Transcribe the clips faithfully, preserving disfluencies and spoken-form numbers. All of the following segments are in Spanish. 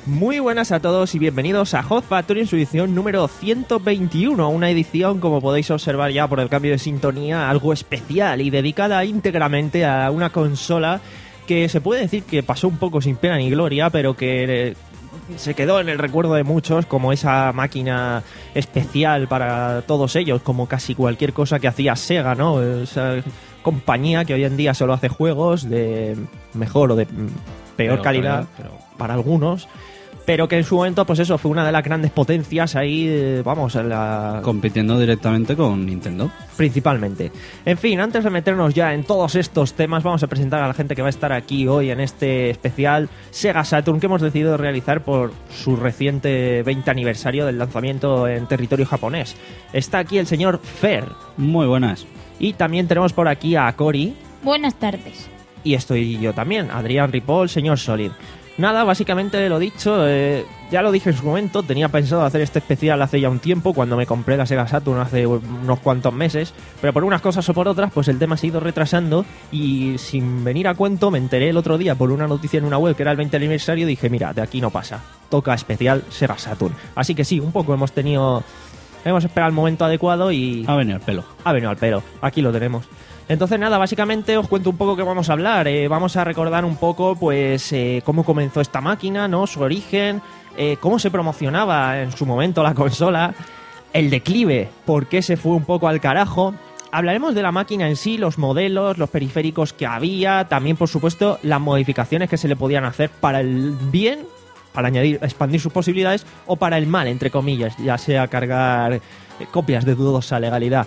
Muy buenas a todos y bienvenidos a Hot Factory en su edición número ciento veintiuno, una edición, como podéis observar ya por el cambio de sintonía, algo especial y dedicada íntegramente a una consola que se puede decir que pasó un poco sin pena ni gloria, pero que se quedó en el recuerdo de muchos como esa máquina especial para todos ellos, como casi cualquier cosa que hacía Sega, ¿no? Esa compañía que hoy en día solo hace juegos de mejor o de peor pero, calidad pero, pero... para algunos, pero que en su momento, pues eso, fue una de las grandes potencias ahí, eh, vamos, en la... compitiendo directamente con Nintendo. Principalmente. En fin, antes de meternos ya en todos estos temas, vamos a presentar a la gente que va a estar aquí hoy en este especial Sega Saturn que hemos decidido realizar por su reciente veinte aniversario del lanzamiento en territorio japonés. Está aquí el señor Fer. Muy buenas. Y también tenemos por aquí a Cory. Buenas tardes. Y estoy yo también, Adrián Ripoll, señor Solid. Nada, básicamente lo dicho, eh, ya lo dije en su momento, tenía pensado hacer este especial hace ya un tiempo, cuando me compré la Sega Saturn hace unos cuantos meses, pero por unas cosas o por otras, pues el tema se ha ido retrasando y sin venir a cuento me enteré el otro día por una noticia en una web que era el veinte aniversario y dije, mira, de aquí no pasa, toca especial Sega Saturn. Así que sí, un poco hemos tenido, hemos esperado el momento adecuado y... Ha venido al pelo. Ha venido al pelo, aquí lo tenemos. Entonces nada, básicamente os cuento un poco qué vamos a hablar. Eh, vamos a recordar un poco pues eh, cómo comenzó esta máquina, ¿no? Su origen, eh, cómo se promocionaba en su momento la consola, el declive, por qué se fue un poco al carajo. Hablaremos de la máquina en sí, los modelos, los periféricos que había, también por supuesto las modificaciones que se le podían hacer para el bien, para añadir, expandir sus posibilidades, o para el mal, entre comillas, ya sea cargar eh, copias de dudosa legalidad.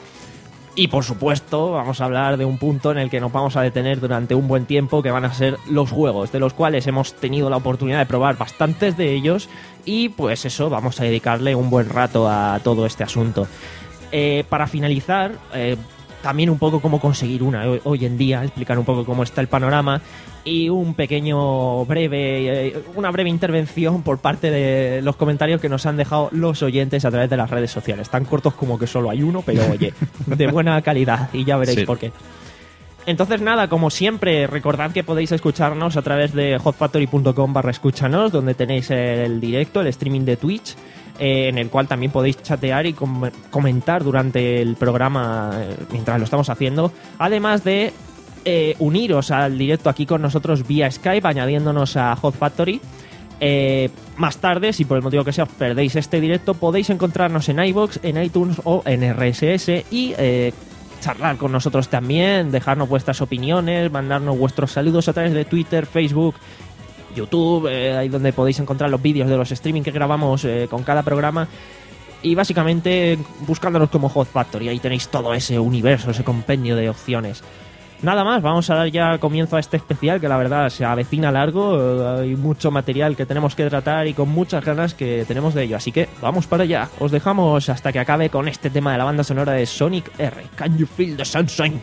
Y por supuesto vamos a hablar de un punto en el que nos vamos a detener durante un buen tiempo, que van a ser los juegos, de los cuales hemos tenido la oportunidad de probar bastantes de ellos y pues eso, vamos a dedicarle un buen rato a todo este asunto. Eh, para finalizar, eh, también un poco cómo conseguir una hoy, hoy en día, explicar un poco cómo está el panorama y un pequeño breve, eh, una breve intervención por parte de los comentarios que nos han dejado los oyentes a través de las redes sociales. Tan cortos como que solo hay uno, pero oye, de buena calidad y ya veréis sí. por qué. Entonces nada, como siempre, recordad que podéis escucharnos a través de hotfactory.com barra escúchanos, donde tenéis el directo, el streaming de Twitch, eh, en el cual también podéis chatear y com- comentar durante el programa eh, mientras lo estamos haciendo, además de eh, uniros al directo aquí con nosotros vía Skype, añadiéndonos a Hot Factory. Eh, más tarde, si por el motivo que sea os perdéis este directo, podéis encontrarnos en iVoox, en iTunes o en R S S y... Eh, charlar con nosotros también, dejarnos vuestras opiniones, mandarnos vuestros saludos a través de Twitter, Facebook, YouTube, eh, ahí donde podéis encontrar los vídeos de los streaming que grabamos eh, con cada programa, y básicamente buscándonos como Hot Factory, ahí tenéis todo ese universo, ese compendio de opciones. Nada más, vamos a dar ya comienzo a este especial que la verdad se avecina largo, hay mucho material que tenemos que tratar y con muchas ganas que tenemos de ello, así que vamos para allá. Os dejamos hasta que acabe con este tema de la banda sonora de Sonic R. Can you feel the sunshine?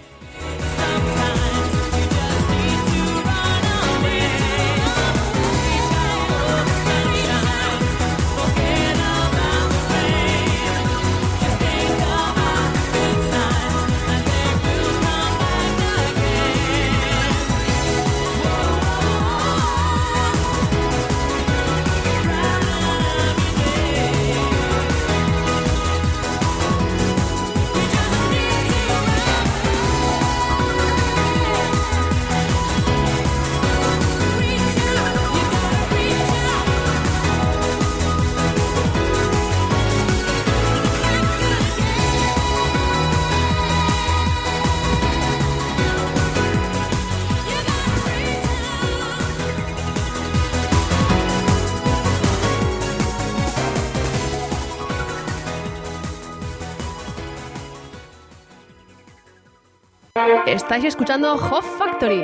Estáis escuchando Hot Factory.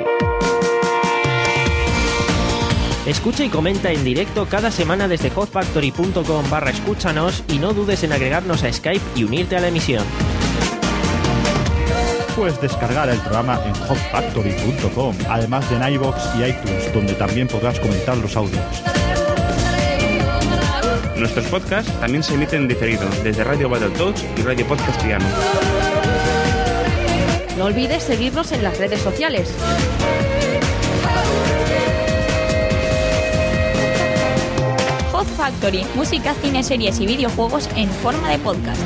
Escucha y comenta en directo cada semana desde hotfactory.com barra escúchanos y no dudes en agregarnos a Skype y unirte a la emisión. Puedes descargar el programa en hot factory punto com, además de en iVoox y iTunes, donde también podrás comentar los audios. Nuestros podcasts también se emiten en diferido desde Radio Battletoads y Radio Podcast Piano. No olvides seguirnos en las redes sociales. Hot Factory, música, cine, series y videojuegos en forma de podcast.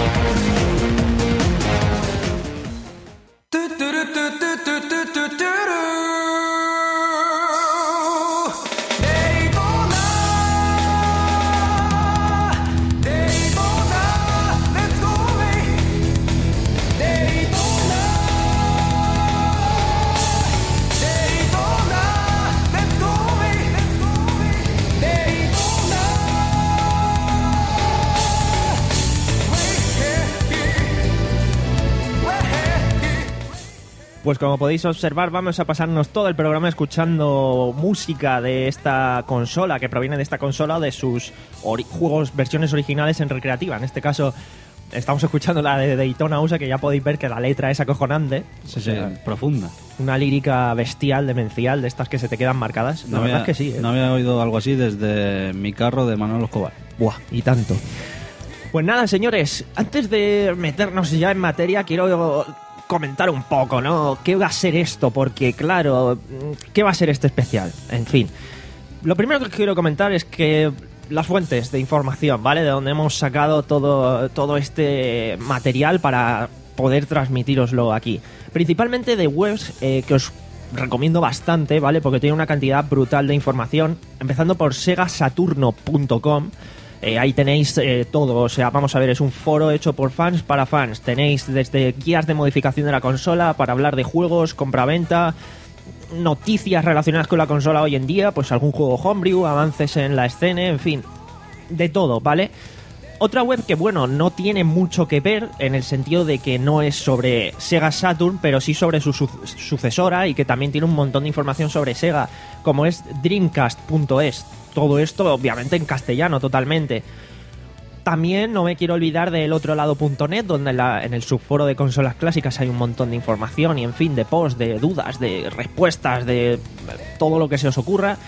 Pues como podéis observar, vamos a pasarnos todo el programa escuchando música de esta consola, que proviene de esta consola o de sus ori- juegos, versiones originales en recreativa. En este caso, estamos escuchando la de Daytona U S A, que ya podéis ver que la letra es acojonante. Sí, sí, profunda. Una lírica bestial, demencial, de estas que se te quedan marcadas. La No verdad había, es que sí. ¿eh? no había oído algo así desde Mi carro de Manolo Escobar. Buah, y tanto. Pues nada, señores, antes de meternos ya en materia, quiero comentar un poco, ¿no? ¿Qué va a ser esto? Porque, claro, ¿qué va a ser este especial? En fin, lo primero que quiero comentar es que las fuentes de información, ¿vale? De donde hemos sacado todo, todo este material para poder transmitíroslo aquí. Principalmente de webs eh, que os recomiendo bastante, ¿vale? Porque tiene una cantidad brutal de información, empezando por sega saturno punto com. Eh, ahí tenéis eh, todo, o sea, vamos a ver, es un foro hecho por fans para fans. Tenéis desde guías de modificación de la consola para hablar de juegos, compraventa, noticias relacionadas con la consola hoy en día, pues algún juego homebrew, avances en la escena, en fin, de todo, ¿vale? Otra web que, bueno, no tiene mucho que ver en el sentido de que no es sobre Sega Saturn, pero sí sobre su su- sucesora y que también tiene un montón de información sobre Sega, como es dreamcast punto es. Todo esto, obviamente, en castellano totalmente. También no me quiero olvidar del otro lado punto net, donde en, la, en el subforo de consolas clásicas hay un montón de información y, en fin, de posts, de dudas, de respuestas, de todo lo que se os ocurra.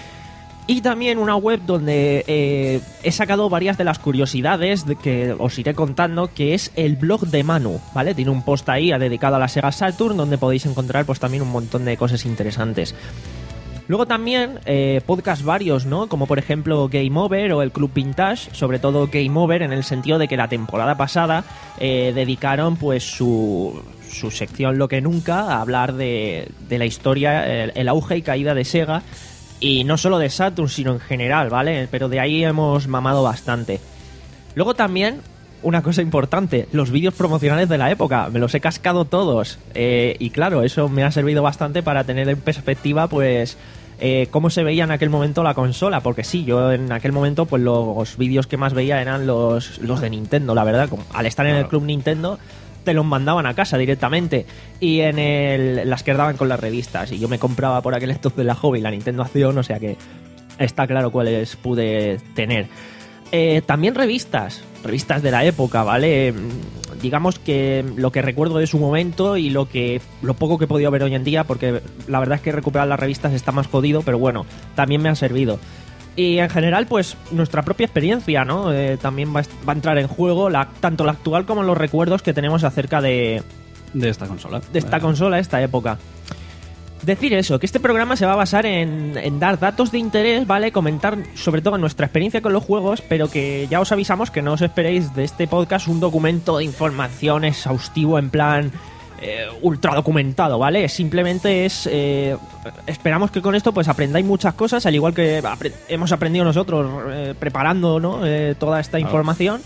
Y también una web donde eh, he sacado varias de las curiosidades de que os iré contando, que es el blog de Manu, ¿vale? Tiene un post ahí dedicado a la Sega Saturn, donde podéis encontrar pues también un montón de cosas interesantes. Luego también eh, podcasts varios, ¿no? Como por ejemplo Game Over o el Club Vintage, sobre todo Game Over en el sentido de que la temporada pasada eh, dedicaron pues su, su sección Lo que Nunca a hablar de, de la historia, el, el auge y caída de Sega, y no solo de Saturn, sino en general, ¿vale? Pero de ahí hemos mamado bastante. Luego también, una cosa importante, los vídeos promocionales de la época, me los he cascado todos. Eh, y claro, eso me ha servido bastante para tener en perspectiva, pues, eh, cómo se veía en aquel momento la consola. Porque sí, yo en aquel momento, pues los vídeos que más veía eran los, los de Nintendo, la verdad. Como, al estar en el Club Nintendo, te los mandaban a casa directamente. Y en el, las que daban con las revistas. Y yo me compraba por aquel entonces la Hobby, la Nintendo Acción, o sea que está claro cuáles pude tener. Eh, también revistas, revistas de la época, ¿vale? Digamos que lo que recuerdo de su momento y lo que lo poco que he podido ver hoy en día, porque la verdad es que recuperar las revistas está más jodido, pero bueno, también me ha servido. Y en general, pues nuestra propia experiencia, ¿no? Eh, también va a, va a entrar en juego, la, tanto la actual como los recuerdos que tenemos acerca de, De esta consola. de esta consola, esta época. Decir eso, que este programa se va a basar en, en dar datos de interés, ¿vale? Comentar sobre todo nuestra experiencia con los juegos, pero que ya os avisamos que no os esperéis de este podcast un documento de información exhaustivo en plan eh, ultra documentado, ¿vale? Simplemente es... Eh, esperamos que con esto pues aprendáis muchas cosas, al igual que apre- hemos aprendido nosotros eh, preparando, ¿no? eh, toda esta información.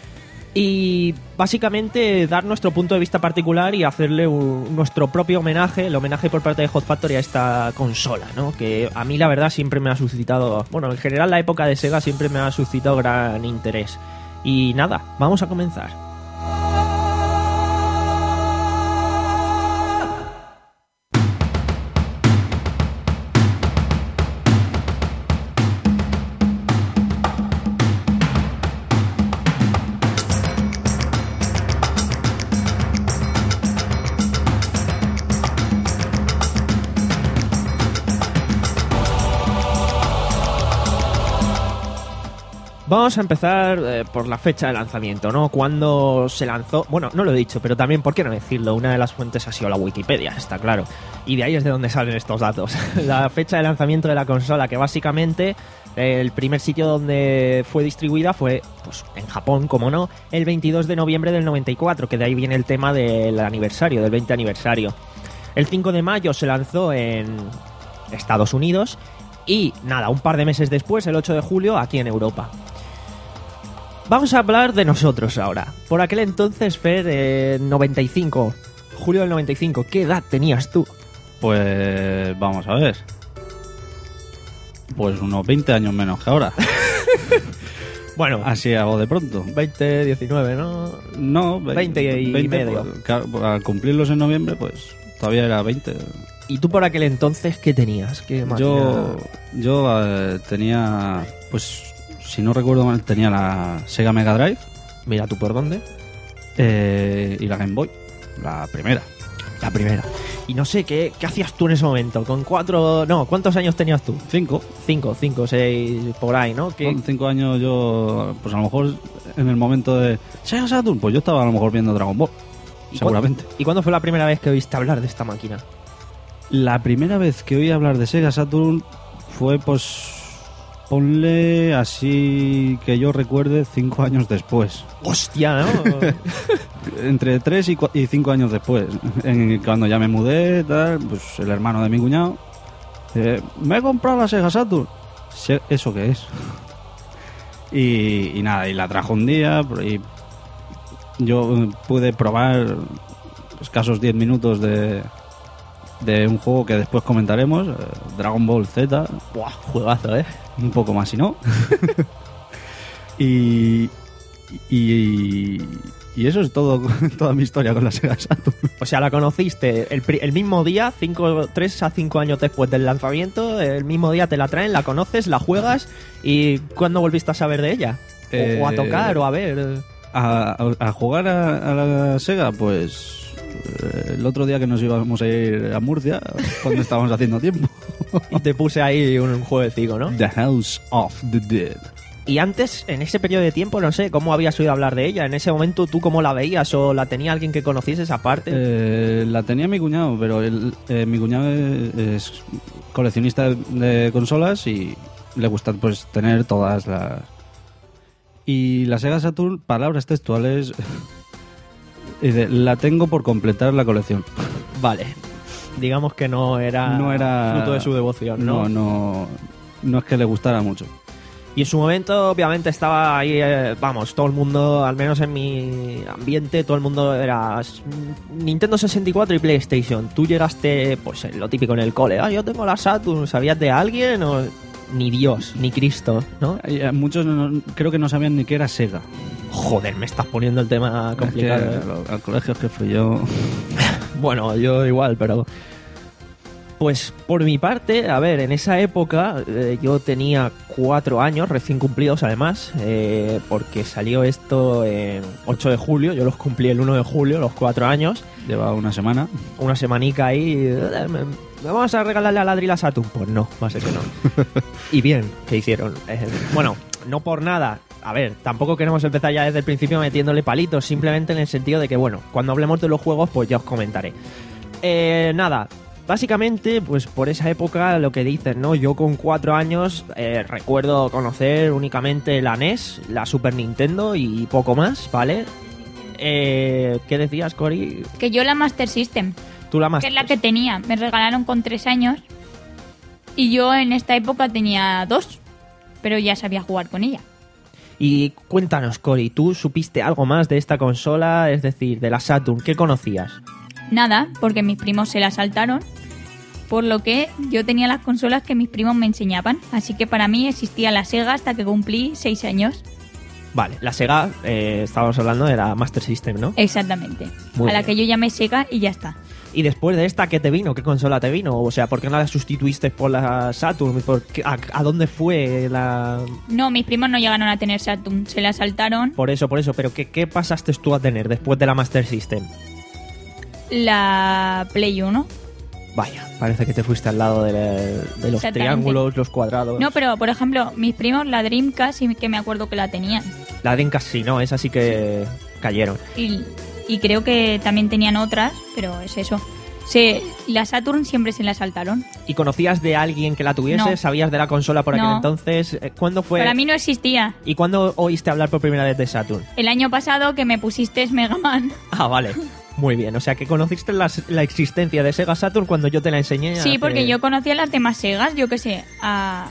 Y básicamente dar nuestro punto de vista particular y hacerle un, nuestro propio homenaje, el homenaje por parte de Hot Factory a esta consola, ¿no? Que a mí la verdad siempre me ha suscitado, bueno, en general la época de Sega siempre me ha suscitado gran interés. Y nada, vamos a comenzar. Vamos a empezar eh, por la fecha de lanzamiento, ¿no? Cuando se lanzó... Bueno, no lo he dicho, pero también, ¿por qué no decirlo? Una de las fuentes ha sido la Wikipedia, está claro. Y de ahí es de donde salen estos datos. La fecha de lanzamiento de la consola, que básicamente El primer sitio donde fue distribuida fue pues, en Japón, como no, el veintidós de noviembre del noventa y cuatro, que de ahí viene el tema del aniversario, del veinte aniversario. El cinco de mayo se lanzó en Estados Unidos y nada, un par de meses después, el ocho de julio, aquí en Europa. Vamos a hablar de nosotros ahora. Por aquel entonces, Fer, eh, noventa y cinco, julio del noventa y cinco, ¿qué edad tenías tú? Pues vamos a ver. Pues unos veinte años menos que ahora. Bueno, Así hago de pronto. veinte, diecinueve, ¿no? No, veinte y medio. Pues, claro, al cumplirlos en noviembre, pues todavía era veinte. ¿Y tú por aquel entonces qué tenías? ¿Qué máquina? Yo, yo eh, tenía, pues si no recuerdo mal, tenía la Sega Mega Drive. Mira, ¿tú por dónde? Eh, y la Game Boy, la primera. La primera. Y no sé, ¿qué, qué hacías tú en ese momento? Con cuatro... No, ¿cuántos años tenías tú? Cinco. Cinco, cinco, seis, por ahí, ¿no? ¿Qué... Con cinco años yo, pues a lo mejor en el momento de Sega Saturn, pues yo estaba a lo mejor viendo Dragon Ball, ¿Y seguramente. cuándo, ¿Y cuándo fue la primera vez que oíste hablar de esta máquina? La primera vez que oí hablar de Sega Saturn fue, pues, ponle así que yo recuerde, cinco años después. ¡Hostia!, ¿no? Entre tres y, cua- y cinco años después. En, cuando ya me mudé, tal, pues el hermano de mi cuñado, eh, me he comprado la Sega Saturn. Se- ¿Eso qué es? Y, y nada, y la trajo un día, y yo eh, pude probar escasos diez minutos de, de un juego que después comentaremos, eh, Dragon Ball Z. Buah, juegazo, ¿eh? Un poco más, si no. y, y, y eso es todo, toda mi historia con la Sega Saturn. O sea, la conociste el, pri- el mismo día, cinco, tres a cinco años después del lanzamiento, el mismo día te la traen, la conoces, la juegas, ¿y cuándo volviste a saber de ella? O, Eh, o a tocar, o a ver... A, a- a jugar a, a la Sega, pues eh, el otro día que nos íbamos a ir a Murcia, cuando estábamos haciendo tiempo. Y te puse ahí un, un jueguecito, ¿no? The House of the Dead. Y antes, en ese periodo de tiempo, no sé, ¿cómo habías oído hablar de ella? En ese momento, ¿tú cómo la veías? ¿O la tenía alguien que conocieses aparte? Eh, la tenía mi cuñado, pero él, eh, mi cuñado es, es coleccionista de consolas y le gusta pues tener todas las... Y la Sega Saturn, palabras textuales, dice, la tengo por completar la colección. Vale. Digamos que no era, No era... fruto de su devoción, ¿no? No, no, no es que le gustara mucho. Y en su momento, obviamente, estaba ahí, eh, vamos, todo el mundo, al menos en mi ambiente, todo el mundo era s- Nintendo sesenta y cuatro y PlayStation. Tú llegaste, pues, lo típico en el cole. Ah, yo tengo la Saturn, ¿sabías de alguien? O... Ni Dios, ni Cristo, ¿no? Hay- hay Muchos no- creo que no sabían ni qué era Sega. Joder, me estás poniendo el tema complicado. Es ¿eh? que al- al colegio que fui yo... Bueno, yo igual, pero... Pues por mi parte, a ver, en esa época eh, yo tenía cuatro años, recién cumplidos además, eh, porque salió esto en ocho de julio, yo los cumplí el uno de julio, los cuatro años, Lleva una semana. una semanica ahí, eh, me, me vamos a regalarle a Ladri la Saturn, pues no, va a ser que no. Y bien, ¿qué hicieron? Eh, bueno, no por nada, a ver, tampoco queremos empezar ya desde el principio metiéndole palitos, simplemente en el sentido de que, bueno, cuando hablemos de los juegos, pues ya os comentaré. Eh, nada... Básicamente, pues por esa época lo que dices, ¿no? Yo con cuatro años eh, recuerdo conocer únicamente la N E S, la Super Nintendo y poco más, ¿vale? Eh, ¿Qué decías, Cory? Que yo la Master System, Tú la más... que es la que tenía, me regalaron con tres años y yo en esta época tenía dos, pero ya sabía jugar con ella. Y cuéntanos, Cory, ¿tú supiste algo más de esta consola? Es decir, de la Saturn, ¿qué conocías? Nada, porque mis primos se la saltaron, por lo que yo tenía las consolas que mis primos me enseñaban, así que para mí existía la Sega hasta que cumplí seis años. Vale, la Sega, eh, estábamos hablando de la Master System, ¿no? Exactamente. Muy a la bien. que yo llamé Sega y ya está. Y después de esta, ¿qué te vino? ¿Qué consola te vino? O sea, ¿por qué no la sustituiste por la Saturn? ¿Por qué- a, a dónde fue la...? No, mis primos no llegaron a tener Saturn, se la saltaron. Por eso, por eso. ¿Pero qué, qué pasaste tú a tener después de la Master System? La Play uno. Vaya, parece que te fuiste al lado de, de los Exactamente. triángulos, los cuadrados. No, pero por ejemplo, mis primos la Dreamcast sí que me acuerdo que la tenían. La Dreamcast sí, no, esa sí que cayeron. Y, y creo que también tenían otras, pero es eso. Se, la Saturn siempre se la saltaron. ¿Y conocías de alguien que la tuviese? No. ¿Sabías de la consola por aquel No. entonces? Eh, ¿Cuándo fue? Para mí no existía. ¿Y cuándo oíste hablar por primera vez de Saturn? El año pasado que me pusiste Mega Man. Ah, vale. Muy bien. O sea, que conociste la, la existencia de Sega Saturn cuando yo te la enseñé. Sí, hace- porque yo conocía las demás Segas, yo qué sé. A...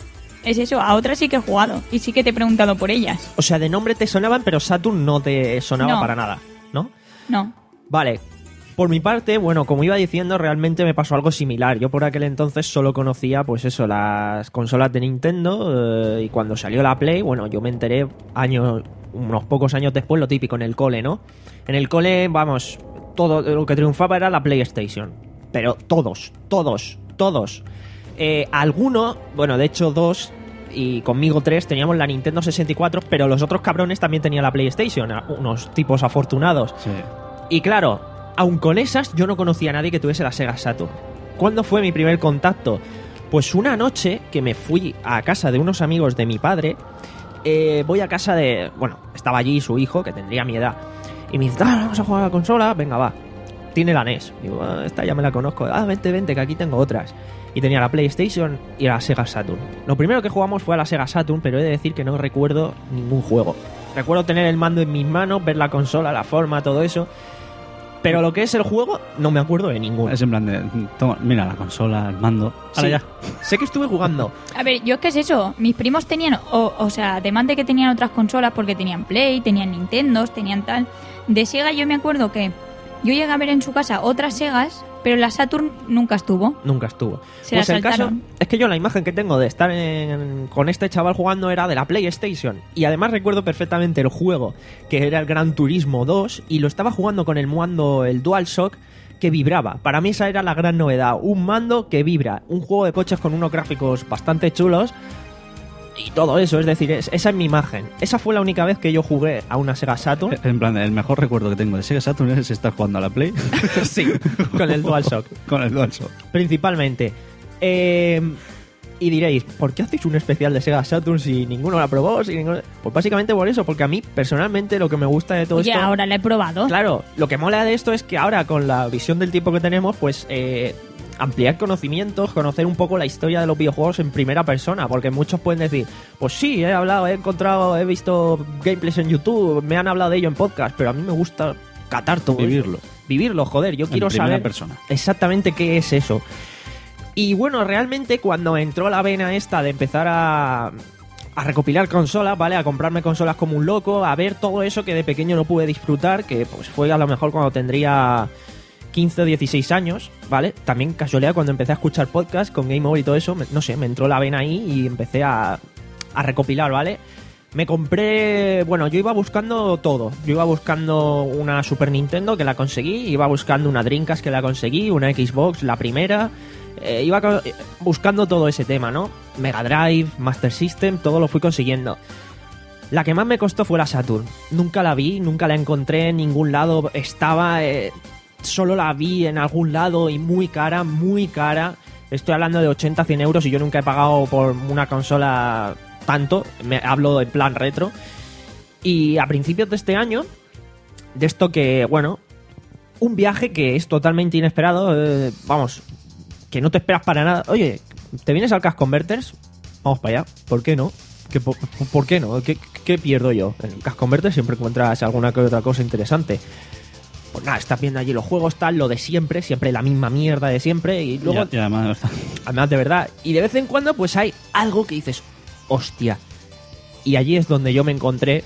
Es eso, a otras sí que he jugado. Y sí que te he preguntado por ellas. O sea, de nombre te sonaban, pero Saturn no te sonaba No. para nada, ¿no? No. Vale. Por mi parte, bueno, como iba diciendo, realmente me pasó algo similar. Yo por aquel entonces solo conocía, pues eso, las consolas de Nintendo eh, y cuando salió la Play, bueno, yo me enteré años, unos pocos años después, lo típico en el cole, ¿no? En el cole, vamos, todo lo que triunfaba era la PlayStation. Pero todos, todos, todos. Eh, alguno, bueno, de hecho dos, y conmigo tres, teníamos la Nintendo sesenta y cuatro, pero los otros cabrones también tenían la PlayStation, unos tipos afortunados. Sí. Y claro, aun con esas, yo no conocía a nadie que tuviese la Sega Saturn. ¿Cuándo fue mi primer contacto? Pues una noche que me fui a casa de unos amigos de mi padre, eh, voy a casa de... Bueno, estaba allí su hijo, que tendría mi edad, y me dice, ah, vamos a jugar a la consola, venga, va. Tiene la N E S. Digo, ah, esta ya me la conozco. Ah, vente, vente, que aquí tengo otras. Y tenía la PlayStation y la Sega Saturn. Lo primero que jugamos fue a la Sega Saturn, pero he de decir que no recuerdo ningún juego. Recuerdo tener el mando en mis manos, ver la consola, la forma, todo eso. Pero lo que es el juego, no me acuerdo de ninguno. Es en plan de, toma, mira la consola, el mando. Sí, Ahora ya. sé que estuve jugando. A ver, yo es que es eso. Mis primos tenían, o, o sea, además de que tenían otras consolas porque tenían Play, tenían Nintendos, tenían tal. De Sega yo me acuerdo que yo llegué a ver en su casa otras Segas, pero la Saturn nunca estuvo. Nunca estuvo. Se Pues la el caso saltaron. es que yo la imagen que tengo de estar en- con este chaval jugando era de la PlayStation. Y además recuerdo perfectamente el juego, que era el Gran Turismo dos, y lo estaba jugando con el mando, el DualShock, que vibraba. Para mí esa era la gran novedad. Un mando que vibra. Un juego de coches con unos gráficos bastante chulos. Y todo eso, es decir, es- esa es mi imagen. Esa fue la única vez que yo jugué a una Sega Saturn. En plan, el mejor recuerdo que tengo de Sega Saturn es estar jugando a la Play Sí, con el DualShock. con el DualShock. Principalmente. Eh, y diréis, ¿por qué hacéis un especial de Sega Saturn si ninguno la probó? Si ninguno... Pues básicamente por eso, porque a mí personalmente lo que me gusta de todo Oye, esto... ahora la he probado. Claro, lo que mola de esto es que ahora con la visión del tiempo que tenemos, pues eh, ampliar conocimientos, conocer un poco la historia de los videojuegos en primera persona, porque muchos pueden decir, pues sí, he hablado, he encontrado, he visto gameplays en YouTube, me han hablado de ello en podcast, pero a mí me gusta catar todo Vivirlo. eso. Vivirlo, joder, yo quiero primera saber persona. exactamente qué es eso. Y bueno, realmente cuando entró la vena esta de empezar a, a recopilar consolas, ¿vale? A comprarme consolas como un loco, a ver todo eso que de pequeño no pude disfrutar, que pues fue a lo mejor cuando tendría quince o dieciséis años, ¿vale? También casualidad cuando empecé a escuchar podcast con Game Over y todo eso, me- no sé, me entró la vena ahí y empecé a, a recopilar, ¿vale? Me compré... Bueno, yo iba buscando todo. Yo iba buscando una Super Nintendo, que la conseguí. Iba buscando una Dreamcast, que la conseguí. Una Xbox, la primera. Eh, iba co- eh, buscando todo ese tema, ¿no? Mega Drive, Master System, todo lo fui consiguiendo. La que más me costó fue la Saturn. Nunca la vi, nunca la encontré en ningún lado. Estaba... eh, solo la vi en algún lado y muy cara, muy cara. Estoy hablando de ochenta a cien euros y yo nunca he pagado por una consola tanto. Me hablo en plan retro. Y a principios de este año, de esto que, bueno, un viaje que es totalmente inesperado. eh, vamos, que no te esperas para nada. Oye, ¿te vienes al Cash Converters? Vamos para allá. ¿Por qué no? ¿Qué, por, por qué no? ¿Qué, ¿Qué pierdo yo? En el Cash Converters siempre encuentras alguna que otra cosa interesante. Pues nada, estás viendo allí los juegos, tal, lo de siempre, siempre la misma mierda de siempre. Y luego, Y, y además, además de verdad, y de vez en cuando pues hay algo que dices, hostia. Y allí es donde yo me encontré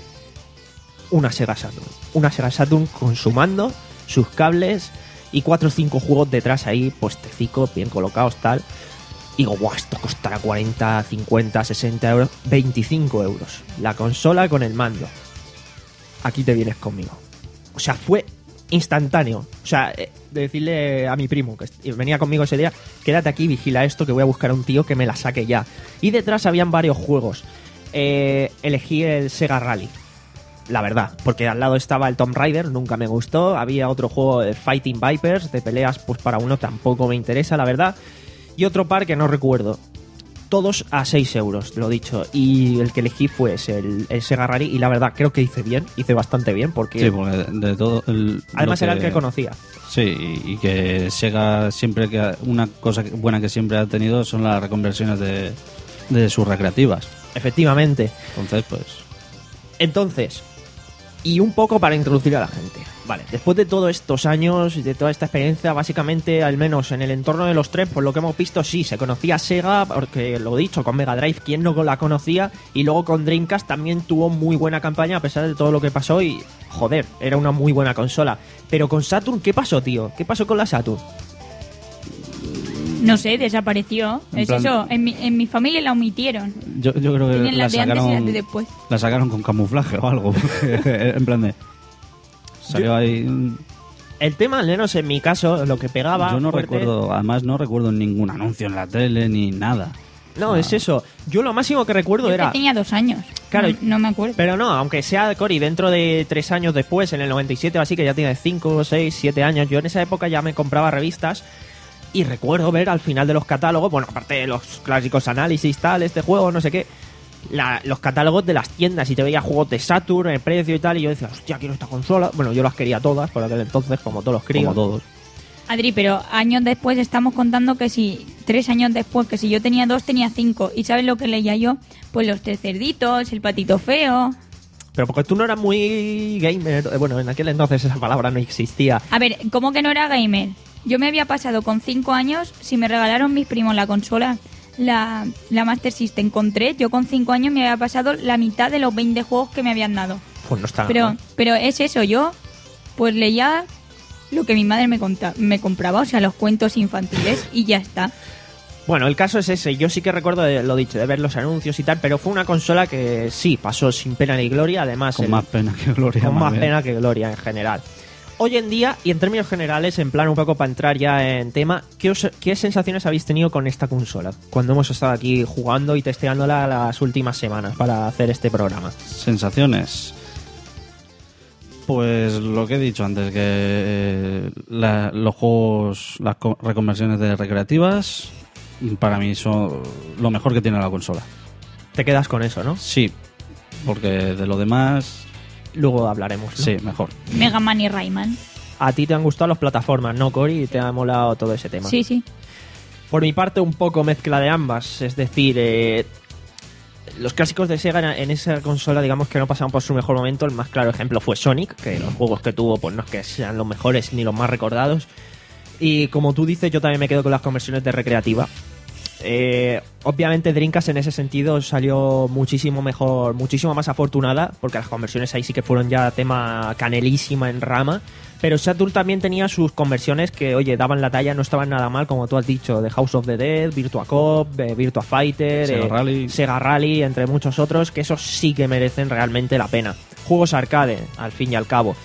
una Sega Saturn. Una Sega Saturn con su mando, sus cables y cuatro o cinco juegos detrás ahí, puestecicos, bien colocados, tal. Y digo, guau, esto costará cuarenta, cincuenta, sesenta euros, veinticinco euros. La consola con el mando. Aquí te vienes conmigo. O sea, fue instantáneo. O sea, eh, de decirle a mi primo que venía conmigo ese día, quédate aquí, vigila esto, que voy a buscar a un tío que me la saque ya. Y detrás habían varios juegos. Eh, elegí el Sega Rally, la verdad, porque al lado estaba el Tomb Raider, nunca me gustó. Había otro juego de Fighting Vipers, de peleas, pues para uno tampoco me interesa, la verdad. Y otro par que no recuerdo. todos a seis euros, lo dicho. Y el que elegí fue ese, el, el Sega Rally. Y la verdad, creo que hice bien, hice bastante bien. Porque, sí, porque de, de todo. El, además, que, era el que conocía. Sí, y, y que Sega siempre que. Una cosa buena que siempre ha tenido son las reconversiones de, de sus recreativas. Efectivamente. Entonces, pues. Entonces, y un poco para introducir a la gente. Vale, después de todos estos años y de toda esta experiencia, básicamente, al menos en el entorno de los tres, por lo que hemos visto, sí, se conocía Sega, porque lo he dicho, con Mega Drive, ¿quién no la conocía? Y luego con Dreamcast también tuvo muy buena campaña a pesar de todo lo que pasó y, joder, era una muy buena consola. Pero con Saturn, ¿qué pasó, tío? ¿Qué pasó con la Saturn? No sé, desapareció. En es plan- eso, en mi, en mi familia la omitieron. Yo, yo creo que Tienen la las de antes y las sacaron, de después. la sacaron con camuflaje o algo. En plan de. Salió Yo- ahí. un- El tema, al menos en mi caso, lo que pegaba... Yo no fuerte- recuerdo, además no recuerdo ningún anuncio en la tele ni nada. No, Ah. es eso. Yo lo máximo que recuerdo Yo es era... que tenía dos años. Claro, no, no me acuerdo. Pero no, aunque sea Cory, dentro de tres años después, en el noventa y siete o así, que ya tiene cinco, seis, siete años, yo en esa época ya me compraba revistas y recuerdo ver al final de los catálogos, bueno, aparte de los clásicos análisis, tal, este juego, no sé qué, la- los catálogos de las tiendas y te veía juegos de Saturn, el precio y tal, y yo decía, hostia, quiero esta consola. Bueno, yo las quería todas por aquel entonces, como todos los críos. Como todos. Adri, pero años después estamos contando que si, tres años después, que si yo tenía dos, tenía cinco. ¿Y sabes lo que leía yo? Pues los tres cerditos, el patito feo. Pero porque tú no eras muy gamer, eh, bueno, en aquel entonces esa palabra no existía. A ver, ¿cómo que no era gamer? Yo me había pasado con cinco años, si me regalaron mis primos la consola, la, la Master System con tres, yo con cinco años me había pasado la mitad de los veinte juegos que me habían dado. Pues no está Pero, mal. pero es eso, yo pues leía lo que mi madre me, conta- me compraba, o sea, los cuentos infantiles y ya está. Bueno, el caso es ese. Yo sí que recuerdo de, lo dicho, de ver los anuncios y tal, pero fue una consola que sí pasó sin pena ni gloria, además Con el- más pena que gloria. con más bien. pena que gloria en general. Hoy en día, y en términos generales, en plan un poco para entrar ya en tema, ¿qué, os- qué sensaciones habéis tenido con esta consola? Cuando hemos estado aquí jugando y testeándola las últimas semanas para hacer este programa. Sensaciones. Pues lo que he dicho antes, que eh, la- los juegos, las co- reconversiones de recreativas, para mí son lo mejor que tiene la consola. Te quedas con eso, ¿no? Sí, porque de lo demás, Luego hablaremos, ¿no? sí, mejor. Mega Man y Rayman. A ti te han gustado las plataformas, ¿no, Cory? Y te ha molado todo ese tema. Sí, sí. Por mi parte, un poco mezcla de ambas. Es decir, eh, los clásicos de Sega en esa consola, digamos que no pasaban por su mejor momento. El más claro ejemplo fue Sonic, que los juegos que tuvo, pues no es que sean los mejores ni los más recordados. Y como tú dices, yo también me quedo con las conversiones de recreativa. Eh, obviamente Dreamcast en ese sentido salió muchísimo mejor, muchísimo más afortunada, porque las conversiones ahí sí que fueron ya tema canelísima en rama. Pero Saturn también tenía sus conversiones que, oye, daban la talla, no estaban nada mal, como tú has dicho, de House of the Dead, Virtua Cop, eh, Virtua Fighter, Sega eh, Rally. Sega Rally, entre muchos otros, que esos sí que merecen realmente la pena. Juegos arcade, al fin y al cabo.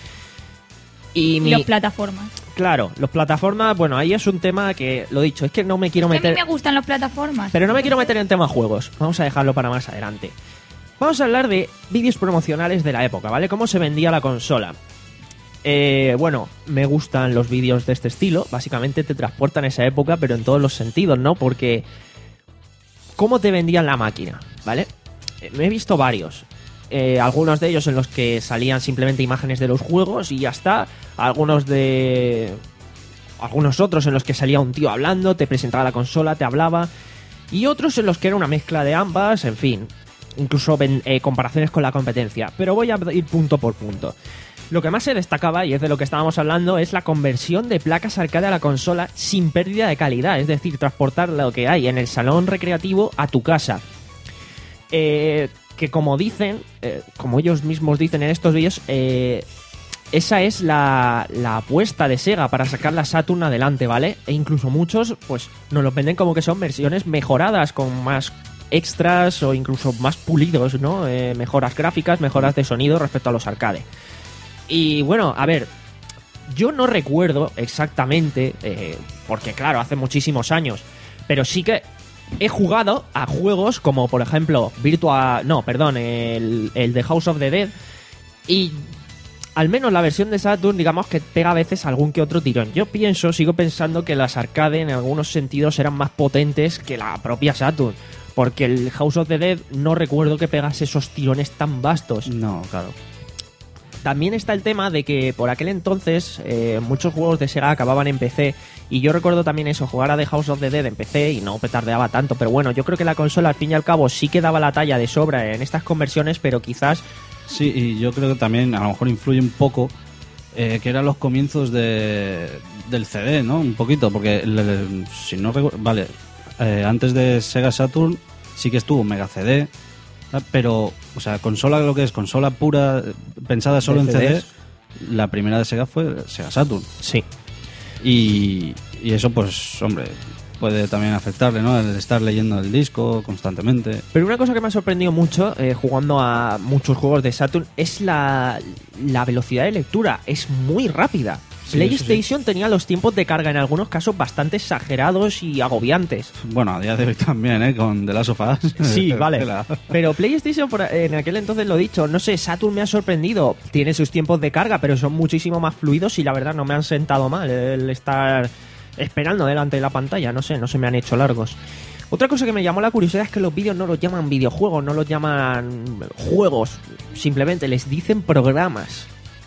Y Y mi, los plataformas. claro, los plataformas, bueno, ahí es un tema que, lo dicho, es que no me quiero Es que a meter... mí me gustan las plataformas. Pero no me quiero meter en tema juegos. Vamos a dejarlo para más adelante. Vamos a hablar de vídeos promocionales de la época, ¿vale? Cómo se vendía la consola. Eh, bueno, me gustan los vídeos de este estilo. Básicamente te transportan a esa época, pero en todos los sentidos, ¿no? Porque... ¿Cómo te vendían la máquina? ¿Vale? Eh, me he visto varios. Eh, algunos de ellos en los que salían simplemente imágenes de los juegos y ya está. Algunos de... Algunos otros en los que salía un tío hablando, te presentaba la consola, te hablaba. Y otros en los que era una mezcla de ambas, en fin. Incluso ven- eh, comparaciones con la competencia. Pero voy a ir punto por punto. Lo que más se destacaba, y es de lo que estábamos hablando, es la conversión de placas arcade a la consola sin pérdida de calidad. Es decir, transportar lo que hay en el salón recreativo a tu casa. Eh, que como dicen, eh, como ellos mismos dicen en estos vídeos, eh, esa es la, la apuesta de Sega para sacar la Saturn adelante, ¿vale? E incluso muchos, pues, nos lo venden como que son versiones mejoradas, con más extras o incluso más pulidos, ¿no? Eh, mejoras gráficas, mejoras de sonido respecto a los arcade. Y bueno, a ver, yo no recuerdo exactamente, eh, porque claro, hace muchísimos años, pero sí que he jugado a juegos como, por ejemplo, Virtua... No, perdón, el, el de House of the Dead, y al menos la versión de Saturn, digamos que pega a veces algún que otro tirón. Yo pienso, sigo pensando que las arcade en algunos sentidos eran más potentes que la propia Saturn. Porque el House of the Dead no recuerdo que pegase esos tirones tan vastos. No, claro. También está el tema de que por aquel entonces eh, muchos juegos de Sega acababan en P C, y yo recuerdo también eso, jugar a The House of the Dead en P C y no petardeaba tanto, pero bueno, yo creo que la consola al fin y al cabo sí que daba la talla de sobra en estas conversiones, pero quizás... Sí, y yo creo que también a lo mejor influye un poco eh, que eran los comienzos de, del C D, ¿no? Un poquito, porque el- el- si no recuerdo... Vale, eh, antes de Sega Saturn sí que estuvo Mega C D, ¿sabes? Pero, o sea, consola, lo que es consola pura, eh, pensada solo De en C D, C Ds. la primera de Sega fue Sega Saturn. Sí. Y, y eso, pues, hombre, puede también afectarle, ¿no? El estar leyendo el disco constantemente. Pero una cosa que me ha sorprendido mucho eh, jugando a muchos juegos de Saturn es la, la velocidad de lectura. Es muy rápida. Sí, PlayStation tenía los tiempos de carga en algunos casos bastante exagerados y agobiantes. Bueno, a día de hoy también, ¿eh? Con The Last of Us. Sí, vale. Tela. Pero PlayStation, por- en aquel entonces lo dicho, no sé, Saturn me ha sorprendido. Tiene sus tiempos de carga, pero son muchísimo más fluidos y la verdad no me han sentado mal el estar esperando delante de la pantalla. No sé, no se me han hecho largos. Otra cosa que me llamó la curiosidad es que los vídeos no los llaman videojuegos, no los llaman juegos. Simplemente les dicen programas.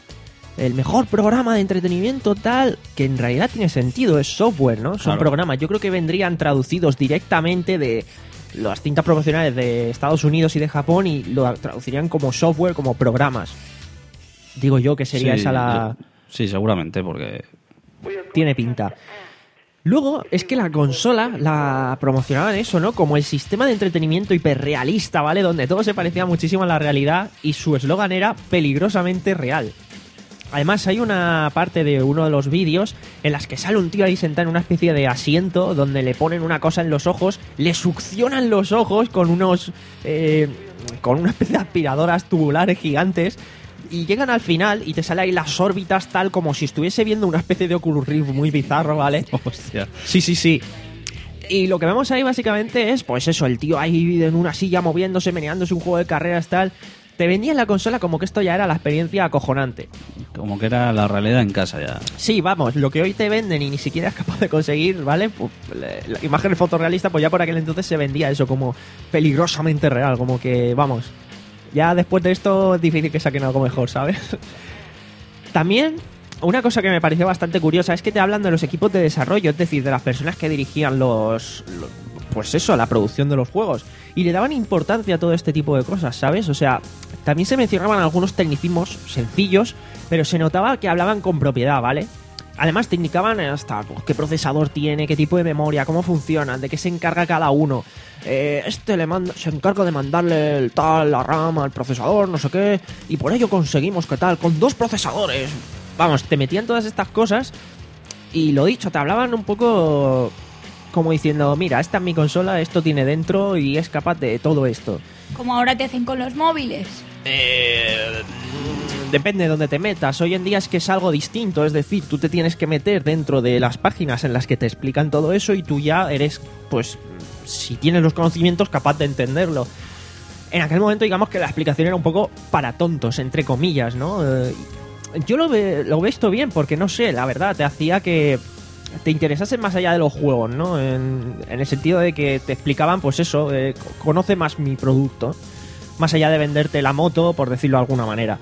El mejor programa de entretenimiento tal, que en realidad tiene sentido, es software, ¿no? Son Claro. programas. Yo creo que vendrían traducidos directamente de las cintas promocionales de Estados Unidos y de Japón y lo traducirían como software, como programas. Digo yo que sería Sí, esa la... yo- Sí, seguramente, porque... Tiene pinta. Luego, es que la consola la promocionaban eso, ¿no? Como el sistema de entretenimiento hiperrealista, ¿vale? Donde todo se parecía muchísimo a la realidad y su eslogan era peligrosamente real. Además, hay una parte de uno de los vídeos en las que sale un tío ahí sentado en una especie de asiento donde le ponen una cosa en los ojos, le succionan los ojos con unos... eh, con una especie de aspiradoras tubulares gigantes y llegan al final y te sale ahí las órbitas tal como si estuviese viendo una especie de Oculus Rift muy bizarro, ¿vale? Hostia. Sí, sí, sí. Y lo que vemos ahí básicamente es, pues eso, el tío ahí en una silla moviéndose, meneándose un juego de carreras tal. Te vendían la consola como que esto ya era la experiencia acojonante. Como que era la realidad en casa ya. Sí, vamos, lo que hoy te venden y ni siquiera es capaz de conseguir, ¿vale? Pues, la, la imagen fotorrealista, pues ya por aquel entonces se vendía eso como peligrosamente real, como que, vamos, ya después de esto es difícil que saquen algo mejor, ¿sabes? También, una cosa que me pareció bastante curiosa es que te hablan de los equipos de desarrollo, es decir, de las personas que dirigían los, los pues eso, la producción de los juegos. Y le daban importancia a todo este tipo de cosas, ¿sabes? O sea, también se mencionaban algunos tecnicismos sencillos, pero se notaba que hablaban con propiedad, ¿vale? Además, te indicaban hasta pues, qué procesador tiene, qué tipo de memoria, cómo funcionan, de qué se encarga cada uno. Eh, este le manda, se encarga de mandarle el tal, la RAM al procesador, no sé qué, y por ello conseguimos que tal, con dos procesadores. Vamos, te metían todas estas cosas y lo dicho, te hablaban un poco como diciendo, mira, esta es mi consola, esto tiene dentro y es capaz de todo esto. Como ahora te hacen con los móviles. Eh, depende de dónde te metas. Hoy en día es que es algo distinto, es decir, tú te tienes que meter dentro de las páginas en las que te explican todo eso y tú ya eres, pues, si tienes los conocimientos, capaz de entenderlo. En aquel momento, digamos que la explicación era un poco para tontos, entre comillas, ¿no? Eh, yo lo, ve, lo veo esto bien porque, no sé, la verdad, te hacía que te interesasen más allá de los juegos, ¿no? En, en el sentido de que te explicaban, pues eso, eh, conoce más mi producto. Más allá de venderte la moto, por decirlo de alguna manera.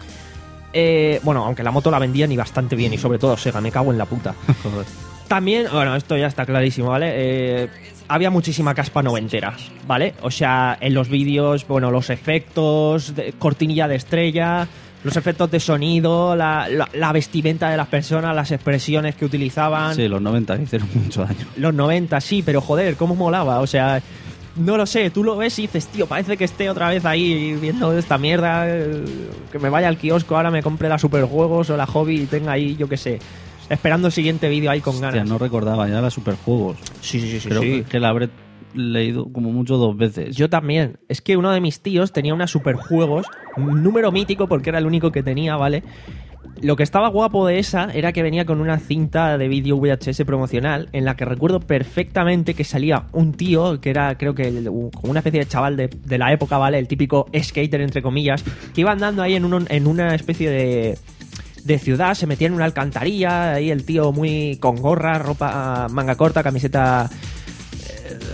Eh, bueno, aunque la moto la vendían y bastante bien, y sobre todo Sega, me cago en la puta. Joder. También, bueno, esto ya está clarísimo, ¿vale? Eh, había muchísima caspa noventera, ¿vale? O sea, en los vídeos, bueno, los efectos, de, cortinilla de estrella, los efectos de sonido, la, la, la vestimenta de las personas, las expresiones que utilizaban. Sí, los noventa hicieron mucho daño. Los noventa, sí, pero joder, cómo molaba, o sea... No lo sé, tú lo ves y dices, tío, parece que esté otra vez ahí viendo esta mierda, eh, que me vaya al kiosco, ahora me compre la Superjuegos o la Hobby y tenga ahí, yo qué sé, esperando el siguiente vídeo ahí con Hostia, ganas. no recordaba ya la Superjuegos. Sí, sí, sí, sí. Creo sí. que, que la habré leído como mucho dos veces. Yo también. Es que uno de mis tíos tenía una Superjuegos, un número mítico porque era el único que tenía, ¿vale? Lo que estaba guapo de esa era que venía con una cinta de vídeo V H S promocional en la que recuerdo perfectamente que salía un tío que era, creo que, el- como una especie de chaval de, de la época, ¿vale? El típico skater, entre comillas, que iba andando ahí en, un, en una especie de, de ciudad, se metía en una alcantarilla, ahí el tío muy con gorra, ropa manga corta, camiseta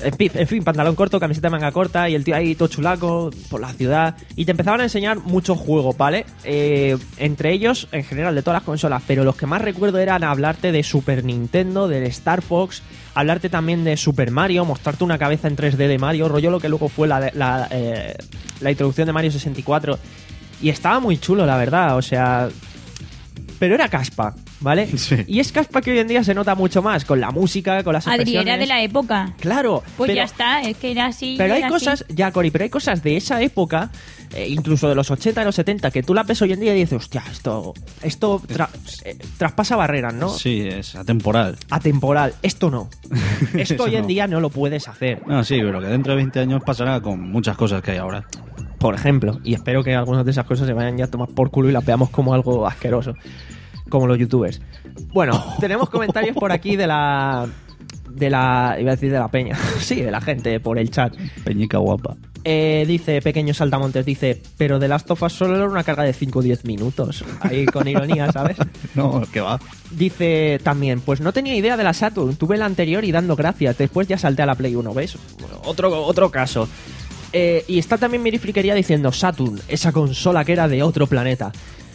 En fin, en fin, pantalón corto, camiseta de manga corta y el tío ahí todo chulaco por la ciudad. Y te empezaban a enseñar muchos juegos, ¿vale? Eh, entre ellos, en general, de todas las consolas. Pero los que más recuerdo eran hablarte de Super Nintendo, del Star Fox, hablarte también de Super Mario, mostrarte una cabeza en tres D de Mario, rollo lo que luego fue la, la, eh, la introducción de Mario sesenta y cuatro. Y estaba muy chulo, la verdad, o sea... Pero era caspa, ¿vale? Sí. Y es caspa que hoy en día se nota mucho más, con la música, con las Adri, expresiones... era de la época. Claro, Pues pero, ya está, es que era así. pero hay era cosas, así. ya Cori, pero hay cosas de esa época, eh, incluso de los ochenta y los setenta, que tú la ves hoy en día y dices, hostia, esto, esto tra- eh, traspasa barreras, ¿no? Sí, es atemporal. Atemporal, esto no. Esto Eso hoy en no. día no lo puedes hacer. No, sí, pero que dentro de veinte años pasará con muchas cosas que hay ahora. Por ejemplo, y espero que algunas de esas cosas se vayan ya a tomar por culo y las veamos como algo asqueroso, como los youtubers. Bueno, tenemos comentarios por aquí de la... De la... Iba a decir de la peña. Sí, de la gente por el chat. Peñica guapa. Eh, dice Pequeño Saltamontes, dice, pero de Last of Us solo era una carga de cinco o diez minutos. Ahí con ironía, ¿sabes? No, que va. Dice también, pues no tenía idea de la Saturn, tuve la anterior y dando gracias, después ya salté a la Play uno, ¿ves? Bueno, otro, otro caso. Eh, y está también Miri Friquería diciendo, Saturn, esa consola que era de otro planeta.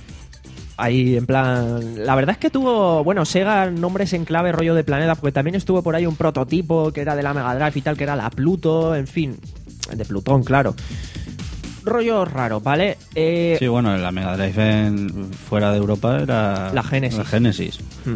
Ahí, en plan... La verdad es que tuvo, bueno, Sega nombres en clave rollo de planeta, porque también estuvo por ahí un prototipo que era de la Mega Drive y tal, que era la Pluto, en fin, de Plutón, claro. Rollo raro, ¿vale? Eh, Sí, bueno, la Mega Drive en, fuera de Europa era... La Genesis. La Genesis. Hmm.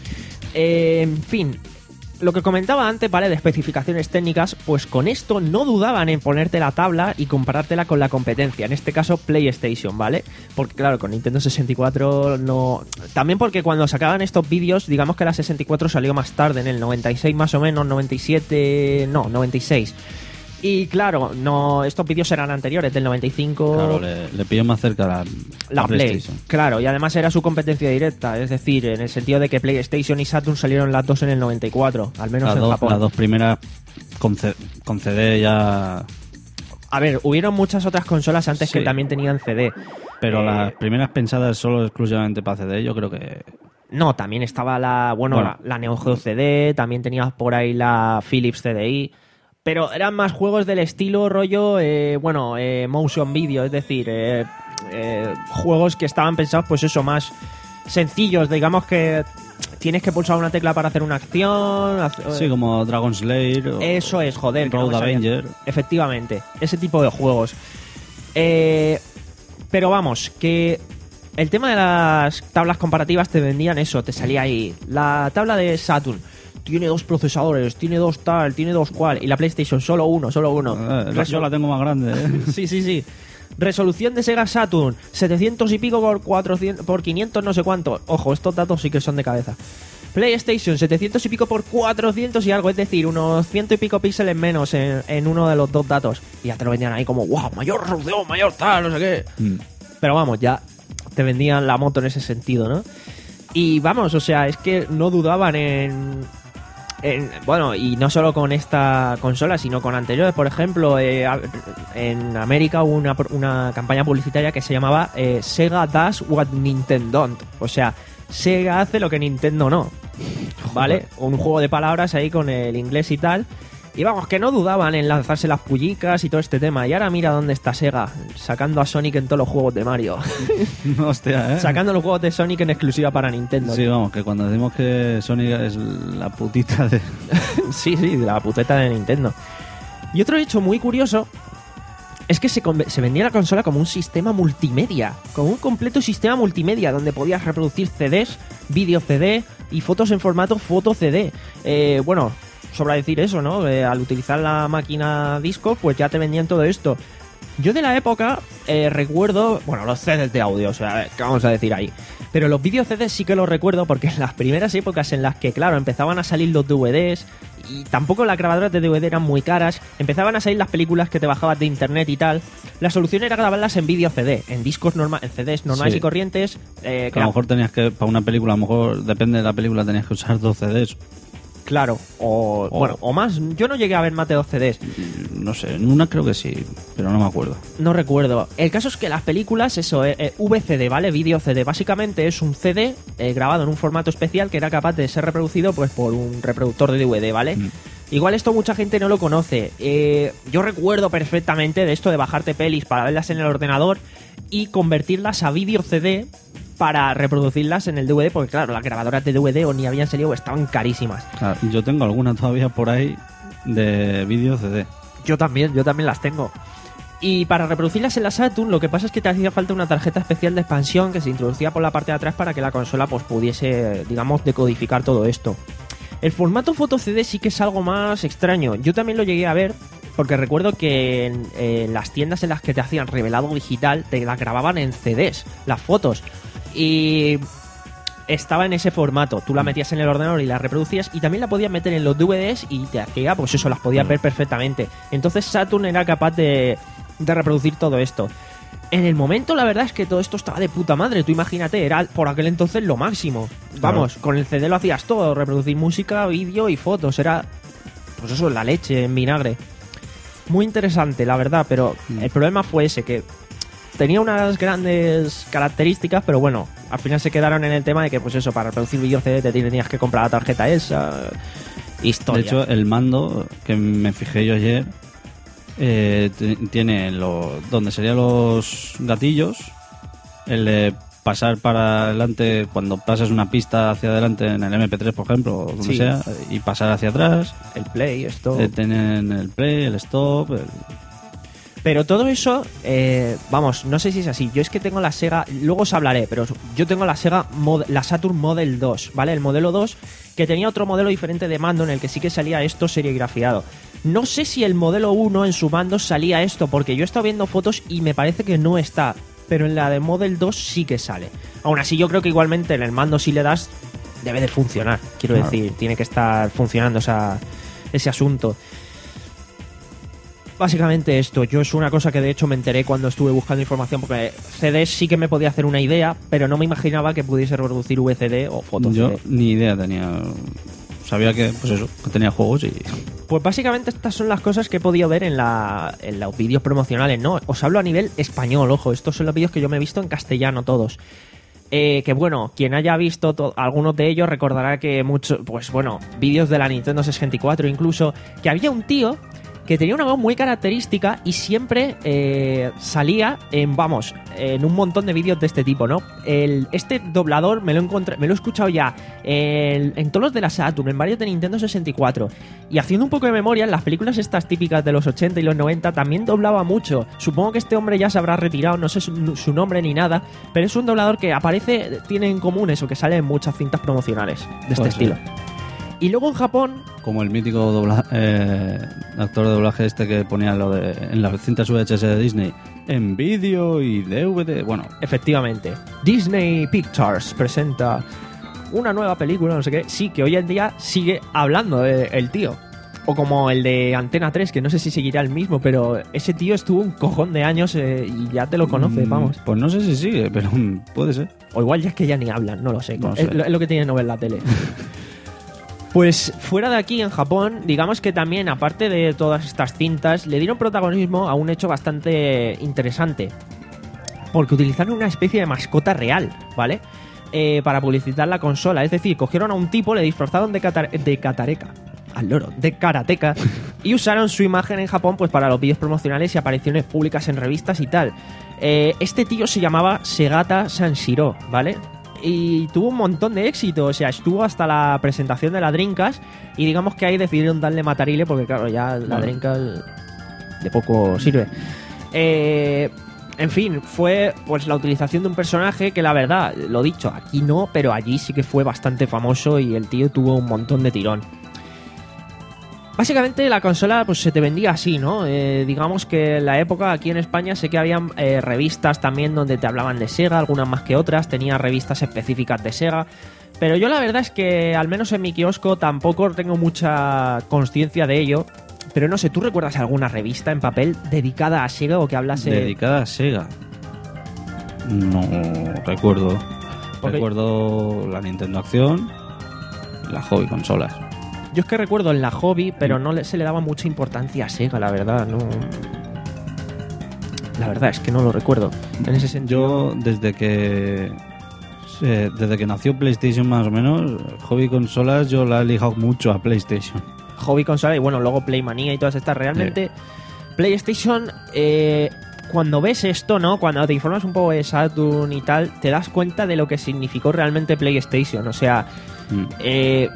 Eh, en fin, lo que comentaba antes, ¿vale? De especificaciones técnicas, pues con esto no dudaban en ponerte la tabla y comparártela con la competencia, en este caso PlayStation, ¿vale? Porque claro, con Nintendo sesenta y cuatro no... También porque cuando sacaban estos vídeos, digamos que la sesenta y cuatro salió más tarde, en el noventa y seis más o menos, noventa y siete... No, noventa y seis. Y claro, no, estos vídeos eran anteriores, del noventa y cinco... Claro, le, le pilló más cerca la, La Play, PlayStation. claro, y además era su competencia directa, es decir, en el sentido de que PlayStation y Saturn salieron las dos en el noventa y cuatro, al menos Las en dos, Japón. las dos primeras con, C- con C D ya... A ver, hubieron muchas otras consolas antes Sí. que también tenían C D. Pero Eh, las primeras pensadas solo exclusivamente para C D, yo creo que... No, también estaba la, bueno, Bueno. la, la Neo Geo C D, también tenías por ahí la Philips C D I, pero eran más juegos del estilo rollo, eh, bueno, eh, motion video, es decir, eh, eh, juegos que estaban pensados, pues eso, más sencillos, digamos que tienes que pulsar una tecla para hacer una acción. hace- Sí, como Dragon Slayer o Eso es, joder. que no Road me salía. Avenger. Efectivamente, ese tipo de juegos. Eh, pero vamos, que el tema de las tablas comparativas te vendían eso, te salía ahí. La tabla de Saturn tiene dos procesadores, tiene dos tal, tiene dos cual. Y la PlayStation solo uno, solo uno. Eh, Resol- yo la tengo más grande, ¿eh? Sí, sí, sí. Resolución de Sega Saturn, setecientos y pico por cuatrocientos, por quinientos no sé cuánto. Ojo, estos datos sí que son de cabeza. PlayStation, setecientos y pico por cuatrocientos y algo, es decir, unos ciento y pico píxeles menos en, en uno de los dos datos. Y ya te lo vendían ahí como, wow, mayor resolución, mayor tal, no sé qué. Mm. Pero vamos, ya te vendían la moto en ese sentido, ¿no? Y vamos, o sea, es que no dudaban en... en- bueno, y no solo con esta consola, sino con anteriores. Por ejemplo, eh, a- en América hubo una, una campaña publicitaria que se llamaba eh, Sega does what Nintendo don't. O sea, Sega hace lo que Nintendo no. ¿Vale? Un juego de palabras ahí con el inglés y tal. Y vamos, que no dudaban en lanzarse las pullicas y todo este tema. Y ahora mira dónde está Sega, sacando a Sonic en todos los juegos de Mario. Hostia, ¿eh? Sacando los juegos de Sonic en exclusiva para Nintendo. Sí, vamos, que cuando decimos que Sonic es la putita de... Sí, sí, de la puteta de Nintendo. Y otro hecho muy curioso es que se, conve- se vendía la consola como un sistema multimedia, como un completo sistema multimedia donde podías reproducir C Ds, vídeo C D y fotos en formato foto C D. Eh, bueno, sobra decir eso, ¿no? Eh, al utilizar la máquina disco, pues ya te vendían todo esto. Yo de la época eh, recuerdo, bueno, los C Ds de audio, o sea, ¿qué vamos a decir ahí? Pero los vídeos C Ds sí que los recuerdo porque en las primeras épocas en las que, claro, empezaban a salir los D V Ds y tampoco las grabadoras de D V D eran muy caras, empezaban a salir las películas que te bajabas de internet y tal, la solución era grabarlas en vídeo C D, en discos normales, en C Ds normales Sí. y corrientes. Eh, Que a lo mejor tenías que, para una película, a lo mejor, depende de la película, tenías que usar dos C Ds. Claro, o, O- bueno, o más. Yo no llegué a ver más de dos C Ds. No sé, en una creo que sí, pero no me acuerdo. No recuerdo. El caso es que las películas, eso, eh, eh, V C D, ¿vale? Vídeo C D. Básicamente es un C D eh, grabado en un formato especial que era capaz de ser reproducido pues por un reproductor de D V D, ¿vale? Mm. Igual esto mucha gente no lo conoce. Eh, yo recuerdo perfectamente de esto de bajarte pelis para verlas en el ordenador y convertirlas a vídeo C D para reproducirlas en el D V D, porque claro, las grabadoras de D V D o ni habían salido o estaban carísimas. Claro, yo tengo alguna todavía por ahí de vídeo C D. Yo también, yo también las tengo. Y para reproducirlas en la Saturn, lo que pasa es que te hacía falta una tarjeta especial de expansión que se introducía por la parte de atrás para que la consola pues pudiese, digamos, decodificar todo esto. El formato foto C D sí que es algo más extraño. Yo también lo llegué a ver porque recuerdo que en, en las tiendas en las que te hacían revelado digital te las grababan en C Ds, las fotos. Y estaba en ese formato. Tú la metías en el ordenador y la reproducías, y también la podías meter en los D V Ds y te hacía, pues eso, las podías ver perfectamente. Entonces Saturn era capaz de, de reproducir todo esto. En el momento la verdad es que todo esto estaba de puta madre. Tú imagínate, era por aquel entonces lo máximo. Vamos, claro. Con el C D lo hacías todo, reproducir música, vídeo y fotos. Era, pues eso, la leche en vinagre. Muy interesante, la verdad, pero mm. el problema fue ese, que tenía unas grandes características, pero bueno, al final se quedaron en el tema de que, pues eso, para reproducir vídeo C D te tenías que comprar la tarjeta esa. Historia. De hecho, el mando, que me fijé yo ayer, eh, t- tiene lo, donde serían los gatillos, el de pasar para adelante cuando pasas una pista hacia adelante en el eme pe tres, por ejemplo, o donde sí. sea, y pasar hacia atrás. El play, esto. Eh, tienen el play, el stop. El... Pero todo eso, eh, vamos, no sé si es así. Yo es que tengo la Sega, luego os hablaré, pero yo tengo la Sega, Mod, la Saturn Model dos, ¿vale? El modelo dos, que tenía otro modelo diferente de mando en el que sí que salía esto serigrafiado. No sé si el modelo uno en su mando salía esto, porque yo he estado viendo fotos y me parece que no está, pero en la de Model dos sí que sale. Aún así, yo creo que igualmente en el mando, si le das, debe de funcionar. Quiero claro. decir, tiene que estar funcionando esa, ese asunto. Básicamente esto, yo es una cosa que de hecho me enteré cuando estuve buscando información, porque C Ds sí que me podía hacer una idea, pero no me imaginaba que pudiese reproducir V C D o fotos. Yo ni idea tenía, sabía que, pues eso, que tenía juegos y... Pues básicamente estas son las cosas que he podido ver en, la, en los vídeos promocionales, ¿no? Os hablo a nivel español, ojo, estos son los vídeos que yo me he visto en castellano todos. Eh, que bueno, quien haya visto to- algunos de ellos recordará que muchos, pues bueno, vídeos de la Nintendo sesenta y cuatro incluso, que había un tío que tenía una voz muy característica y siempre eh, salía en, vamos, en un montón de vídeos de este tipo, ¿no? El, este doblador me lo encontré, me lo he escuchado ya en, en todos los de la Saturn, en varios de Nintendo sesenta y cuatro. Y haciendo un poco de memoria, en las películas estas típicas de los ochenta y los noventa también doblaba mucho. Supongo que este hombre ya se habrá retirado, no sé su, su nombre ni nada, pero es un doblador que aparece, tiene en común eso, que sale en muchas cintas promocionales de este pues estilo. Sí. Y luego en Japón... Como el mítico dobla, eh, actor de doblaje este que ponía lo de en las cintas V H S de Disney, en vídeo y D V D, bueno... Efectivamente. Disney Pictures presenta una nueva película, no sé qué. Sí, que hoy en día sigue hablando de, el tío. O como el de Antena tres, que no sé si seguirá el mismo, pero ese tío estuvo un cojón de años eh, y ya te lo conoces, mm, vamos. Pues no sé si sigue, pero puede ser. O igual ya es que ya ni hablan, no lo sé. No es, sé. Lo, es lo que tiene no ver la tele. Pues fuera de aquí, en Japón, digamos que también, aparte de todas estas cintas, le dieron protagonismo a un hecho bastante interesante. Porque utilizaron una especie de mascota real, ¿vale? Eh, para publicitar la consola. Es decir, cogieron a un tipo, le disfrazaron de, catar- de catareca, al loro, de karateka, y usaron su imagen en Japón pues para los vídeos promocionales y apariciones públicas en revistas y tal. Eh, este tío se llamaba Segata Sanshiro, ¿vale? Y tuvo un montón de éxito, o sea, estuvo hasta la presentación de la Dreamcast y digamos que ahí decidieron darle matarile porque claro, ya la Vale. Dreamcast de poco sirve. Eh, en fin, fue pues la utilización de un personaje que la verdad, lo dicho, aquí no, pero allí sí que fue bastante famoso y el tío tuvo un montón de tirón. Básicamente la consola pues se te vendía así, ¿no? Eh, digamos que en la época aquí en España sé que habían eh, revistas también donde te hablaban de Sega, algunas más que otras, tenía revistas específicas de Sega, pero yo la verdad es que al menos en mi kiosco tampoco tengo mucha conciencia de ello, pero no sé, ¿tú recuerdas alguna revista en papel dedicada a Sega o que hablase...? Dedicada a Sega. No recuerdo. Porque- Recuerdo la Nintendo Acción, la Hobby Consolas. Yo es que recuerdo en la Hobby, pero no le- se le daba mucha importancia a Sega, la verdad, no... La verdad es que no lo recuerdo. En ese sentido... Yo, desde que eh, desde que nació PlayStation más o menos, Hobby Consolas yo la he ligado mucho a PlayStation. hobby consola y bueno, luego Playmania y todas estas. Realmente, sí. PlayStation, eh, cuando ves esto, ¿no? Cuando te informas un poco de Saturn y tal, te das cuenta de lo que significó realmente PlayStation. O sea, mm. eh,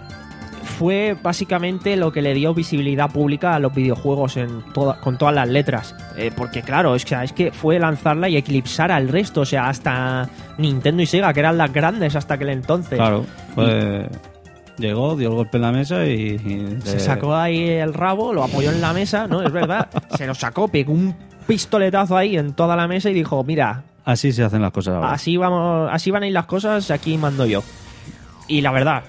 fue básicamente lo que le dio visibilidad pública a los videojuegos en toda, con todas las letras. Eh, porque claro, es que, es que fue lanzarla y eclipsar al resto. O sea, hasta Nintendo y Sega, que eran las grandes hasta aquel entonces. Claro, pues... Llegó, dio el golpe en la mesa y... y se sacó ahí el rabo, lo apoyó en la mesa, ¿no? Es verdad. Se lo sacó, pegó un pistoletazo ahí en toda la mesa y dijo, mira... Así se hacen las cosas ahora. Así, vamos, así van a ir las cosas, aquí mando yo. Y la verdad,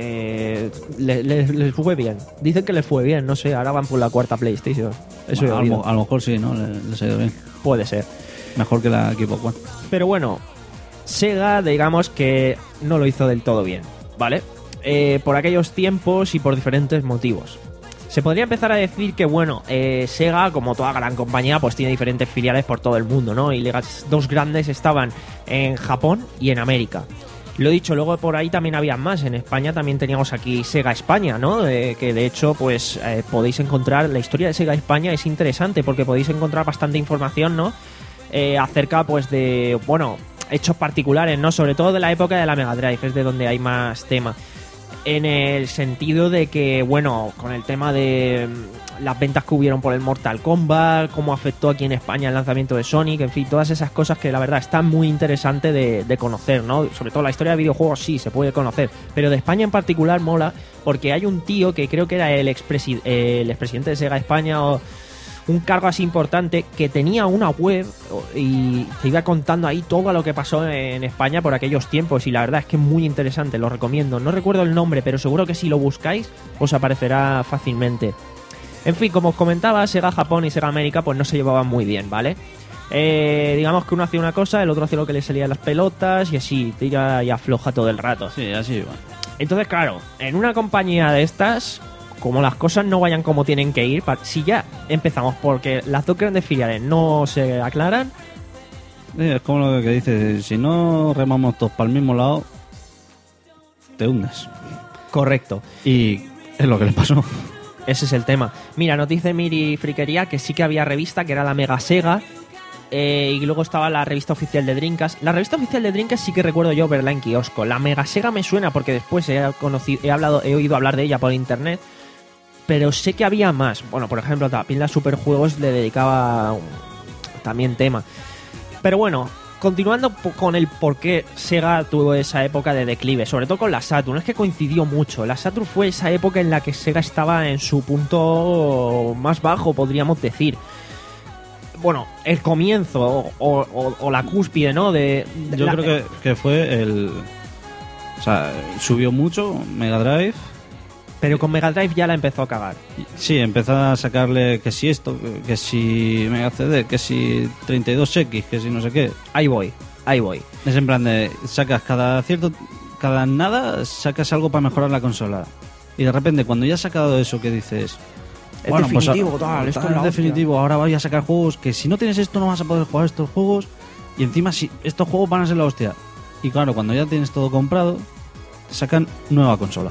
se, les, les, les fue bien. Dicen que les fue bien, no sé, ahora van por la cuarta PlayStation. Eso bueno, he oído. A, lo, a lo mejor sí, ¿no? Les, les ha ido bien. Puede ser. Mejor que la Xbox One. Pero bueno, Sega, digamos que no lo hizo del todo bien, ¿vale? Eh, por aquellos tiempos y por diferentes motivos. Se podría empezar a decir que, bueno, eh, Sega, como toda gran compañía, pues tiene diferentes filiales por todo el mundo, ¿no? Y las dos grandes estaban en Japón y en América. Lo dicho, luego por ahí también había más. En España también teníamos aquí Sega España, ¿no? Eh, que de hecho, pues eh, podéis encontrar... La historia de Sega España es interesante porque podéis encontrar bastante información, ¿no? Eh, acerca, pues, de, bueno, hechos particulares, ¿no? Sobre todo de la época de la Mega Drive, es de donde hay más tema. En el sentido de que, bueno, con el tema de las ventas que hubieron por el Mortal Kombat, cómo afectó aquí en España el lanzamiento de Sonic, en fin, todas esas cosas que la verdad están muy interesantes de, de conocer, ¿no? Sobre todo la historia de videojuegos sí se puede conocer, pero de España en particular mola porque hay un tío que creo que era el, expresi- el expresidente de Sega España o un cargo así importante, que tenía una web y te iba contando ahí todo lo que pasó en España por aquellos tiempos, y la verdad es que es muy interesante, lo recomiendo. No recuerdo el nombre, pero seguro que si lo buscáis os aparecerá fácilmente. En fin, como os comentaba, Sega Japón y Sega América pues no se llevaban muy bien, ¿vale? Eh, digamos que uno hacía una cosa, el otro hacía lo que le salía las pelotas y así, tira y afloja todo el rato. Sí, así va. Entonces, claro, en una compañía de estas, como las cosas no vayan como tienen que ir, si ya empezamos porque las dos grandes filiales no se aclaran... Sí, es como lo que dice, si no remamos todos para el mismo lado, te hundes. Correcto. Y es lo que le pasó. Ese es el tema. Mira, nos dice Miri Friquería que sí que había revista, que era la Mega Sega, eh, y luego estaba la revista oficial de Dreamcast. La revista oficial de Dreamcast sí que recuerdo yo verla en kiosco. La Mega Sega me suena porque después he, conocido, he, hablado, he oído hablar de ella por internet, pero sé que había más. Bueno, por ejemplo, también la Superjuegos le dedicaba un, también tema. Pero bueno, continuando con el por qué Sega tuvo esa época de declive, sobre todo con la Saturn, es que coincidió mucho. La Saturn fue esa época en la que Sega estaba en su punto más bajo, podríamos decir. Bueno, el comienzo o, o, o la cúspide, ¿no? De, de Yo la, creo que, que fue el... O sea, subió mucho Mega Drive. Pero con Mega Drive ya la empezó a cagar. Sí, empezó a sacarle que si esto, que si Mega C D, que si treinta y dos equis, que si no sé qué. Ahí voy, ahí voy. Es en plan de, sacas cada cierto, cada nada, sacas algo para mejorar la consola. Y de repente, cuando ya has sacado eso que dices... Es bueno, definitivo, pues, tal, esto es la es definitivo, ahora voy a sacar juegos que si no tienes esto no vas a poder jugar estos juegos. Y encima si estos juegos van a ser la hostia. Y claro, cuando ya tienes todo comprado, sacan nueva consola.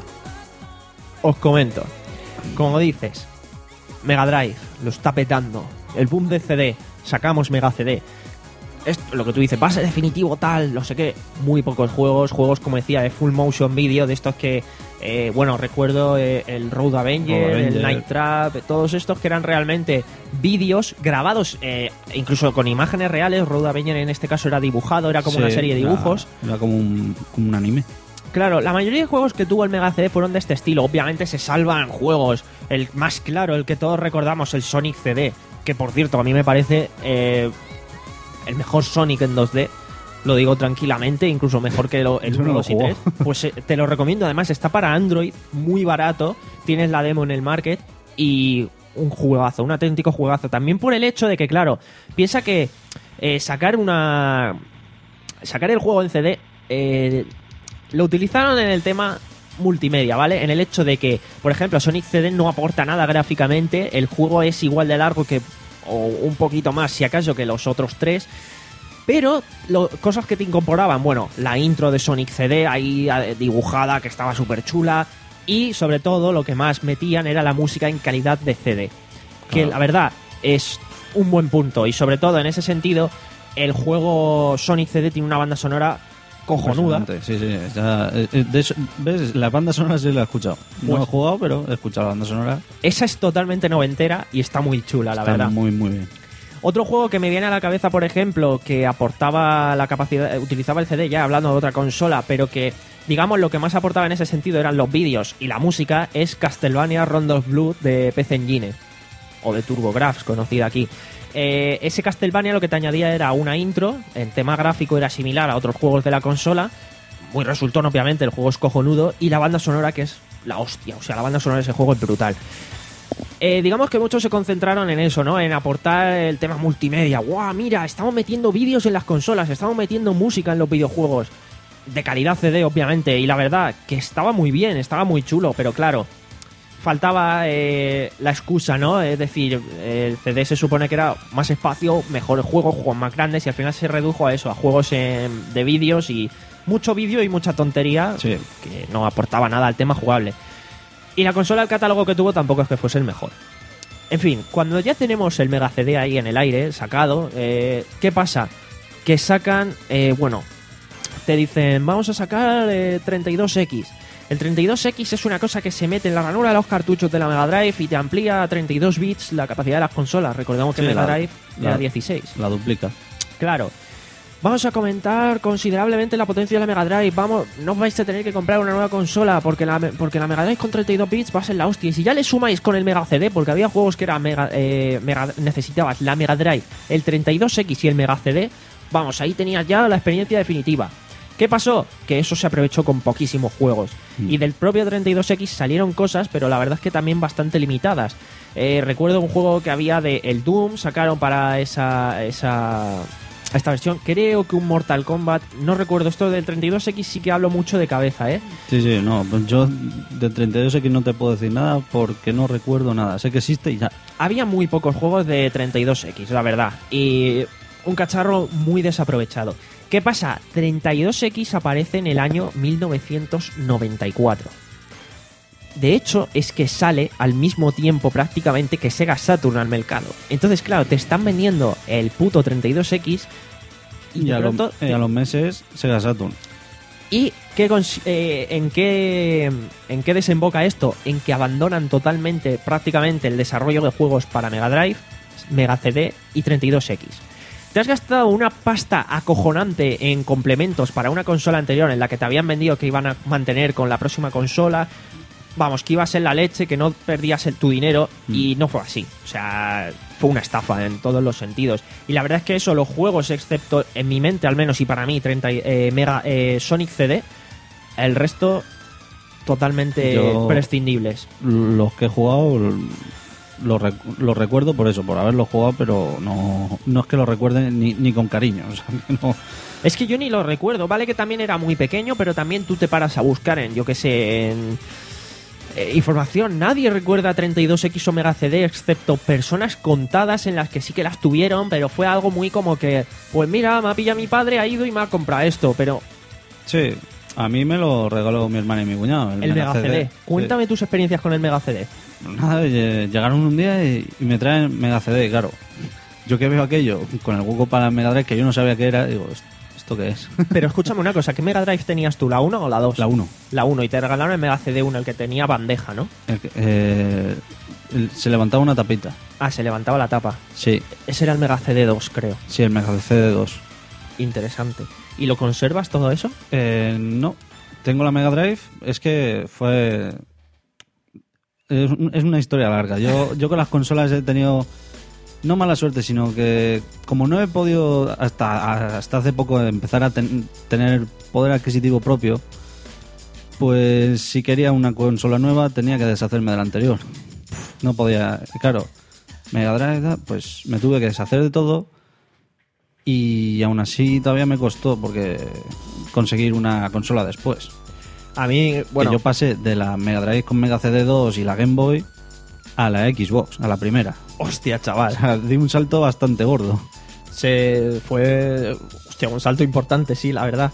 Os comento, como dices, Mega Drive lo está petando, el boom de C D, sacamos Mega C D, esto, lo que tú dices, va a ser definitivo tal, no sé qué, muy pocos juegos, juegos como decía de full motion video, de estos que, eh, bueno, recuerdo eh, el Road Avenger, Road Avenger, el Night Trap, todos estos que eran realmente vídeos grabados, eh, incluso con imágenes reales. Road Avenger en este caso era dibujado, era como Sí, una serie de dibujos. Era, era como, un, como un anime. Claro, la mayoría de juegos que tuvo el Mega C D fueron de este estilo. Obviamente se salvan juegos. El más claro, el que todos recordamos, el Sonic C D. Que por cierto, a mí me parece eh, el mejor Sonic en dos D. Lo digo tranquilamente, incluso mejor que lo, el Yo no uno, lo dos y juego. tres. Pues eh, te lo recomiendo. Además está para Android, muy barato. Tienes la demo en el market y un juegazo, un auténtico juegazo. También por el hecho de que, claro, piensa que eh, sacar una... Sacar el juego en C D... Eh, lo utilizaron en el tema multimedia, ¿vale? En el hecho de que, por ejemplo, Sonic C D no aporta nada gráficamente, el juego es igual de largo que, o un poquito más, si acaso, que los otros tres, pero lo, cosas que te incorporaban, bueno, la intro de Sonic C D ahí dibujada, que estaba súper chula, Y sobre todo lo que más metían era la música en calidad de C D. Que Claro. la verdad es un buen punto. Y sobre todo en ese sentido, el juego Sonic C D tiene una banda sonora cojonuda. Impresionante, Sí, sí. ya, eh, de eso- ¿Ves? La banda sonora sí la he escuchado. No Pues- he jugado, pero he escuchado la banda sonora. Esa es totalmente noventera y está muy chula, la Está verdad. muy, muy bien. Otro juego que me viene a la cabeza, por ejemplo, que aportaba la capacidad, utilizaba el C D ya hablando de otra consola, pero que, digamos, lo que más aportaba en ese sentido eran los vídeos y la música, es Castlevania Rondo of Blood de P C Engine, o de TurboGrafx, conocida aquí. Eh, ese Castlevania lo que te añadía era una intro, en tema gráfico era similar a otros juegos de la consola, muy resultón obviamente, el juego es cojonudo, y la banda sonora que es la hostia, o sea, la banda sonora de ese juego es brutal. Eh, digamos que muchos se concentraron en eso, ¿no? En aportar el tema multimedia. ¡Guau! Mira, estamos metiendo vídeos en las consolas, estamos metiendo música en los videojuegos. De calidad C D, obviamente. Y la verdad, que estaba muy bien, estaba muy chulo, pero claro, faltaba eh, la excusa, ¿no? Es decir, el C D se supone que era más espacio, mejores juegos, juegos más grandes, y al final se redujo a eso, a juegos eh, de vídeos y mucho vídeo y mucha tontería Sí. que no aportaba nada al tema jugable. Y la consola, el catálogo que tuvo tampoco es que fuese el mejor. En fin, cuando ya tenemos el Mega C D ahí en el aire, sacado, eh, ¿qué pasa? Que sacan, eh, bueno, te dicen, vamos a sacar eh, treinta y dos equis. El treinta y dos equis es una cosa que se mete en la ranura de los cartuchos de la Mega Drive y te amplía a treinta y dos bits la capacidad de las consolas. Recordemos que Sí, Mega la- Drive la- era dieciséis. La duplica. Claro. Vamos a comentar considerablemente la potencia de la Mega Drive. Vamos, no os vais a tener que comprar una nueva consola porque la, porque la Mega Drive con treinta y dos bits va a ser la hostia. Y si ya le sumáis con el Mega C D, porque había juegos que era Mega, eh, Mega, necesitabas la Mega Drive, el treinta y dos equis y el Mega C D, vamos, ahí tenías ya la experiencia definitiva. ¿Qué pasó? Que eso se aprovechó con poquísimos juegos. Mm. Y del propio treinta y dos equis salieron cosas, pero la verdad es que también bastante limitadas. Eh, recuerdo un juego que había de el Doom, sacaron para esa... esa esta versión, creo que un Mortal Kombat, no recuerdo, esto del treinta y dos equis sí que hablo mucho de cabeza, ¿eh? Sí, sí, no. Pues yo de treinta y dos equis no te puedo decir nada porque no recuerdo nada. Sé que existe y ya. Había muy pocos juegos de treinta y dos equis, la verdad, y un cacharro muy desaprovechado. ¿Qué pasa? treinta y dos equis aparece en el año mil novecientos noventa y cuatro. De hecho, es que sale al mismo tiempo prácticamente que Sega Saturn al mercado. Entonces, claro, te están vendiendo el puto treinta y dos equis y, Y de a, lo- pronto eh, te- a los meses Sega Saturn. ¿Y qué cons- eh, en, qué, en qué desemboca esto? En que abandonan totalmente, prácticamente, el desarrollo de juegos para Mega Drive, Mega C D y treinta y dos equis. Te has gastado una pasta acojonante en complementos para una consola anterior en la que te habían vendido que iban a mantener con la próxima consola. Vamos, que iba a ser la leche, que no perdías el, tu dinero, y no fue así. O sea, fue una estafa en todos los sentidos. Y la verdad es que eso, los juegos, excepto en mi mente al menos y para mí, treinta eh, Mega eh, Sonic C D, el resto totalmente Yo- prescindibles. Los que he jugado los rec- los recuerdo por eso, por haberlos jugado, pero no, no es que los recuerde ni, ni con cariño. O sea, que no. Es que yo ni lo recuerdo, vale que también era muy pequeño, pero también tú te paras a buscar en, yo qué sé, en eh, información. Nadie recuerda treinta y dos equis o Mega C D, excepto personas contadas en las que sí que las tuvieron, pero fue algo muy como que, pues mira, me ha pillado mi padre, ha ido y me ha comprado esto, pero Sí, a mí me lo regaló mi hermana y mi cuñado. El, el Mega C D. Cuéntame tus experiencias con el Mega C D. Sí. Nada, lle- llegaron un día y, y me traen Mega C D, claro. Yo que veo aquello con el hueco para el Mega Drive que yo no sabía qué era, digo, ¿esto qué es? Pero escúchame una cosa, ¿qué Mega Drive tenías tú, la uno o la dos? La uno. La uno, y te regalaron el Mega C D uno, el que tenía bandeja, ¿no? El que- eh, el- se levantaba una tapita. Ah, se levantaba la tapa. Sí, Ese era el Mega C D dos, creo. sí, el Mega C D dos. Interesante. ¿Y lo conservas todo eso? Eh, no, tengo la Mega Drive, es que fue... Es, un- es una historia larga. Yo, yo con las consolas he tenido, no mala suerte, sino que como no he podido hasta, hasta hace poco empezar a ten- tener poder adquisitivo propio, pues si quería una consola nueva tenía que deshacerme de la anterior. No podía, claro, Mega Drive, pues me tuve que deshacer de todo. Y aún así todavía me costó porque conseguir una consola después. A mí, bueno, Que yo pasé de la Mega Drive con Mega C D dos y la Game Boy a la Xbox, a la primera. hostia, O chaval. sea, di un salto bastante gordo. Se fue, hostia, un salto importante, sí, la verdad.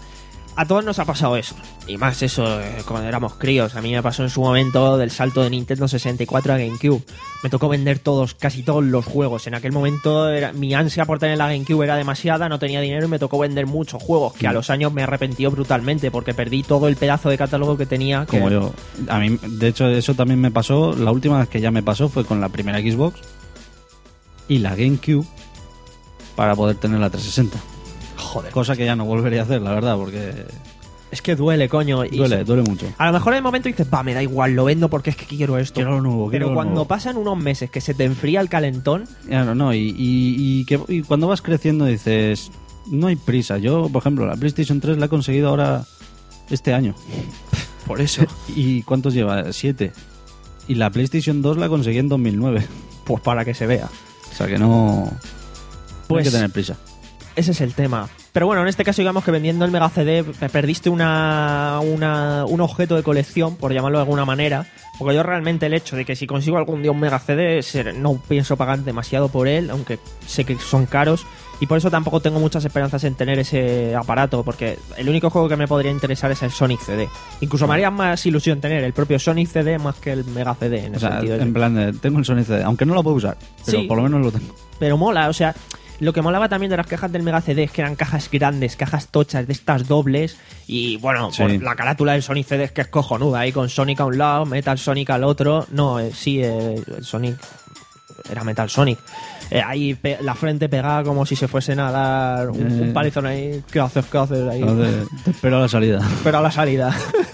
A todos nos ha pasado eso. Y más eso, eh, cuando éramos críos. A mí me pasó en su momento del salto de Nintendo sesenta y cuatro a GameCube. Me tocó vender todos, casi todos los juegos. En aquel momento era, mi ansia por tener la GameCube era demasiada, no tenía dinero y me tocó vender muchos juegos. Que a los años me arrepentió brutalmente porque perdí todo el pedazo de catálogo que tenía. Que... Como yo. A mí, de hecho, eso también me pasó. La última vez que ya me pasó fue con la primera Xbox y la GameCube para poder tener la trescientos sesenta. Joder. Cosa que ya no volvería a hacer, la verdad, porque... Es que duele, coño. Y Duele, duele mucho. a lo mejor en el momento dices, va, me da igual, lo vendo porque es que quiero esto. Quiero lo nuevo, quiero Pero lo cuando nuevo. pasan unos meses que se te enfría el calentón, Claro, no, y, y, y, que, y cuando vas creciendo dices, no hay prisa. Yo, por ejemplo, la PlayStation tres la he conseguido ahora este año. por eso, ¿Y cuántos lleva? Siete. Y la PlayStation dos la conseguí en dos mil nueve. pues para que se vea. O sea que no... no Pues- hay que tener prisa. Ese es el tema. Pero bueno, en este caso digamos que vendiendo el Mega C D perdiste una, una, un objeto de colección, por llamarlo de alguna manera. Porque yo realmente el hecho de que si consigo algún día un Mega C D ser- no pienso pagar demasiado por él, aunque sé que son caros. Y por eso tampoco tengo muchas esperanzas en tener ese aparato, porque el único juego que me podría interesar es el Sonic C D. Incluso me haría más ilusión tener el propio Sonic C D más que el Mega C D en O ese sea, sentido. en plan, de, tengo el Sonic C D, aunque no lo puedo usar, pero Sí. por lo menos lo tengo. Pero mola, o sea, lo que molaba también de las cajas del Mega C D es que eran cajas grandes, cajas tochas de estas dobles. Y bueno, Sí. por la carátula del Sonic C D es que es cojonuda, ahí con Sonic a un lado, Metal Sonic al otro. No, eh, sí, eh, el Sonic era Metal Sonic. Eh, ahí pe- la frente pegada como si se fuesen a dar un, Eh. un palizón ahí. ¿Qué haces? ¿Qué haces ahí? Entonces, te espero a la salida. Pero a la salida.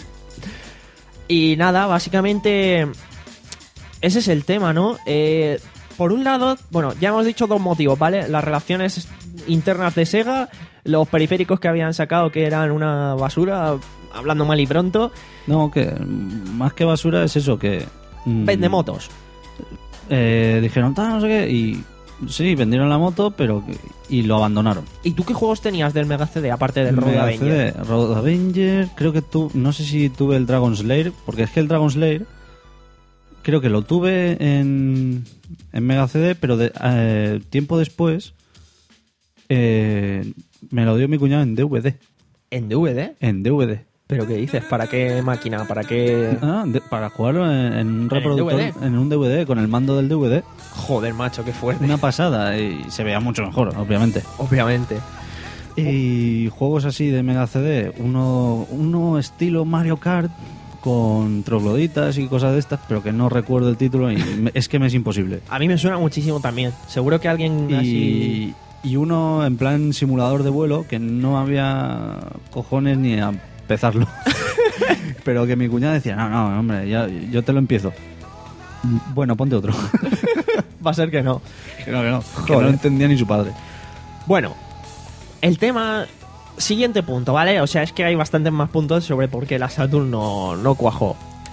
Y nada, básicamente ese es el tema, ¿no? Eh, por un lado, bueno, ya hemos dicho dos motivos, ¿vale? Las relaciones internas de Sega, los periféricos que habían sacado que eran una basura, hablando mal y pronto, No, que más que basura es eso, que... mm, vende motos. eh, dijeron, tal, no sé qué, y sí, vendieron la moto, pero que- y lo abandonaron. ¿Y tú qué juegos tenías del Mega C D aparte del Road Mega Avenger? C D, Road Avenger, creo que tú, no sé si tuve el Dragon Slayer, porque es que el Dragon Slayer creo que lo tuve en, en Mega C D, pero de, eh, tiempo después eh, me lo dio mi cuñado en D V D. ¿En D V D? En D V D. ¿Pero qué dices? ¿Para qué máquina? ¿Para qué...? Ah, de- para jugarlo en, en un el reproductor, D V D? en un D V D, con el mando del D V D. Joder, macho, qué fuerte. Una pasada, y se veía mucho mejor, obviamente. Obviamente. Y juegos así de Mega C D, uno, uno estilo Mario Kart con trogloditas y cosas de estas, pero que no recuerdo el título y me- es que me es imposible. A mí me suena muchísimo también. Seguro que alguien así... Y, y uno en plan simulador de vuelo que no había cojones ni a empezarlo. Pero que mi cuñada decía, no, no, hombre, ya, yo te lo empiezo. Bueno, ponte otro. Va a ser que no. que no, que no, que Joder. no entendía ni su padre. Bueno, el tema... Siguiente punto, ¿vale? O sea, es que hay bastantes más puntos sobre por qué la Saturn no, no cuajó.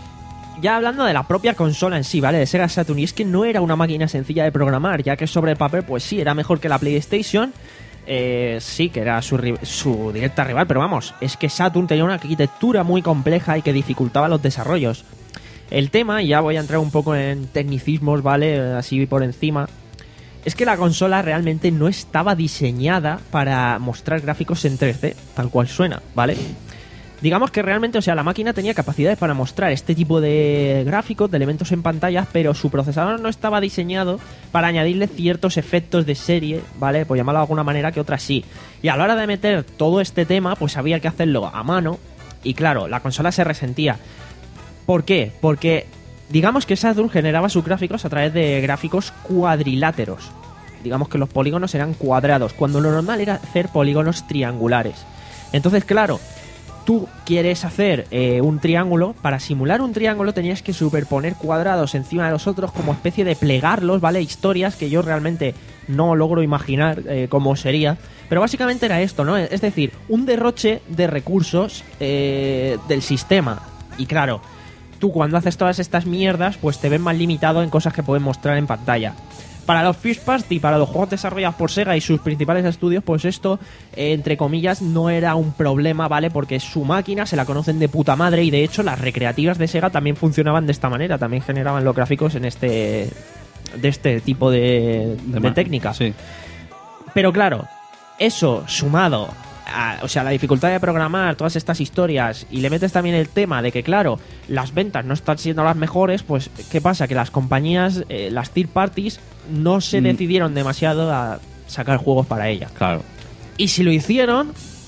Ya hablando de la propia consola en sí, ¿vale? De Sega Saturn, y es que no era una máquina sencilla de programar, ya que sobre el papel, pues sí, era mejor que la PlayStation. Eh, sí, que era su, ri- su directa rival, pero vamos, es que Saturn tenía una arquitectura muy compleja y que dificultaba los desarrollos. El tema, y ya voy a entrar un poco en tecnicismos, ¿vale? Así por encima. Es que la consola realmente no estaba diseñada para mostrar gráficos en tres D, tal cual suena, ¿vale? Digamos que realmente, o sea, la máquina tenía capacidades para mostrar este tipo de gráficos, de elementos en pantalla, pero su procesador no estaba diseñado para añadirle ciertos efectos de serie, ¿vale? Por llamarlo de alguna manera, que otras sí. Y a la hora de meter todo este tema, pues había que hacerlo a mano, y claro, la consola se resentía. ¿Por qué? Porque digamos que Saturn generaba sus gráficos a través de gráficos cuadriláteros. Digamos que los polígonos eran cuadrados, cuando lo normal era hacer polígonos triangulares. Entonces, claro, tú quieres hacer eh, un triángulo, para simular un triángulo tenías que superponer cuadrados encima de los otros como especie de plegarlos, ¿vale? Historias que yo realmente no logro imaginar eh, cómo sería. Pero básicamente era esto, ¿no? Es decir, un derroche de recursos eh, del sistema. Y claro, tú cuando haces todas estas mierdas, pues te ves más limitado en cosas que pueden mostrar en pantalla. Para los First Party, para los juegos desarrollados por Sega y sus principales estudios, pues esto, eh, entre comillas, no era un problema, ¿vale? Porque su máquina se la conocen de puta madre y de hecho las recreativas de Sega también funcionaban de esta manera, también generaban los gráficos en este de este tipo de, de, ma- técnica. Sí. Pero claro, eso sumado a- o sea, la dificultad de programar todas estas historias y le metes también el tema de que, claro, las ventas no están siendo las mejores, pues, ¿qué pasa? Que las compañías, eh, las third parties, no se Mm. decidieron demasiado a sacar juegos para ella. Claro. Y si lo hicieron,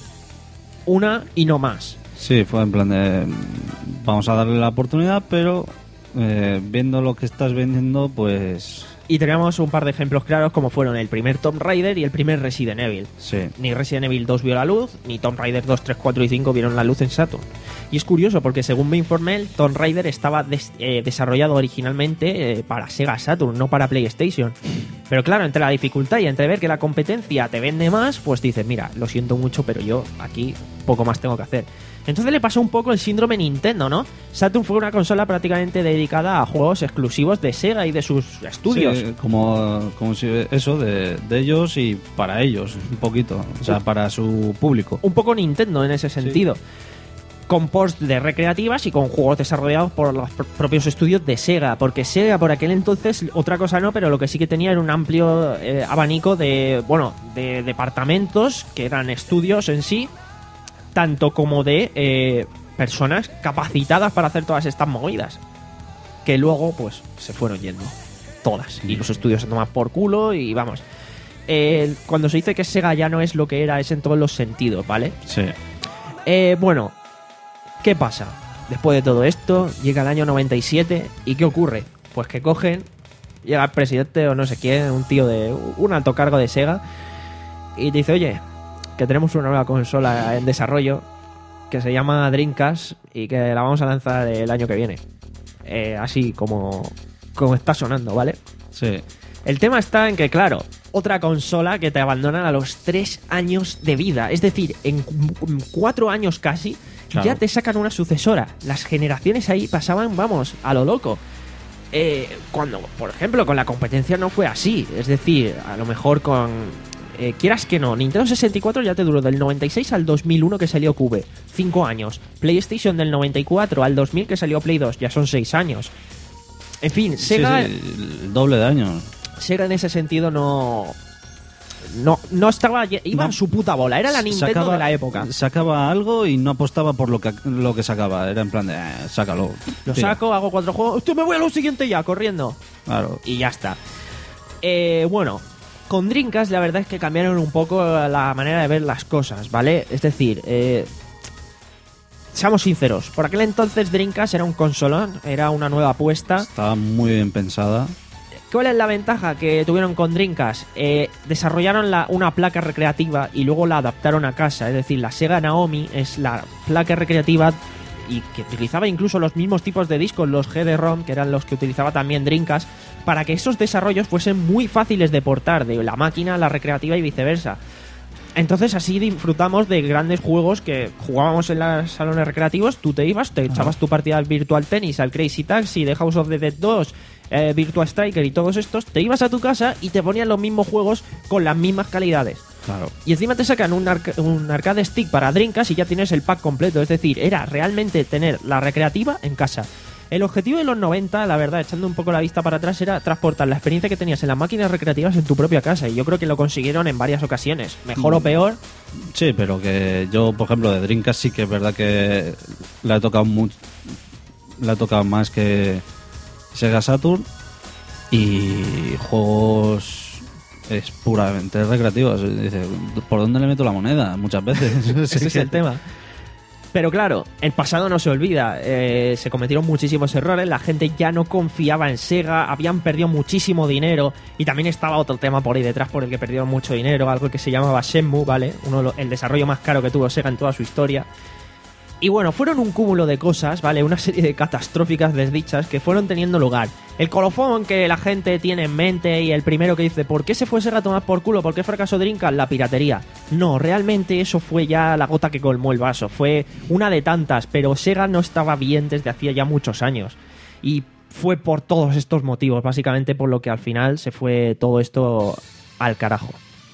una y no más. Sí, fue en plan de... Vamos a darle la oportunidad, pero eh, viendo lo que estás vendiendo, pues... Y tenemos un par de ejemplos claros como fueron el primer Tomb Raider y el primer Resident Evil. Sí. Ni Resident Evil dos vio la luz, ni Tomb Raider dos, tres, cuatro y cinco vieron la luz en Saturn. Y es curioso porque según me informé, el Tomb Raider estaba des- eh, desarrollado originalmente eh, para Sega Saturn, no para PlayStation. Pero claro, entre la dificultad y entre ver que la competencia te vende más, pues dices, mira, lo siento mucho, pero yo aquí poco más tengo que hacer. Entonces le pasó un poco el síndrome Nintendo, ¿no? Saturn fue una consola prácticamente dedicada a juegos exclusivos de Sega y de sus estudios. Sí, como, como si eso de, de ellos y para ellos, un poquito. O sea, para su público. Un poco Nintendo en ese sentido. Con ports de recreativas y con juegos desarrollados por los pr- propios estudios de Sega. Porque Sega por aquel entonces, otra cosa no, pero lo que sí que tenía era un amplio eh, abanico de, bueno, de departamentos que eran estudios en sí, tanto como de eh, personas capacitadas para hacer todas estas movidas. Que luego, pues, se fueron yendo. Todas. Y los estudios se toman por culo y vamos. Eh, cuando se dice que Sega ya no es lo que era, es en todos los sentidos, ¿vale? Sí. Eh, bueno, ¿qué pasa? Después de todo esto, llega el año noventa y siete y ¿qué ocurre? Pues que cogen, llega el presidente o no sé quién, un tío de un alto cargo de Sega y te dice, oye, que tenemos una nueva consola en desarrollo que se llama Dreamcast y que la vamos a lanzar el año que viene. Eh, así como, como está sonando, ¿vale? Sí. El tema está en que, claro, otra consola que te abandonan a los tres años de vida. Es decir, en cu- cuatro años casi, Claro. ya te sacan una sucesora. Las generaciones ahí pasaban, vamos, a lo loco. Eh, cuando, por ejemplo, con la competencia no fue así. Es decir, a lo mejor con... eh, quieras que no, Nintendo sesenta y cuatro ya te duró del noventa y seis al dos mil uno que salió Cube. Cinco años. PlayStation del noventa y cuatro al dos mil que salió Play dos. Ya son seis años. En fin, Sega... Sí, sí, el doble de años. Sega en ese sentido no no no estaba iba No. en su puta bola, era la Nintendo Sacaba- de la época. Sacaba algo y no apostaba por lo que, lo que sacaba. Era en plan de, eh, sácalo. Lo Tío. saco, hago cuatro juegos, hostia, me voy a lo siguiente ya corriendo Claro. y ya está. Eh, bueno, con Dreamcast la verdad es que cambiaron un poco la manera de ver las cosas, ¿vale? Es decir, eh, seamos sinceros, por aquel entonces Dreamcast era un consolón, era una nueva apuesta. Estaba muy bien pensada. ¿Cuál es la ventaja que tuvieron con Dreamcast? Eh, desarrollaron la- una placa recreativa y luego la adaptaron a casa. Es decir, la Sega Naomi es la placa recreativa y que utilizaba incluso los mismos tipos de discos, los G D ROM, que eran los que utilizaba también Dreamcast, para que esos desarrollos fuesen muy fáciles de portar de la máquina a la recreativa y viceversa. Entonces así disfrutamos de grandes juegos que jugábamos en los salones recreativos. Tú te ibas, te echabas tu partida al Virtual Tennis, al Crazy Taxi, de House of the Dead dos, eh, Virtua Striker y todos estos. Te ibas a tu casa y te ponían los mismos juegos con las mismas calidades. Claro. Y encima te sacan un, arca- un arcade stick para Dreamcast y ya tienes el pack completo. Es decir, era realmente tener la recreativa en casa. El objetivo de los noventa, la verdad, echando un poco la vista para atrás, era transportar la experiencia que tenías en las máquinas recreativas en tu propia casa. Y yo creo que lo consiguieron en varias ocasiones. Mejor o peor, Sí, pero que yo, por ejemplo, de Dreamcast sí que es verdad que le he tocado mucho, le he tocado más que Sega Saturn y juegos es puramente recreativos. Dice, ¿por dónde le meto la moneda? Muchas veces. ese es el tema. Pero claro, el pasado no se olvida. Eh, se cometieron muchísimos errores, la gente ya no confiaba en Sega, habían perdido muchísimo dinero y también estaba otro tema por ahí detrás por el que perdieron mucho dinero, algo que se llamaba Shenmue, ¿vale? Uno de los- el desarrollo más caro que tuvo Sega en toda su historia. Y bueno, fueron un cúmulo de cosas, ¿vale? Una serie de catastróficas desdichas que fueron teniendo lugar. El colofón que la gente tiene en mente y el primero que dice ¿por qué se fue Sega a tomar por culo? ¿Por qué fracasó Dreamcast? La piratería. No, realmente eso fue ya la gota que colmó el vaso. Fue una de tantas, pero Sega no estaba bien desde hacía ya muchos años. Y fue por todos estos motivos, básicamente por lo que al final se fue todo esto al carajo.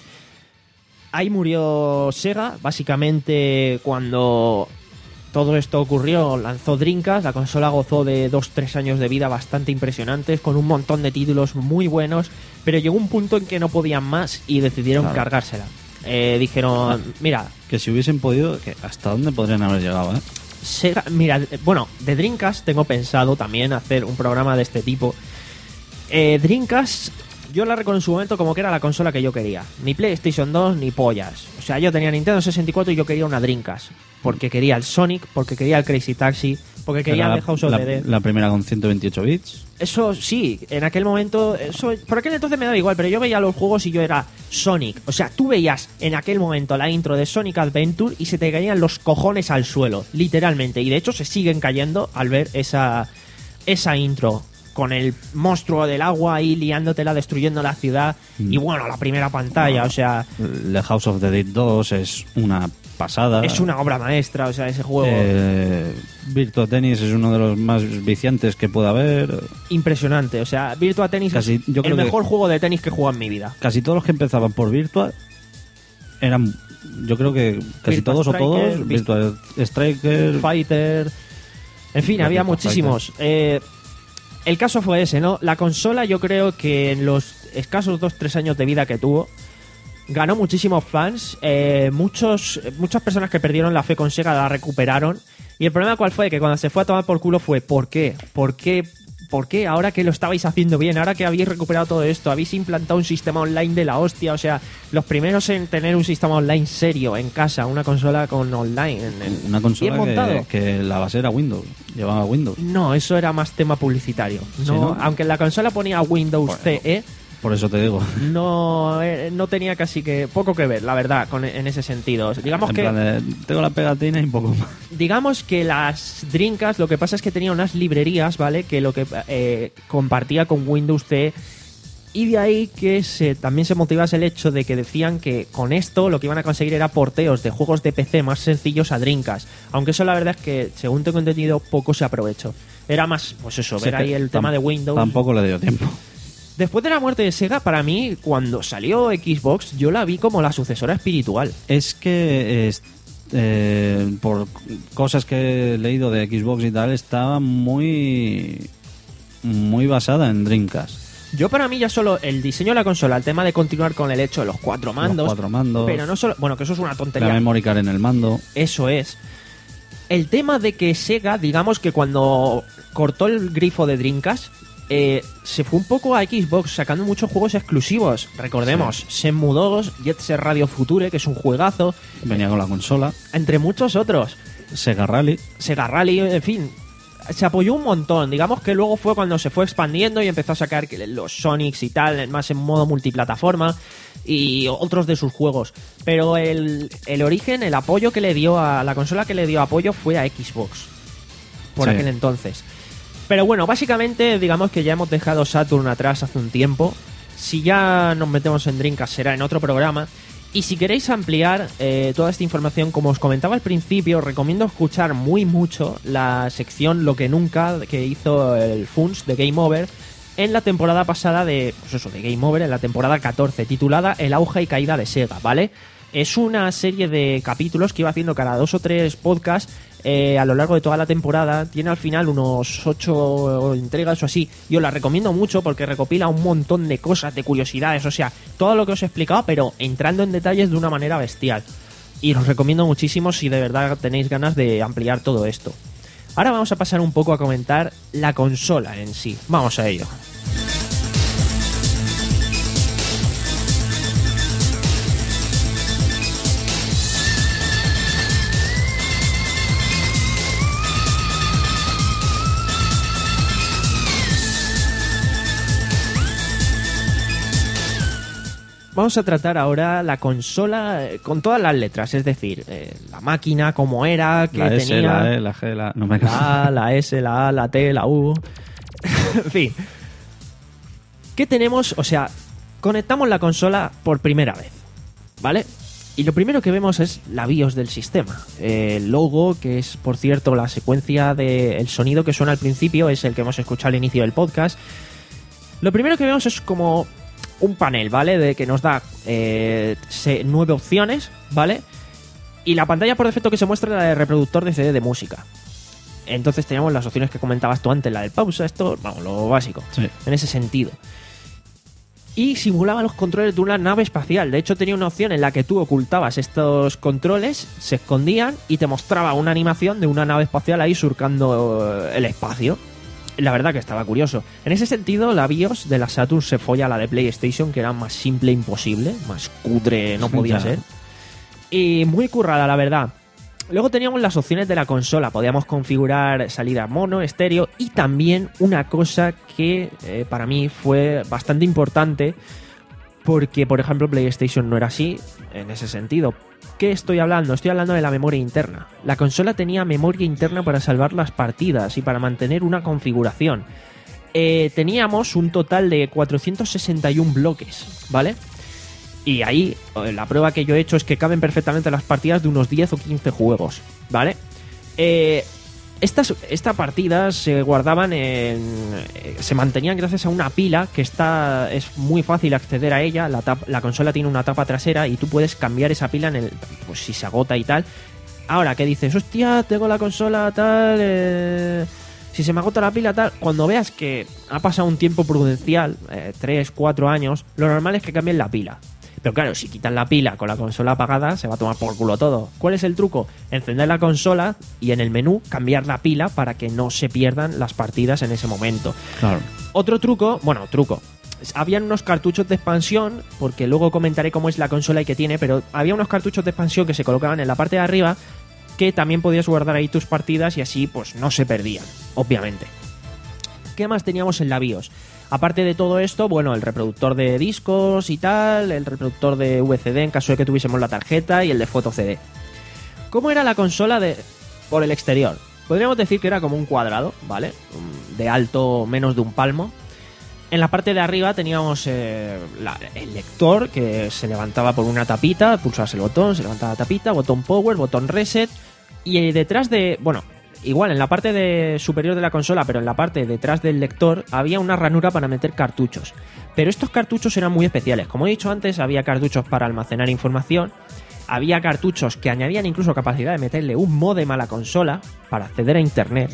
Ahí murió Sega, básicamente cuando todo esto ocurrió, lanzó Dreamcast, la consola gozó de dos tres años de vida bastante impresionantes, con un montón de títulos muy buenos, pero llegó un punto en que no podían más y decidieron Claro. cargársela. Eh, dijeron, mira, Que si hubiesen podido, que ¿hasta dónde podrían haber llegado, eh? Sega, mira, eh, bueno, de Dreamcast tengo pensado también hacer un programa de este tipo. Eh, Dreamcast, yo la recuerdo en su momento como que era la consola que yo quería. Ni PlayStation dos, ni pollas. O sea, yo tenía Nintendo sesenta y cuatro y yo quería una Dreamcast. Porque quería el Sonic, porque quería el Crazy Taxi, porque quería Era el The House of la, the Dead. la primera con ciento veintiocho bits. Eso sí, en aquel momento, eso, por aquel entonces me daba igual, pero yo veía los juegos y yo era Sonic. O sea, tú veías en aquel momento la intro de Sonic Adventure y se te caían los cojones al suelo, literalmente. Y de hecho se siguen cayendo al ver esa, esa intro, con el monstruo del agua ahí liándotela, destruyendo la ciudad. Mm. Y bueno, la primera pantalla, o sea, The House of the Dead dos es una pasada. es una obra maestra, o sea, ese juego Eh, Virtua Tennis es uno de los más viciantes que pueda haber. impresionante. O sea, Virtua Tennis Casi- es yo el creo que- mejor juego de tenis que he jugado en mi vida. Casi todos los que empezaban por Virtua eran, yo creo que casi Virtua todos o Striker, todos, Vis- Virtua Striker, Fighter. En fin, Los había Virtua muchísimos. Eh, el caso fue ese, ¿no? La consola, yo creo que en los escasos dos tres años de vida que tuvo, ganó muchísimos fans. Eh, muchos, muchas personas que perdieron la fe con Sega la recuperaron. Y el problema, ¿cuál fue? Que cuando se fue a tomar por culo fue: ¿por qué? ¿Por qué? ¿Por qué? Ahora que lo estabais haciendo bien, ahora que habéis recuperado todo esto, habéis implantado un sistema online de la hostia. O sea, los primeros en tener un sistema online serio en casa, una consola con online. En, en- una consola bien montado. que, que la base era Windows, llevaba Windows. No, eso era más tema publicitario. No, Sí, ¿no? Aunque en la consola ponía Windows Bueno. C E, Por eso te digo. no, eh, no tenía casi que poco que ver, la verdad, con, en ese sentido. Digamos En que, plan de, tengo la pegatina y un poco más. digamos que las Dreamcast, lo que pasa es que tenía unas librerías, ¿vale? Que lo que eh, compartía con Windows C E. Y de ahí que se, también se motivase el hecho de que decían que con esto lo que iban a conseguir era porteos de juegos de P C más sencillos a Dreamcast. Aunque eso la verdad es que, según tengo entendido, poco se aprovechó. Era más, pues eso, Sí, ver ahí que el tam- tema de Windows. Tampoco le dio tiempo. Después de la muerte de Sega, para mí, cuando salió Xbox, yo la vi como la sucesora espiritual. Es que es- eh, por cosas que he leído de Xbox y tal, estaba muy muy basada en Dreamcast. Yo para mí ya solo el diseño de la consola, el tema de continuar con el hecho de los cuatro mandos, Los cuatro mandos, pero no solo, bueno, que eso es una la tontería. memory card en el mando. Eso es. El tema de que Sega, digamos que cuando cortó el grifo de Dreamcast, eh, se fue un poco a Xbox sacando muchos juegos exclusivos. Recordemos, Shenmue dos, Jet Set Radio Future, que es un juegazo, Venía con la consola. entre muchos otros. Sega Rally. Sega Rally, en fin, se apoyó un montón. Digamos que luego fue cuando se fue expandiendo y empezó a sacar que los Sonics y tal, más en modo multiplataforma y otros de sus juegos. Pero el, el origen, el apoyo que le dio a la consola que le dio apoyo fue a Xbox por Sí. aquel entonces. Pero bueno, básicamente digamos que ya hemos dejado Saturn atrás hace un tiempo. Si ya nos metemos en Dreamcast será en otro programa. Y si queréis ampliar eh, toda esta información, como os comentaba al principio, os recomiendo escuchar muy mucho la sección Lo que Nunca que hizo el Funs de Game Over en la temporada pasada de, pues eso, de Game Over, en la temporada catorce, titulada El auge y caída de Sega, ¿vale? Es una serie de capítulos que iba haciendo cada dos o tres podcasts eh, a lo largo de toda la temporada. Tiene al final unos ocho entregas o así. Yo la recomiendo mucho porque recopila un montón de cosas, de curiosidades, o sea, todo lo que os he explicado, pero entrando en detalles de una manera bestial. Y os recomiendo muchísimo si de verdad tenéis ganas de ampliar todo esto. Ahora vamos a pasar un poco a comentar la consola en sí. Vamos a ello. Vamos a tratar ahora la consola eh, con todas las letras, es decir, eh, la máquina, cómo era, qué La S, tenía, la E, la G, la... No me la A, la S, la A, la T, la U. En fin. ¿Qué tenemos? O sea, conectamos la consola por primera vez, ¿vale? Y lo primero que vemos es la BIOS del sistema. Eh, el logo, que es, por cierto, la secuencia del sonido que suena al principio, es el que hemos escuchado al inicio del podcast. Lo primero que vemos es como un panel, ¿vale? De que nos da eh, se- nueve opciones, ¿vale? Y la pantalla por defecto que se muestra es la de reproductor de C D de música. Entonces teníamos las opciones que comentabas tú antes, la del pausa, esto, vamos, lo básico, Sí. en ese sentido. y simulaba los controles de una nave espacial. De hecho, tenía una opción en la que tú ocultabas estos controles, se escondían y te mostraba una animación de una nave espacial ahí surcando el espacio. La verdad que estaba curioso. En ese sentido, la BIOS de la Saturn se folla a la de PlayStation, que era más simple imposible, más cutre no podía ser. Y muy currada, la verdad. Luego teníamos las opciones de la consola. Podíamos configurar salida mono, estéreo y también una cosa que eh, para mí fue bastante importante, porque, por ejemplo, PlayStation no era así en ese sentido. ¿Qué estoy hablando? Estoy hablando de la memoria interna. La consola tenía memoria interna para salvar las partidas y para mantener una configuración. Eh, teníamos un total de cuatrocientos sesenta y uno bloques, ¿vale? Y ahí, la prueba que yo he hecho es que caben perfectamente las partidas de unos diez o quince juegos, ¿vale? Eh, estas, estas partidas se guardaban en... se mantenían gracias a una pila que está es muy fácil acceder a ella. La, tap, la consola tiene una tapa trasera y tú puedes cambiar esa pila en el, pues si se agota y tal. Ahora, ¿qué dices? Hostia, tengo la consola tal... Eh... Si se me agota la pila tal, cuando veas que ha pasado un tiempo prudencial, eh, tres, cuatro años, lo normal es que cambien la pila. Pero claro, si quitan la pila con la consola apagada, se va a tomar por culo todo. ¿Cuál es el truco? Encender la consola y en el menú cambiar la pila para que no se pierdan las partidas en ese momento. Claro. Otro truco, bueno, truco. Habían unos cartuchos de expansión, porque luego comentaré cómo es la consola y qué tiene, pero había unos cartuchos de expansión que se colocaban en la parte de arriba, que también podías guardar ahí tus partidas y así pues no se perdían, obviamente. ¿Qué más teníamos en la BIOS? Aparte de todo esto, bueno, el reproductor de discos y tal, el reproductor de V C D en caso de que tuviésemos la tarjeta y el de foto C D. ¿Cómo era la consola de por el exterior? Podríamos decir que era como un cuadrado, ¿vale? De alto menos de un palmo. En la parte de arriba teníamos eh, la, el lector que se levantaba por una tapita, pulsabas el botón, se levantaba la tapita, botón power, botón reset y detrás de... bueno, igual en la parte de superior de la consola, pero en la parte detrás del lector había una ranura para meter cartuchos. Pero estos cartuchos eran muy especiales. Como he dicho antes, había cartuchos para almacenar información, había cartuchos que añadían incluso capacidad de meterle un módem a la consola para acceder a internet.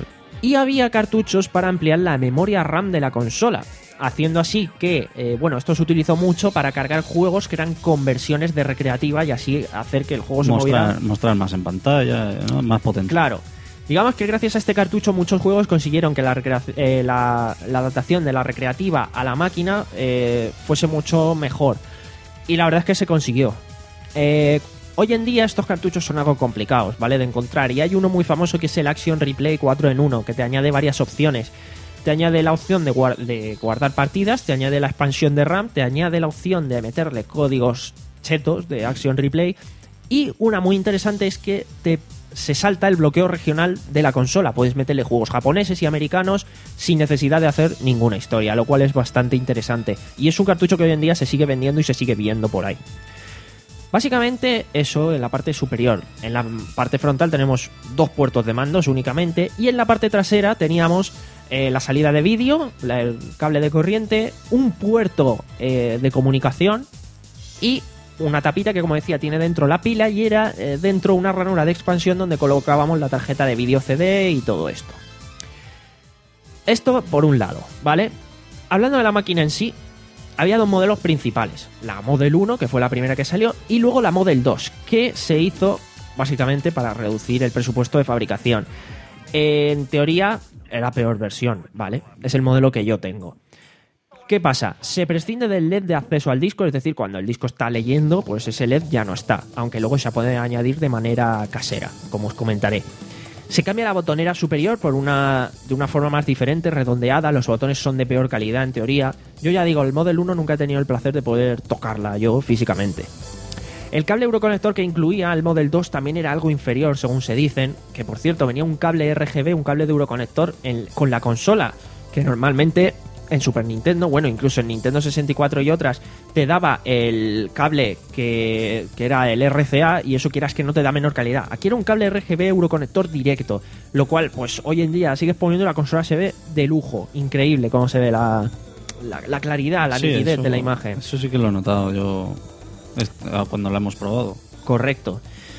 Y había cartuchos para ampliar la memoria RAM de la consola, haciendo así que, eh, bueno, esto se utilizó mucho para cargar juegos que eran conversiones de recreativa y así hacer que el juego se mostrar, moviera. Mostrar más en pantalla, ¿no? Más potente. Claro. Digamos que gracias a este cartucho muchos juegos consiguieron que la, recrea- eh, la, la adaptación de la recreativa a la máquina eh, fuese mucho mejor. Y la verdad es que se consiguió. Eh... Hoy en día estos cartuchos son algo complicados, ¿vale? De encontrar. Y hay uno muy famoso que es el Action Replay cuatro en uno, que te añade varias opciones. Te añade la opción de, guard- de guardar partidas, te añade la expansión de RAM, te añade la opción de meterle códigos chetos de Action Replay. Y una muy interesante es que te, se salta el bloqueo regional de la consola. Puedes meterle juegos japoneses y americanos sin necesidad de hacer ninguna historia, lo cual es bastante interesante. Y es un cartucho que hoy en día se sigue vendiendo y se sigue viendo por ahí. Básicamente eso en la parte superior. En la parte frontal tenemos dos puertos de mandos únicamente y en la parte trasera teníamos eh, la salida de vídeo, la, el cable de corriente, un puerto eh, de comunicación y una tapita que, como decía, tiene dentro la pila y era eh, dentro una ranura de expansión donde colocábamos la tarjeta de vídeo C D y todo esto. Esto por un lado, ¿vale? Hablando de la máquina en sí, había dos modelos principales, la Model uno, que fue la primera que salió, y luego la Model dos, que se hizo básicamente para reducir el presupuesto de fabricación. En teoría, era la peor versión, ¿vale? Es el modelo que yo tengo. ¿Qué pasa? Se prescinde del L E D de acceso al disco, es decir, cuando el disco está leyendo, pues ese L E D ya no está, aunque luego se puede añadir de manera casera, como os comentaré. Se cambia la botonera superior por una de una forma más diferente, redondeada. Los botones son de peor calidad, en teoría. Yo ya digo, el Model uno nunca he tenido el placer de poder tocarla yo físicamente. El cable Euroconector que incluía el Model dos también era algo inferior, según se dicen. Que, por cierto, venía un cable R G B, un cable de Euroconector en, con la consola, que normalmente en Super Nintendo, bueno, incluso en Nintendo sesenta y cuatro y otras, te daba el cable que, que era el R C A y eso quieras que no te da menor calidad. Aquí era un cable R G B Euroconector directo, lo cual, pues hoy en día sigues poniendo la consola, se ve de lujo, increíble cómo se ve la, la, la claridad, la sí, nitidez eso, de la imagen. Eso sí que lo he notado yo cuando la hemos probado. Correcto.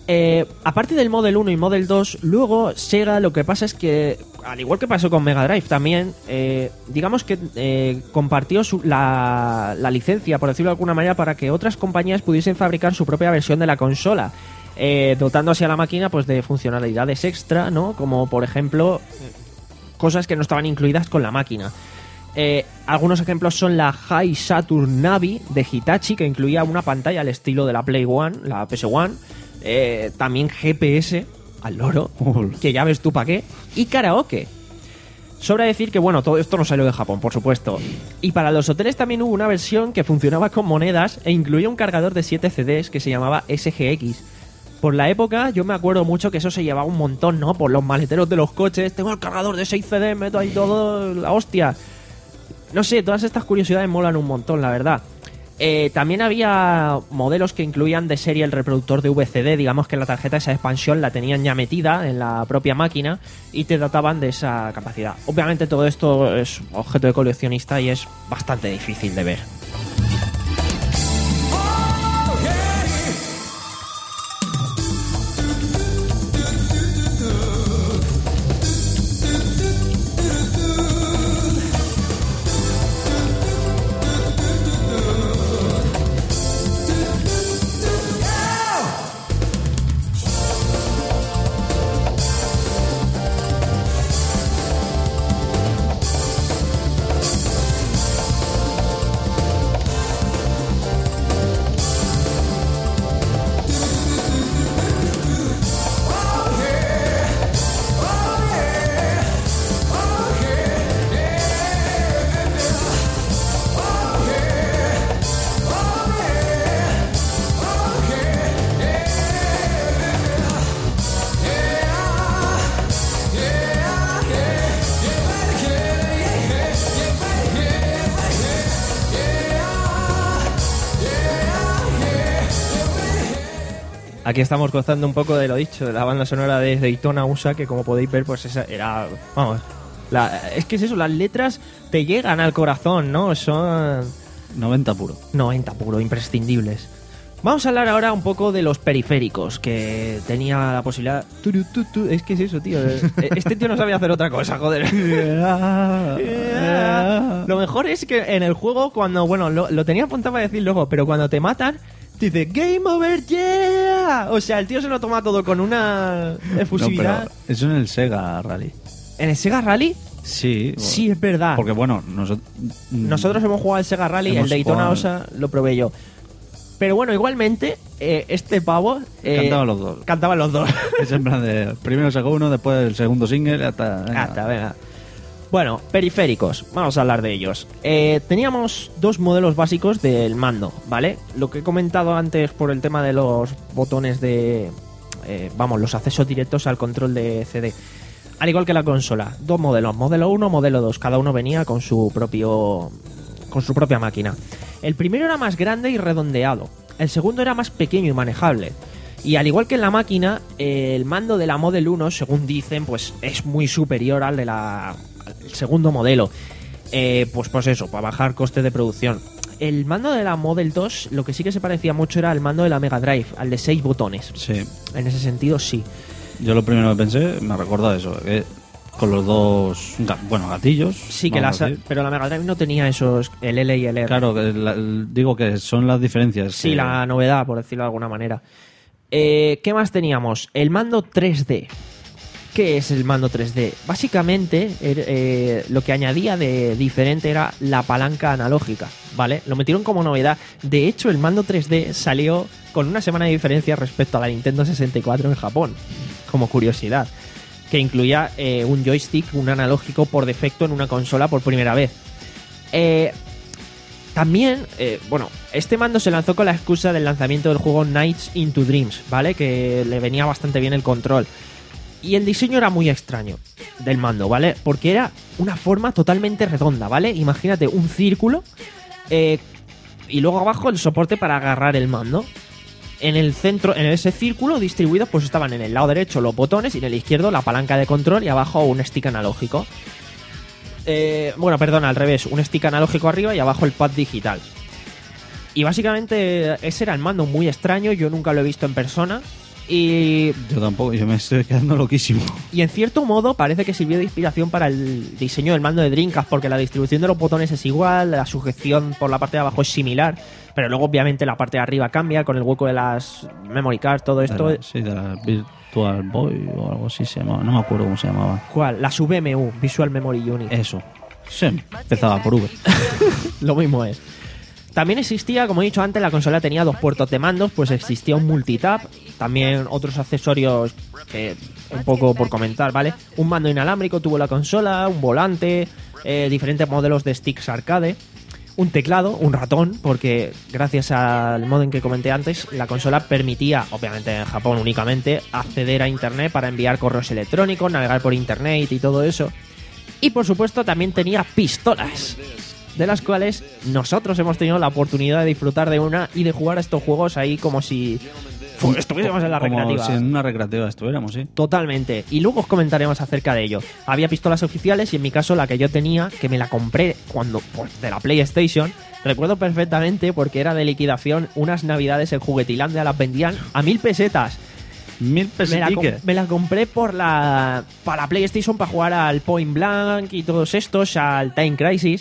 Eh, aparte del Model uno y Model dos, luego Sega lo que pasa es que, al igual que pasó con Mega Drive también, eh, digamos que eh, compartió su- la, la licencia, por decirlo de alguna manera, para que otras compañías pudiesen fabricar su propia versión de la consola, eh, dotando así a la máquina pues de funcionalidades extra, ¿no? Como por ejemplo cosas que no estaban incluidas con la máquina. Eh, algunos ejemplos son la High Saturn Navi de Hitachi, que incluía una pantalla al estilo de la Play One, la P S uno. Eh, también G P S al loro, que ya ves tú pa' qué, y karaoke. Sobra decir que, bueno, todo esto no salió de Japón, por supuesto. Y para los hoteles también hubo una versión que funcionaba con monedas e incluía un cargador de siete C Ds que se llamaba S G X. Por la época, yo me acuerdo mucho que eso se llevaba un montón, ¿no? Por los maleteros de los coches, tengo el cargador de seis C D, meto ahí todo, la hostia. No sé, todas estas curiosidades molan un montón, la verdad. Eh, también había modelos que incluían de serie el reproductor de V C D, digamos que la tarjeta, esa expansión la tenían ya metida en la propia máquina y te dotaban de esa capacidad. Obviamente todo esto es objeto de coleccionista y es bastante difícil de ver. Aquí estamos gozando un poco de lo dicho, de la banda sonora de Daytona U S A, que como podéis ver, pues esa era, vamos, la, es que es eso, las letras te llegan al corazón, ¿no? Son noventa puro. noventa puro, imprescindibles. Vamos a hablar ahora un poco de los periféricos, que tenía la posibilidad... Turu, tu, tu. Es que es eso, tío. Este tío no sabía hacer otra cosa, joder. Lo mejor es que en el juego, cuando, bueno, lo, lo tenía apuntado para decir luego, pero cuando te matan... Dice, Game Over, yeah. O sea, el tío se lo toma todo con una efusividad. No, pero eso en el Sega Rally. ¿En el Sega Rally? Sí. Bueno, sí, es verdad. Porque bueno, nosotros... Nosotros hemos jugado el Sega Rally, el Daytona U S A lo probé yo. Pero bueno, igualmente, eh, este pavo... Eh, cantaban los dos. Cantaban los dos. Es en plan de primero sacó uno, después el segundo single, hasta... Venga. Hasta, venga. Bueno, periféricos, vamos a hablar de ellos. Eh, teníamos dos modelos básicos del mando, ¿vale? Lo que he comentado antes por el tema de los botones de... Eh, vamos, los accesos directos al control de C D. Al igual que la consola, dos modelos, modelo uno, modelo dos. Cada uno venía con su propio... con su propia máquina. El primero era más grande y redondeado. El segundo era más pequeño y manejable. Y al igual que en la máquina, el mando de la Model uno, según dicen, pues es muy superior al de la... el segundo modelo. Eh, pues pues eso, para bajar costes de producción. El mando de la Model dos, lo que sí que se parecía mucho era el mando de la Mega Drive, al de seis botones. Sí. En ese sentido, sí. Yo lo primero que pensé, me recuerda eso, que con los dos, bueno, gatillos. Sí, que las, pero la Mega Drive no tenía esos, el L y el R. Claro, que la, el, digo que son las diferencias. Sí, que... la novedad, por decirlo de alguna manera. Eh, ¿Qué más teníamos? El mando tres D. ¿Qué es el mando tres D? Básicamente, er, eh, lo que añadía de diferente era la palanca analógica, ¿vale? Lo metieron como novedad. De hecho, el mando tres D salió con una semana de diferencia respecto a la Nintendo sesenta y cuatro en Japón, como curiosidad, que incluía eh, un joystick, un analógico por defecto en una consola por primera vez. Eh... También, eh, bueno, este mando se lanzó con la excusa del lanzamiento del juego Nights into Dreams, ¿vale? Que le venía bastante bien el control. Y el diseño era muy extraño del mando, ¿vale? Porque era una forma totalmente redonda, ¿vale? Imagínate un círculo eh, y luego abajo el soporte para agarrar el mando. En el centro, en ese círculo distribuidos, pues estaban en el lado derecho los botones y en el izquierdo la palanca de control y abajo un stick analógico. Eh, bueno, perdona, al revés, un stick analógico arriba y abajo el pad digital. Y básicamente ese era el mando, muy extraño, yo nunca lo he visto en persona. Y, Yo tampoco, yo me estoy quedando loquísimo. y en cierto modo parece que sirvió de inspiración para el diseño del mando de Dreamcast, porque la distribución de los botones es igual, la sujeción por la parte de abajo es similar, pero luego obviamente la parte de arriba cambia con el hueco de las memory cards, todo esto. De la- sí, de la Virtual Boy o algo así se llamaba. No me acuerdo cómo se llamaba. ¿Cuál? Las V M U, Visual Memory Unit. Eso. Sí, empezaba por V. Lo mismo es. También existía, como he dicho antes, la consola tenía dos puertos de mandos, pues existía un multitap, también otros accesorios que un poco por comentar, ¿vale? Un mando inalámbrico tuvo la consola, un volante, eh, diferentes modelos de sticks arcade, un teclado, un ratón, porque gracias al modem que comenté antes, la consola permitía, obviamente en Japón únicamente, acceder a internet para enviar correos electrónicos, navegar por internet y todo eso. Y por supuesto también tenía pistolas, de las cuales nosotros hemos tenido la oportunidad de disfrutar de una y de jugar a estos juegos ahí como si fu- estuviésemos en la Como recreativa. si en una recreativa estuviéramos, sí. Totalmente. Y luego os comentaremos acerca de ello. Había pistolas oficiales y en mi caso la que yo tenía, que me la compré cuando pues, de la PlayStation, recuerdo perfectamente porque era de liquidación, unas navidades en Juguetilandia las vendían a mil pesetas. Mil Me la, com- pesetiques. me la compré por la para la PlayStation para jugar al Point Blank y todos estos, al Time Crisis.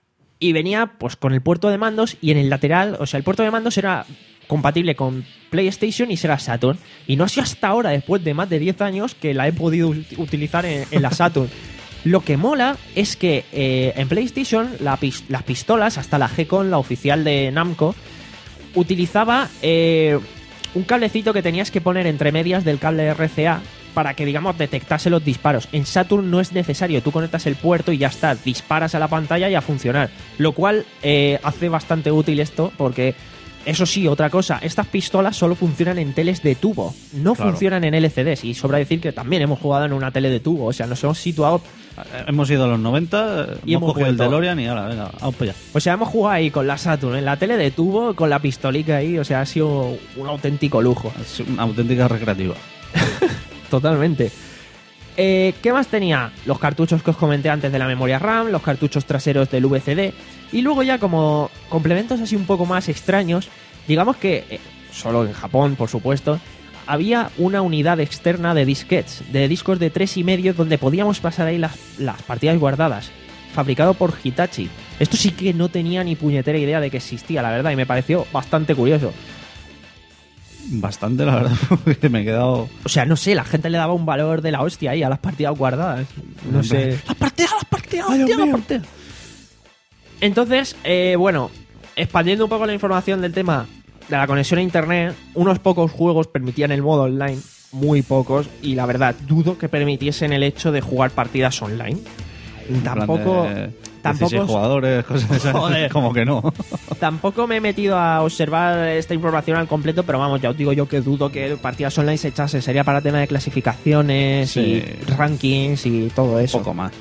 Y venía pues con el puerto de mandos y en el lateral, o sea, el puerto de mandos era compatible con PlayStation y Sega Saturn. Y no ha sido hasta ahora, después de más de diez años, que la he podido ut- utilizar en, en la Saturn. Lo que mola es que eh, en PlayStation la pis- las pistolas, hasta la G-Con, la oficial de Namco, utilizaba eh, un cablecito que tenías que poner entre medias del cable R C A para que, digamos, detectase los disparos. En Saturn no es necesario, tú conectas el puerto y ya está, disparas a la pantalla y a funcionar. Lo cual eh, hace bastante útil esto porque, eso sí, otra cosa, estas pistolas solo funcionan en teles de tubo, no Claro. funcionan en L C Ds. Y sobra decir que también hemos jugado en una tele de tubo, o sea, nos hemos situado... Hemos ido a los noventa, Y hemos hemos cogido el vuelto. DeLorean y ahora, venga, vamos para allá. O sea, hemos jugado ahí con la Saturn, en la tele de tubo, con la pistolica ahí, o sea, ha sido un auténtico lujo. Es una auténtica recreativa. Totalmente. Eh, ¿Qué más tenía? Los cartuchos que os comenté antes de la memoria RAM, los cartuchos traseros del V C D, y luego ya como complementos así un poco más extraños, digamos que, eh, solo en Japón, por supuesto, había una unidad externa de disquets, de discos de tres y medio, donde podíamos pasar ahí las, las partidas guardadas, fabricado por Hitachi. Esto sí que no tenía ni puñetera idea de que existía, la verdad, y me pareció bastante curioso. Bastante, la verdad, porque me he quedado... O sea, no sé, la gente le daba un valor de la hostia ahí a las partidas guardadas. No sé. ¡Las partidas, las partidas! Ay, Dios hostia, mío. las partidas! Entonces, eh, bueno, expandiendo un poco la información del tema de la conexión a internet, unos pocos juegos permitían el modo online, muy pocos, y la verdad, dudo que permitiesen el hecho de jugar partidas online. En plan Tampoco, de tampoco, dieciséis jugadores, cosas esas. Joder. Como que no. tampoco me he metido a observar esta información al completo, pero vamos, ya os digo yo que dudo que partidas online se echase. Sería para tema de clasificaciones Sí. y rankings y todo eso. Poco más.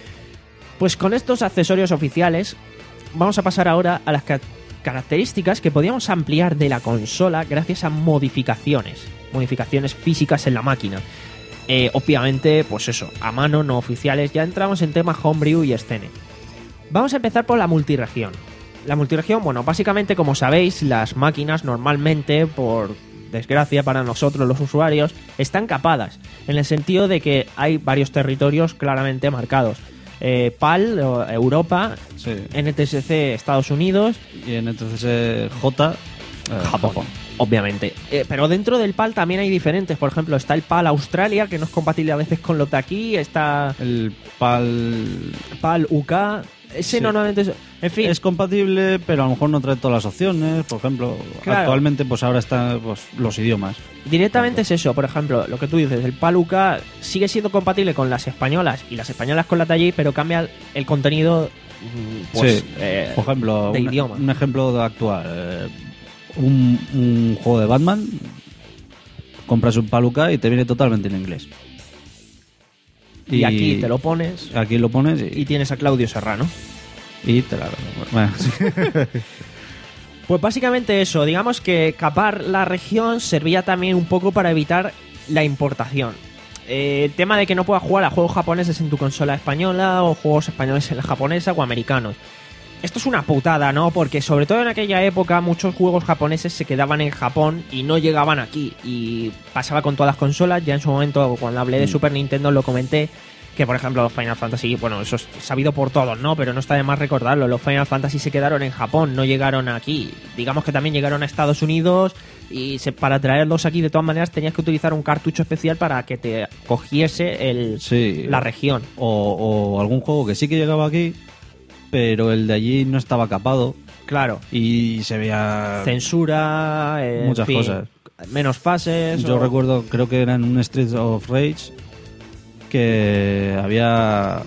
Pues con estos accesorios oficiales vamos a pasar ahora a las ca- características que podíamos ampliar de la consola gracias a modificaciones, modificaciones físicas en la máquina. Eh, obviamente, pues eso, a mano, no oficiales. Ya entramos en temas homebrew y escene. Vamos a empezar por la multiregión. La multiregión, bueno, básicamente, como sabéis, las máquinas normalmente, por desgracia para nosotros los usuarios, están capadas, en el sentido de que hay varios territorios claramente marcados. Eh, PAL, o Europa, Sí. N T S C, Estados Unidos, Y en entonces J, eh, Japón, obviamente. Eh, pero dentro del PAL también hay diferentes. Por ejemplo, está el PAL Australia, que no es compatible a veces con lo de aquí. Está El PAL PAL U K. Ese Sí. normalmente es... En fin, es compatible, pero a lo mejor no trae todas las opciones. Por ejemplo, Claro. actualmente pues ahora están pues, los idiomas. directamente es eso. Por ejemplo, lo que tú dices, el PAL U K sigue siendo compatible con las españolas y las españolas con la Taller, pero cambia el contenido, mm, pues, Sí. eh, Por ejemplo, de un, idioma. un ejemplo de actual. eh, un, un juego de Batman, compras un Paluca y te viene totalmente en inglés. y aquí te lo pones Aquí lo pones y y, tienes a Claudio Serrano. y te la... Bueno, sí. Pues básicamente eso, digamos que capar la región servía también un poco para evitar la importación. Eh, el tema de que no puedas jugar a juegos japoneses en tu consola española o juegos españoles en la japonesa o americanos. Esto es una putada, ¿no? Porque sobre todo en aquella época muchos juegos japoneses se quedaban en Japón y no llegaban aquí. Y pasaba con todas las consolas. Ya en su momento, cuando hablé de Mm. Super Nintendo, lo comenté. Que por ejemplo los Final Fantasy, bueno, eso es sabido por todos, ¿no? Pero no está de más recordarlo. Los Final Fantasy se quedaron en Japón, no llegaron aquí. Digamos que también llegaron a Estados Unidos y se, para traerlos aquí de todas maneras tenías que utilizar un cartucho especial para que te cogiese el, Sí. la región. O, o algún juego que sí que llegaba aquí, pero el de allí no estaba capado Claro. y se veía... Censura, eh, Muchas en fin, cosas. menos fases. Yo o- recuerdo, creo que era en un Street of Rage que había...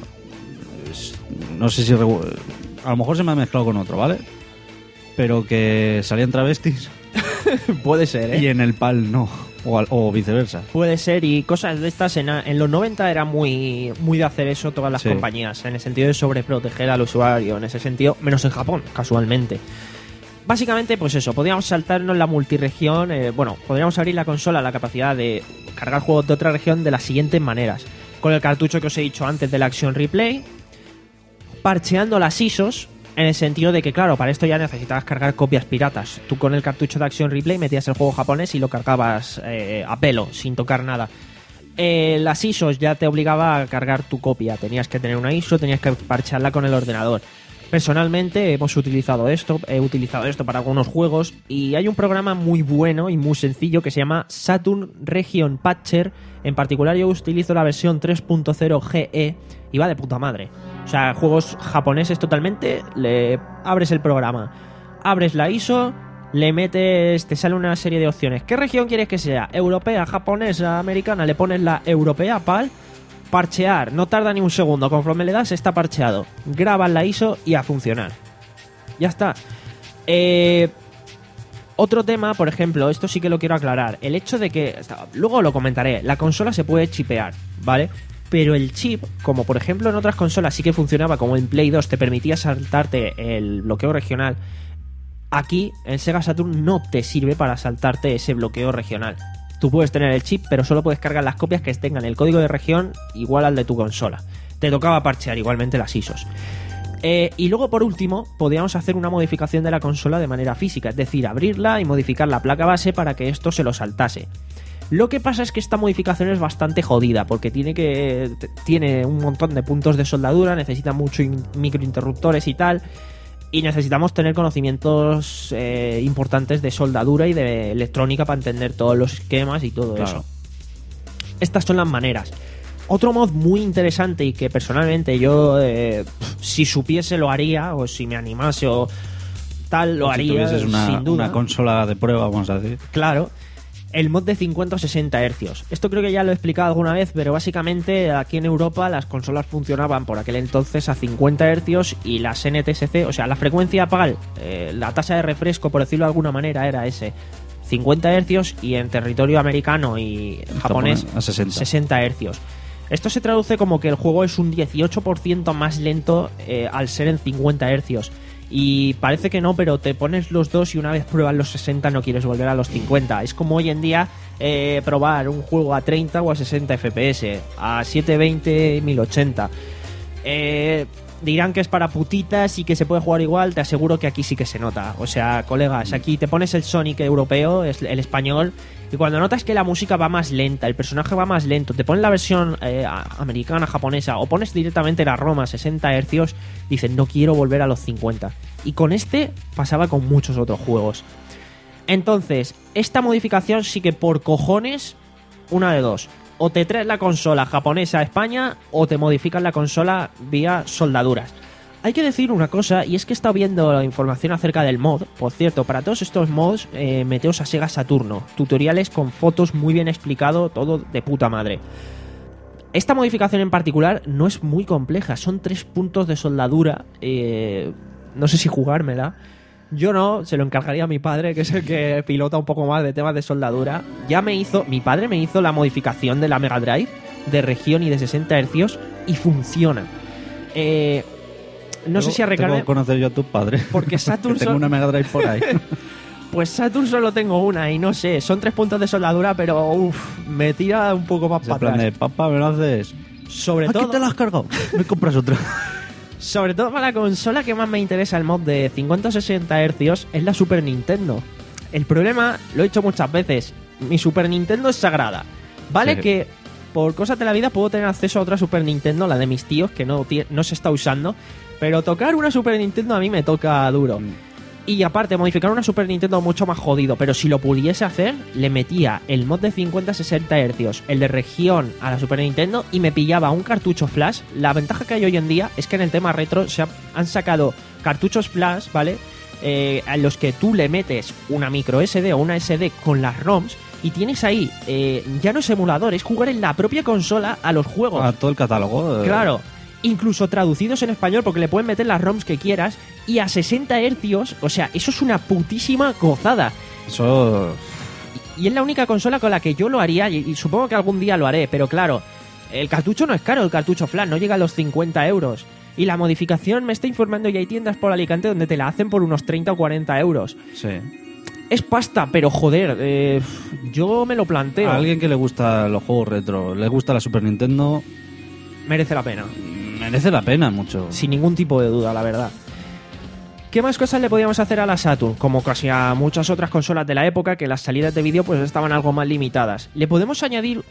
No sé si... regu- A lo mejor se me ha mezclado con otro, ¿vale? Pero que salían travestis Puede ser, ¿eh? y en el PAL no. O, al- o viceversa. Puede ser, y cosas de estas en, en los noventa era muy, muy de hacer eso todas las Sí. compañías, en el sentido de sobreproteger al usuario, en ese sentido, menos en Japón, casualmente. Básicamente, pues eso, podríamos saltarnos la multiregión, eh, bueno, podríamos abrir la consola a la capacidad de cargar juegos de otra región de las siguientes maneras. Con el cartucho que os he dicho antes de la Action Replay, parcheando las I S Os, en el sentido de que, claro, para esto ya necesitabas cargar copias piratas. Tú con el cartucho de Action Replay metías el juego japonés y lo cargabas eh, a pelo, sin tocar nada. Eh, las I S Os ya te obligaba a cargar tu copia. Tenías que tener una I S O, tenías que parchearla con el ordenador. Personalmente hemos utilizado esto, he utilizado esto para algunos juegos y hay un programa muy bueno y muy sencillo que se llama Saturn Region Patcher. En particular yo utilizo la versión tres punto cero G E y va de puta madre. O sea, juegos japoneses totalmente, le abres el programa, abres la I S O, le metes, te sale una serie de opciones. ¿Qué región quieres que sea? ¿Europea, japonesa, americana? Le pones la europea, pal. Parchear, no tarda ni un segundo, conforme le das está parcheado. Grabas la I S O y a funcionar. Ya está. Eh, otro tema, por ejemplo, esto sí que lo quiero aclarar. El hecho de que, luego lo comentaré, la consola se puede chipear, ¿vale? Pero el chip, como por ejemplo en otras consolas sí que funcionaba, como en Play dos te permitía saltarte el bloqueo regional, aquí en Sega Saturn no te sirve para saltarte ese bloqueo regional. Tú puedes tener el chip, pero solo puedes cargar las copias que tengan el código de región igual al de tu consola. Te tocaba parchear igualmente las I S Os. Eh, y luego, por último, podíamos hacer una modificación de la consola de manera física, es decir, abrirla y modificar la placa base para que esto se lo saltase. Lo que pasa es que esta modificación es bastante jodida, porque tiene que t- tiene un montón de puntos de soldadura, necesita muchos microinterruptores y tal, y necesitamos tener conocimientos eh, importantes de soldadura y de electrónica para entender todos los esquemas y todo Claro. eso. Estas son las maneras. Otro mod muy interesante y que personalmente yo, eh, si supiese lo haría, o si me animase o tal, lo Si haría, tuvieses una, sin duda. una consola de prueba, vamos a decir. Claro, el mod de cincuenta o sesenta hercios. Esto creo que ya lo he explicado alguna vez, pero básicamente aquí en Europa las consolas funcionaban por aquel entonces a cincuenta hercios y las N T S C, o sea, la frecuencia PAL, eh, la tasa de refresco, por decirlo de alguna manera, era ese, cincuenta hercios, y en territorio americano y japonés a sesenta. sesenta hercios. Esto se traduce como que el juego es un dieciocho por ciento más lento eh, al ser en cincuenta hercios. Y parece que no, pero te pones los dos y una vez pruebas los sesenta no quieres volver a los cincuenta. Es como hoy en día eh, probar un juego a treinta o a sesenta F P S, a setecientos veinte, mil ochenta. Eh, dirán que es para putitas y que se puede jugar igual, te aseguro que aquí sí que se nota. O sea, colegas, aquí te pones el Sonic europeo, es el español, y cuando notas que la música va más lenta, el personaje va más lento, te pones la versión eh, americana, japonesa, o pones directamente la ROM a sesenta hercios, dicen, no quiero volver a los cincuenta. Y con este pasaba con muchos otros juegos. Entonces, esta modificación sí que por cojones, una de dos. O te traes la consola japonesa a España o te modifican la consola vía soldaduras. Hay que decir una cosa, y es que he estado viendo la información acerca del mod. Por cierto, para todos estos mods, eh, meteos a Sega Saturno. Tutoriales con fotos muy bien explicado, todo de puta madre. Esta modificación en particular no es muy compleja, son tres puntos de soldadura. Eh, no sé si jugármela. Yo no, se lo encargaría a mi padre, que es el que pilota un poco más de temas de soldadura. Ya me hizo, mi padre me hizo la modificación de la Mega Drive, de región y de sesenta hercios, y funciona. Eh, no sé si arreglarme... Tengo que conocer yo a tu padre. Porque Saturn Tengo son- una Mega Drive por ahí. Pues Saturn solo tengo una y no sé, son tres puntos de soldadura, pero uff, me tira un poco más Es en para plan atrás. de, papá, ¿me lo haces? Sobre Aquí todo... te la has cargado. Me compras otra. Sobre todo para la consola que más me interesa el mod de cincuenta a sesenta hercios es la Super Nintendo. El problema, lo he dicho muchas veces, mi Super Nintendo es sagrada. Vale Sí. que por cosas de la vida puedo tener acceso a otra Super Nintendo, la de mis tíos, que no, tie- no se está usando, pero tocar una Super Nintendo a mí me toca duro. Y aparte, modificar una Super Nintendo mucho más jodido, pero si lo pudiese hacer, le metía el mod de cincuenta a sesenta hercios, el de región a la Super Nintendo y me pillaba un cartucho flash. La ventaja que hay hoy en día es que en el tema retro se ha- han sacado cartuchos flash, ¿vale? Eh, a los que tú le metes una micro S D o una S D con las ROMs y tienes ahí, eh, ya no es emulador, es jugar en la propia consola a los juegos. A todo el catálogo. eh, Claro, incluso traducidos en español porque le pueden meter las ROMs que quieras y a sesenta hercios, o sea, eso es una putísima gozada. Eso. Y es la única consola con la que yo lo haría y, y supongo que algún día lo haré, pero claro, el cartucho no es caro, el cartucho flash no llega a los cincuenta euros. Y la modificación, me está informando, y hay tiendas por Alicante donde te la hacen por unos treinta o cuarenta euros. Sí. Es pasta, pero joder, eh, yo me lo planteo. A alguien que le gusta los juegos retro, le gusta la Super Nintendo, Merece la pena. merece la pena mucho. Sin ningún tipo de duda, la verdad. ¿Qué más cosas le podíamos hacer a la Saturn? Como casi a muchas otras consolas de la época, que las salidas de vídeo pues estaban algo más limitadas. Le podemos añadir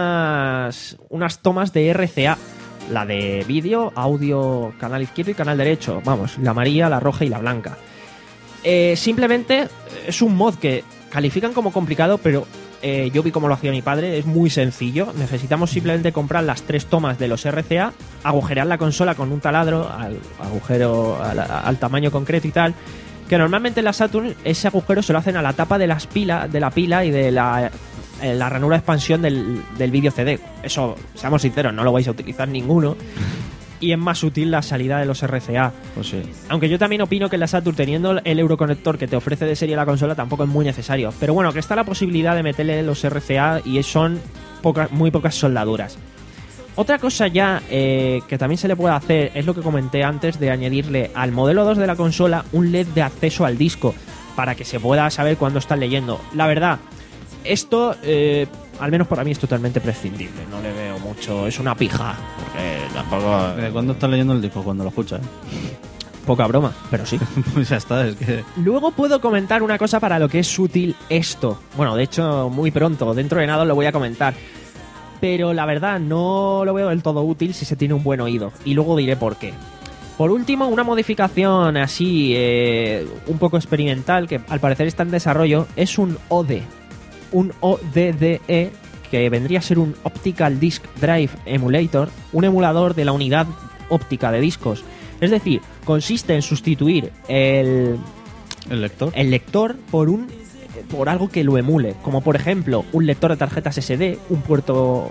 unas, unas tomas de R C A. La de vídeo, audio, canal izquierdo y canal derecho. Vamos, la amarilla, la roja y la blanca. Eh, simplemente es un mod que califican como complicado, pero eh, yo vi cómo lo hacía mi padre. Es muy sencillo. Necesitamos simplemente comprar las tres tomas de los R C A, agujerear la consola con un taladro al agujero al, al tamaño concreto y tal. Que normalmente en la Saturn ese agujero se lo hacen a la tapa de las pilas, de la pila y de la, eh, la ranura de expansión del, del vídeo C D. Eso, seamos sinceros, no lo vais a utilizar ninguno. Y es más útil la salida de los R C A. Pues sí. Aunque yo también opino que la Saturn, teniendo el euroconector que te ofrece de serie la consola, tampoco es muy necesario. Pero bueno, que está la posibilidad de meterle los R C A y son pocas, muy pocas soldaduras. Otra cosa ya eh, que también se le puede hacer es lo que comenté antes de añadirle al modelo dos de la consola un L E D de acceso al disco para que se pueda saber cuándo están leyendo. La verdad, esto, eh, al menos para mí, es totalmente prescindible. No le veo mucho, es una pija. Porque tampoco... Eh, ¿Cuándo estás leyendo el disco? Cuando lo escuchas. Poca broma, pero sí. Pues ya está, es que. Luego puedo comentar una cosa para lo que es útil esto. Bueno, de hecho, muy pronto, dentro de nada lo voy a comentar. Pero la verdad, no lo veo del todo útil si se tiene un buen oído. Y luego diré por qué. Por último, una modificación así, eh, un poco experimental, que al parecer está en desarrollo, es un O D E. Un O D D E, que vendría a ser un Optical Disc Drive Emulator, un emulador de la unidad óptica de discos. Es decir, consiste en sustituir el, ¿El lector? el lector por un por algo que lo emule, como por ejemplo un lector de tarjetas S D, un puerto,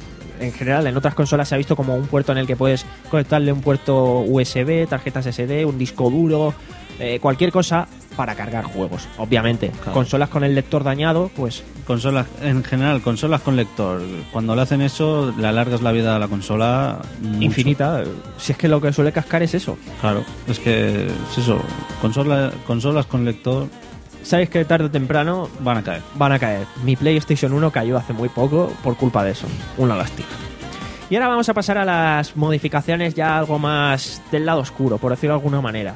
en general en otras consolas se ha visto como un puerto en el que puedes conectarle un puerto U S B, tarjetas S D, un disco duro, eh, cualquier cosa para cargar juegos, obviamente. Claro. Consolas con el lector dañado, pues Consolas, en general, consolas con lector. Cuando le hacen eso, le alargas la vida a la consola mucho. infinita. Si es que lo que suele cascar es eso. Claro, es que es eso. Consola, consolas con lector Sabes que tarde o temprano van a caer. van a caer. Mi PlayStation uno cayó hace muy poco por culpa de eso. Una lástima. Y ahora vamos a pasar a las modificaciones ya algo más del lado oscuro, por decirlo de alguna manera.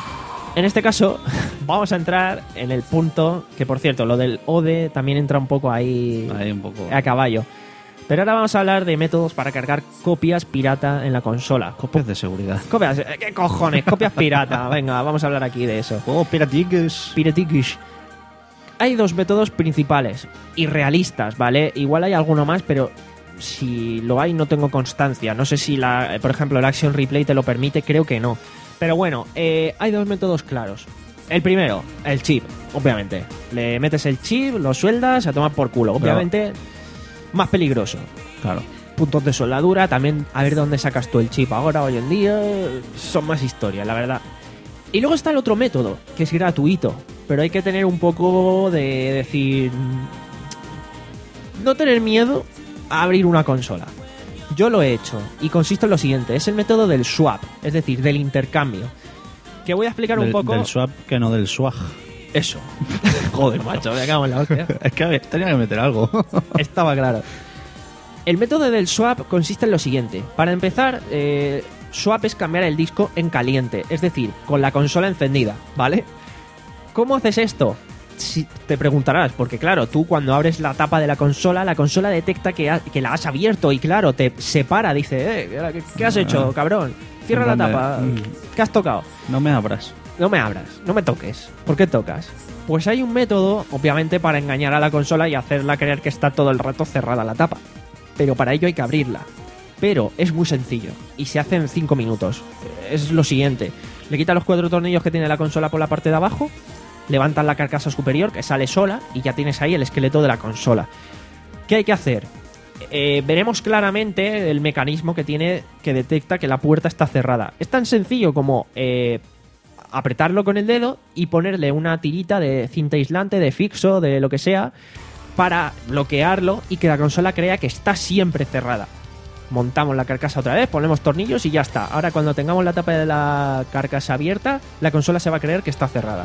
En este caso, vamos a entrar en el punto que, por cierto, lo del O D E también entra un poco ahí, Ahí un poco. a caballo. Pero ahora vamos a hablar de métodos para cargar copias pirata en la consola. Copias de seguridad. Copias, ¿qué cojones? Copias pirata. Venga, vamos a hablar aquí de eso. Juegos piratiques. Piratiquish. Hay dos métodos principales y realistas, ¿vale? Igual hay alguno más, pero si lo hay no tengo constancia. No sé si, la, por ejemplo, el Action Replay te lo permite, creo que no. Pero bueno, eh, hay dos métodos claros. El primero, el chip, obviamente. Le metes el chip, lo sueldas, a tomar por culo. Obviamente, más peligroso. Claro. Puntos de soldadura, también a ver dónde sacas tú el chip ahora, hoy en día. Son más historias, la verdad. Y luego está el otro método, que es gratuito. Pero hay que tener un poco de decir... No tener miedo a abrir una consola. Yo lo he hecho y consiste en lo siguiente. Es el método del swap, es decir, del intercambio. Que voy a explicar un Del, poco... del swap que no del swag. Eso. Joder, macho, me cago en la hostia. Es que a ver, tenía que meter algo. Estaba claro. El método del swap consiste en lo siguiente. Para empezar, eh, swap es cambiar el disco en caliente, es decir, con la consola encendida, ¿vale? ¿Cómo haces esto? Si te preguntarás, porque claro, tú cuando abres la tapa de la consola, la consola detecta que, ha, que la has abierto y claro, te separa, dice, eh, ¿qué, qué has hecho, cabrón? Cierra la tapa, ¿qué has tocado? No me abras. No me abras, no me toques. ¿Por qué tocas? Pues hay un método, obviamente, para engañar a la consola y hacerla creer que está todo el rato cerrada la tapa. Pero para ello hay que abrirla. Pero es muy sencillo y se hace en cinco minutos. Es lo siguiente: le quitas los cuatro tornillos que tiene la consola por la parte de abajo, levantas la carcasa superior que sale sola y ya tienes ahí el esqueleto de la consola. ¿Qué hay que hacer? Eh, veremos claramente el mecanismo que tiene, que detecta que la puerta está cerrada. Es tan sencillo como eh, apretarlo con el dedo y ponerle una tirita de cinta aislante, de fixo, de lo que sea, para bloquearlo y que la consola crea que está siempre cerrada. Montamos la carcasa otra vez, ponemos tornillos y ya está. Ahora cuando tengamos la tapa de la carcasa abierta, la consola se va a creer que está cerrada.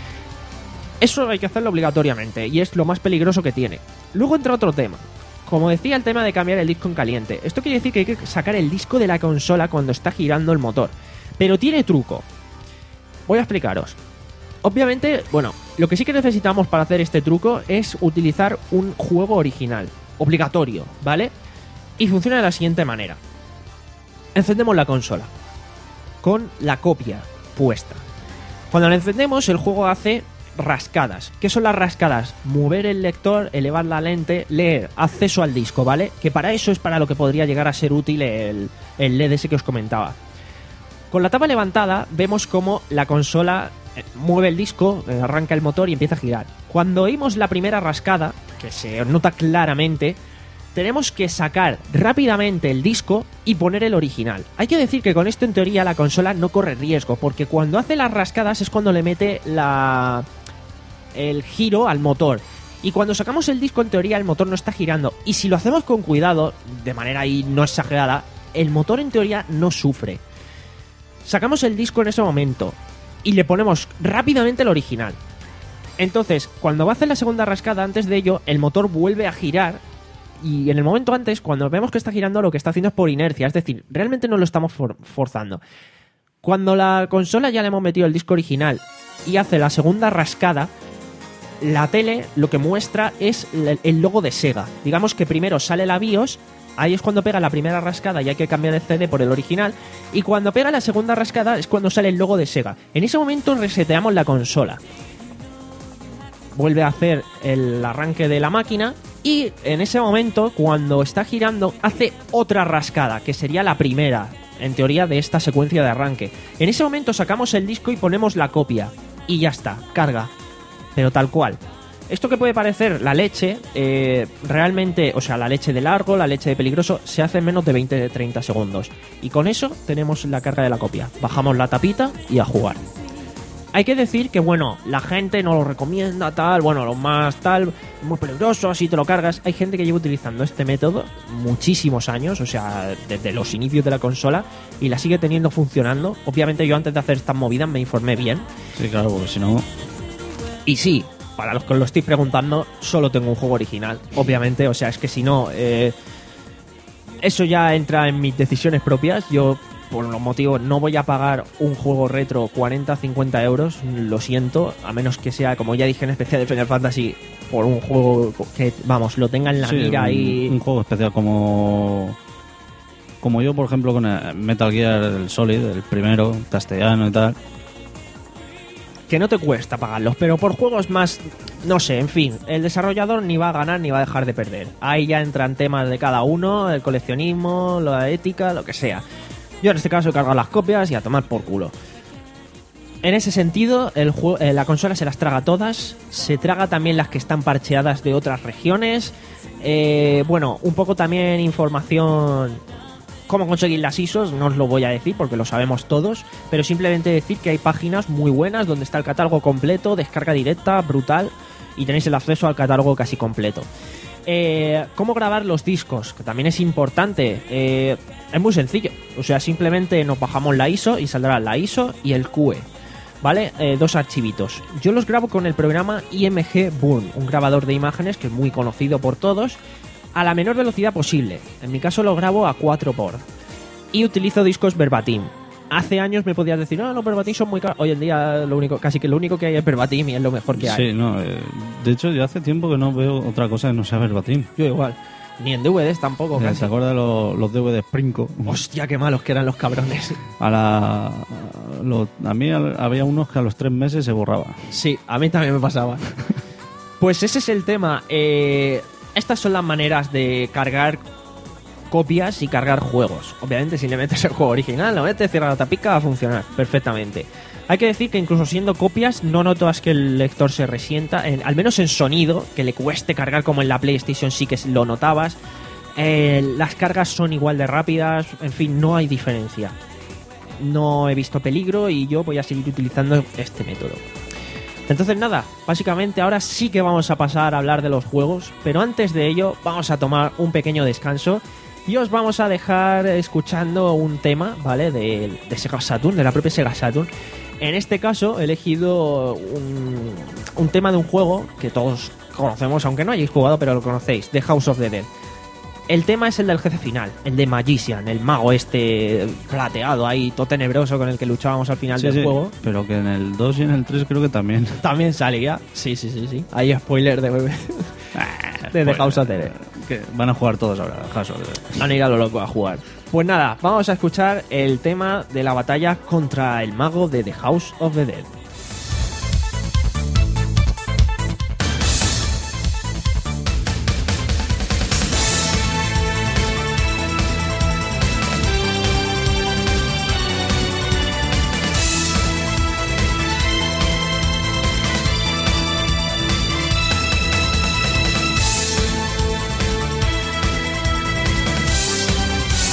Eso hay que hacerlo obligatoriamente y es lo más peligroso que tiene. Luego entra otro tema. Como decía, el tema de cambiar el disco en caliente. Esto quiere decir que hay que sacar el disco de la consola cuando está girando el motor. Pero tiene truco. Voy a explicaros. Obviamente, bueno, lo que sí que necesitamos para hacer este truco es utilizar un juego original. Obligatorio, ¿vale? Y funciona de la siguiente manera. Encendemos la consola con la copia puesta. Cuando la encendemos, el juego hace rascadas. ¿Qué son las rascadas? Mover el lector, elevar la lente, leer, acceso al disco, ¿vale? Que para eso es para lo que podría llegar a ser útil el, el L E D ese que os comentaba. Con la tapa levantada vemos cómo la consola mueve el disco, arranca el motor y empieza a girar. Cuando oímos la primera rascada, que se nota claramente, tenemos que sacar rápidamente el disco y poner el original. Hay que decir que con esto en teoría la consola no corre riesgo, porque cuando hace las rascadas es cuando le mete la... el giro al motor. Y cuando sacamos el disco en teoría el motor no está girando. Y si lo hacemos con cuidado, de manera ahí no exagerada, el motor en teoría no sufre. Sacamos el disco en ese momento y le ponemos rápidamente el original. Entonces, cuando va a hacer la segunda rascada, antes de ello, el motor vuelve a girar. Y en el momento antes, cuando vemos que está girando, lo que está haciendo es por inercia. Es decir, realmente no lo estamos for- forzando. Cuando la consola ya le hemos metido el disco original y hace la segunda rascada, la tele lo que muestra es el logo de Sega. Digamos que primero sale la BIOS, ahí es cuando pega la primera rascada y hay que cambiar el C D por el original. Y cuando pega la segunda rascada es cuando sale el logo de Sega. En ese momento reseteamos la consola. Vuelve a hacer el arranque de la máquina y en ese momento, cuando está girando, hace otra rascada, que sería la primera, en teoría, de esta secuencia de arranque. En ese momento sacamos el disco y ponemos la copia. Y ya está, carga. Pero tal cual. Esto que puede parecer la leche, eh, realmente, o sea, la leche de largo, la leche de peligroso, se hace en menos de veinte a treinta segundos. Y con eso tenemos la carga de la copia. Bajamos la tapita y a jugar. Hay que decir que, bueno, la gente no lo recomienda, tal, bueno, lo más tal, muy peligroso, así te lo cargas. Hay gente que lleva utilizando este método muchísimos años, o sea, desde los inicios de la consola, y la sigue teniendo funcionando. Obviamente yo antes de hacer estas movidas me informé bien. Sí, claro, porque si no... Y sí, para los que os lo estéis preguntando, solo tengo un juego original, obviamente, o sea, es que si no... Eh, eso ya entra en mis decisiones propias. Yo... por los motivos, no voy a pagar un juego retro cuarenta a cincuenta euros, lo siento, a menos que sea, como ya dije en especial de Final Fantasy, por un juego que, vamos, lo tenga en la sí, mira un, y... un juego especial como... como yo, por ejemplo, con el Metal Gear, el Solid, el primero, castellano y tal. Que no te cuesta pagarlos, pero por juegos más... no sé, en fin, el desarrollador ni va a ganar ni va a dejar de perder. Ahí ya entran temas de cada uno, el coleccionismo, la ética, lo que sea. Yo en este caso he cargado las copias y a tomar por culo. En ese sentido, el juego, eh, la consola se las traga todas. Se traga también las que están parcheadas de otras regiones. Eh, bueno, un poco también información... cómo conseguir las I S Os, no os lo voy a decir porque lo sabemos todos. Pero simplemente decir que hay páginas muy buenas donde está el catálogo completo, descarga directa, brutal. Y tenéis el acceso al catálogo casi completo. Eh, ¿Cómo grabar los discos? Que también es importante. Eh, es muy sencillo. O sea, simplemente nos bajamos la I S O y saldrá la I S O y el Q E. ¿Vale? Eh, dos archivitos. Yo los grabo con el programa I M G Burn, un grabador de imágenes que es muy conocido por todos, a la menor velocidad posible. En mi caso lo grabo a cuatro por. y utilizo discos verbatim. Hace años me podías decir, no, los verbatim son muy caros. Hoy en día lo único, casi que lo único que hay es verbatim y es lo mejor que hay. Sí, no. Eh, de hecho, yo hace tiempo que no veo otra cosa que no sea verbatim. Yo igual. Ni en D V Ds tampoco, Eh, casi. ¿Te acuerdas de los, los D V Ds Princo? Hostia, qué malos que eran los cabrones. A la, a, lo- a mí al- había unos que a los tres meses se borraba. Sí, a mí también me pasaba. Pues ese es el tema. Eh, estas son las maneras de cargar copias y cargar juegos. Obviamente, si le metes el juego original, lo metes, cierra la tapica, va a funcionar perfectamente. Hay que decir que incluso siendo copias, no notas que el lector se resienta, en- al menos en sonido, que le cueste cargar como en la PlayStation sí que lo notabas. Eh, las cargas son igual de rápidas, en fin, no hay diferencia. No he visto peligro y yo voy a seguir utilizando este método. Entonces nada, básicamente ahora sí que vamos a pasar a hablar de los juegos, pero antes de ello vamos a tomar un pequeño descanso y os vamos a dejar escuchando un tema, ¿vale? De, de Sega Saturn, de la propia Sega Saturn. En este caso he elegido un, un tema de un juego que todos conocemos, aunque no hayáis jugado, pero lo conocéis, The House of the Dead. El tema es el del jefe final, el de Magician, el mago este plateado ahí, todo tenebroso con el que luchábamos al final Sí, del sí, juego. pero que en el dos y en el tres creo que también. También salía. Sí, sí, sí, sí. Hay spoiler de, de The Pues, House of the Dead. que van a jugar todos ahora, House of the Dead. Van a ir a lo loco a jugar. Pues nada, vamos a escuchar el tema de la batalla contra el mago de The House of the Dead.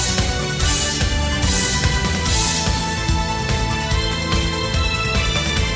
Thank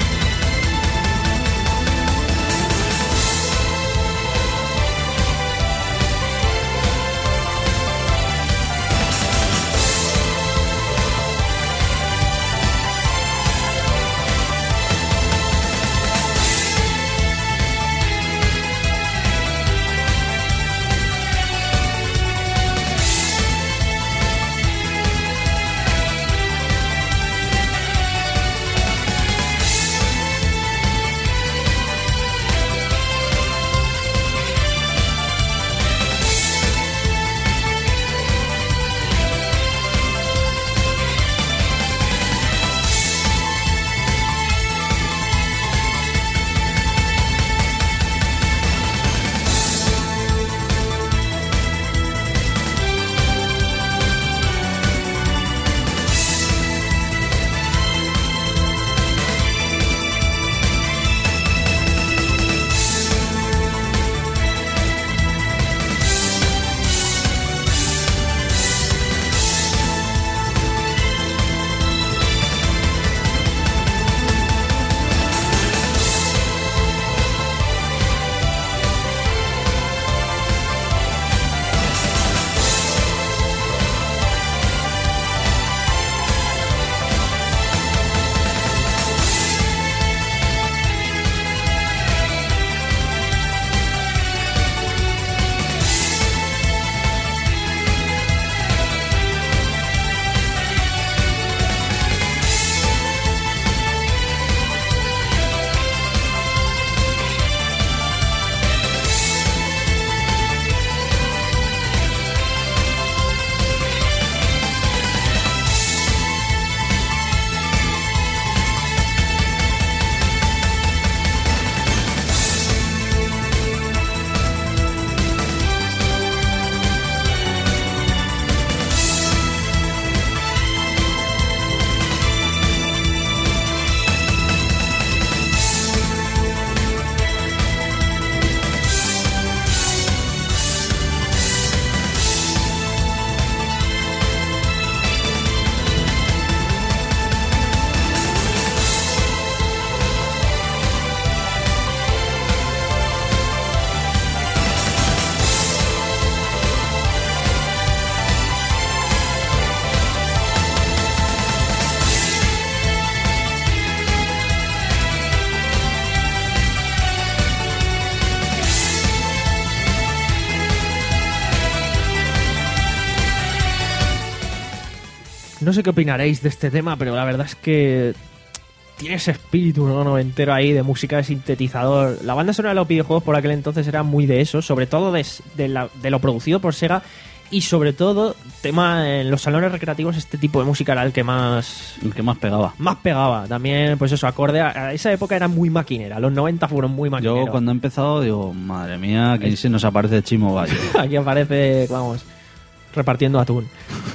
no sé qué opinaréis de este tema, pero la verdad es que tiene ese espíritu, ¿no?, noventero ahí de música de sintetizador. La banda sonora de los videojuegos por aquel entonces era muy de eso, sobre todo de, de, la, de lo producido por Sega, y sobre todo tema en los salones recreativos este tipo de música era el que más El que más pegaba. más pegaba. También, pues eso, acorde a, a esa época era muy maquinera. Los noventa fueron muy maquineros. Yo cuando he empezado digo, madre mía, aquí se nos aparece Chimo Valle. Aquí aparece, vamos, repartiendo atún.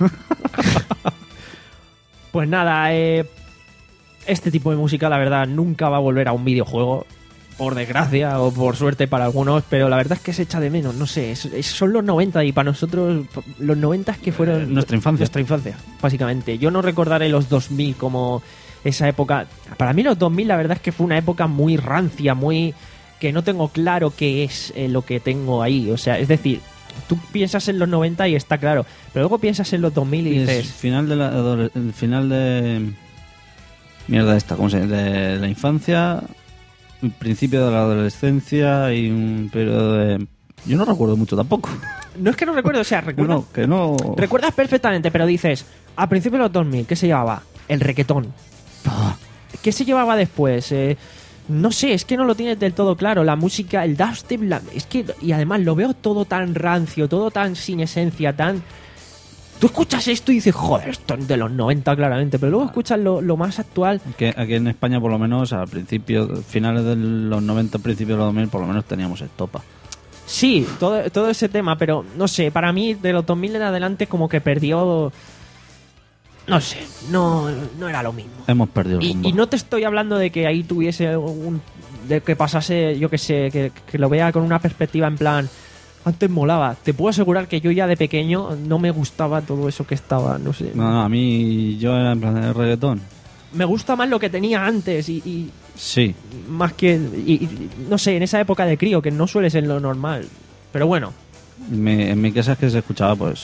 Pues nada, eh, este tipo de música, la verdad, nunca va a volver a un videojuego, por desgracia o por suerte para algunos, pero la verdad es que se echa de menos, no sé, es, es- son los noventa y para nosotros los noventa que fueron Eh, nuestra infancia. Nuestra infancia, básicamente. Yo no recordaré los dos mil como esa época. Para mí los dos mil la verdad es que fue una época muy rancia, muy que no tengo claro qué es eh, lo que tengo ahí, o sea, es decir, tú piensas en los noventa y está claro, pero luego piensas en los dos mil y Y es dices, final de la adole- el final de mierda esta, ¿cómo se llama? De la infancia, el principio de la adolescencia y un periodo de yo no recuerdo mucho tampoco. no es que no recuerdo, o sea, No, recuerdas, no, que no. recuerdas perfectamente, pero dices, a principios de los dos mil, ¿qué se llevaba? El reggaetón. Ah, ¿Qué se llevaba después? Eh, no sé, es que no lo tienes del todo claro. La música, el dubstep, la- es que... Y además lo veo todo tan rancio, todo tan sin esencia, tan... Tú escuchas esto y dices, joder, esto es de los noventa claramente, pero luego escuchas lo, lo más actual. que aquí en España por lo menos al principio, finales de los noventa, principios de los dos mil, por lo menos teníamos estopa. Sí, todo, todo ese tema, pero no sé, para mí de los dos mil en adelante como que perdió... No sé, no, no era lo mismo. Hemos perdido el Y, rumbo. y no te estoy hablando de que ahí tuviese un... de que pasase, yo que sé, que, que lo vea con una perspectiva en plan... Antes molaba. Te puedo asegurar que yo ya de pequeño no me gustaba todo eso que estaba, no sé. No, no, a mí yo era en plan de reggaetón. Me gusta más lo que tenía antes y, y Sí, más que... y- y, no sé, en esa época de crío, que no suele ser lo normal. Pero bueno, mi- en mi casa es que se escuchaba pues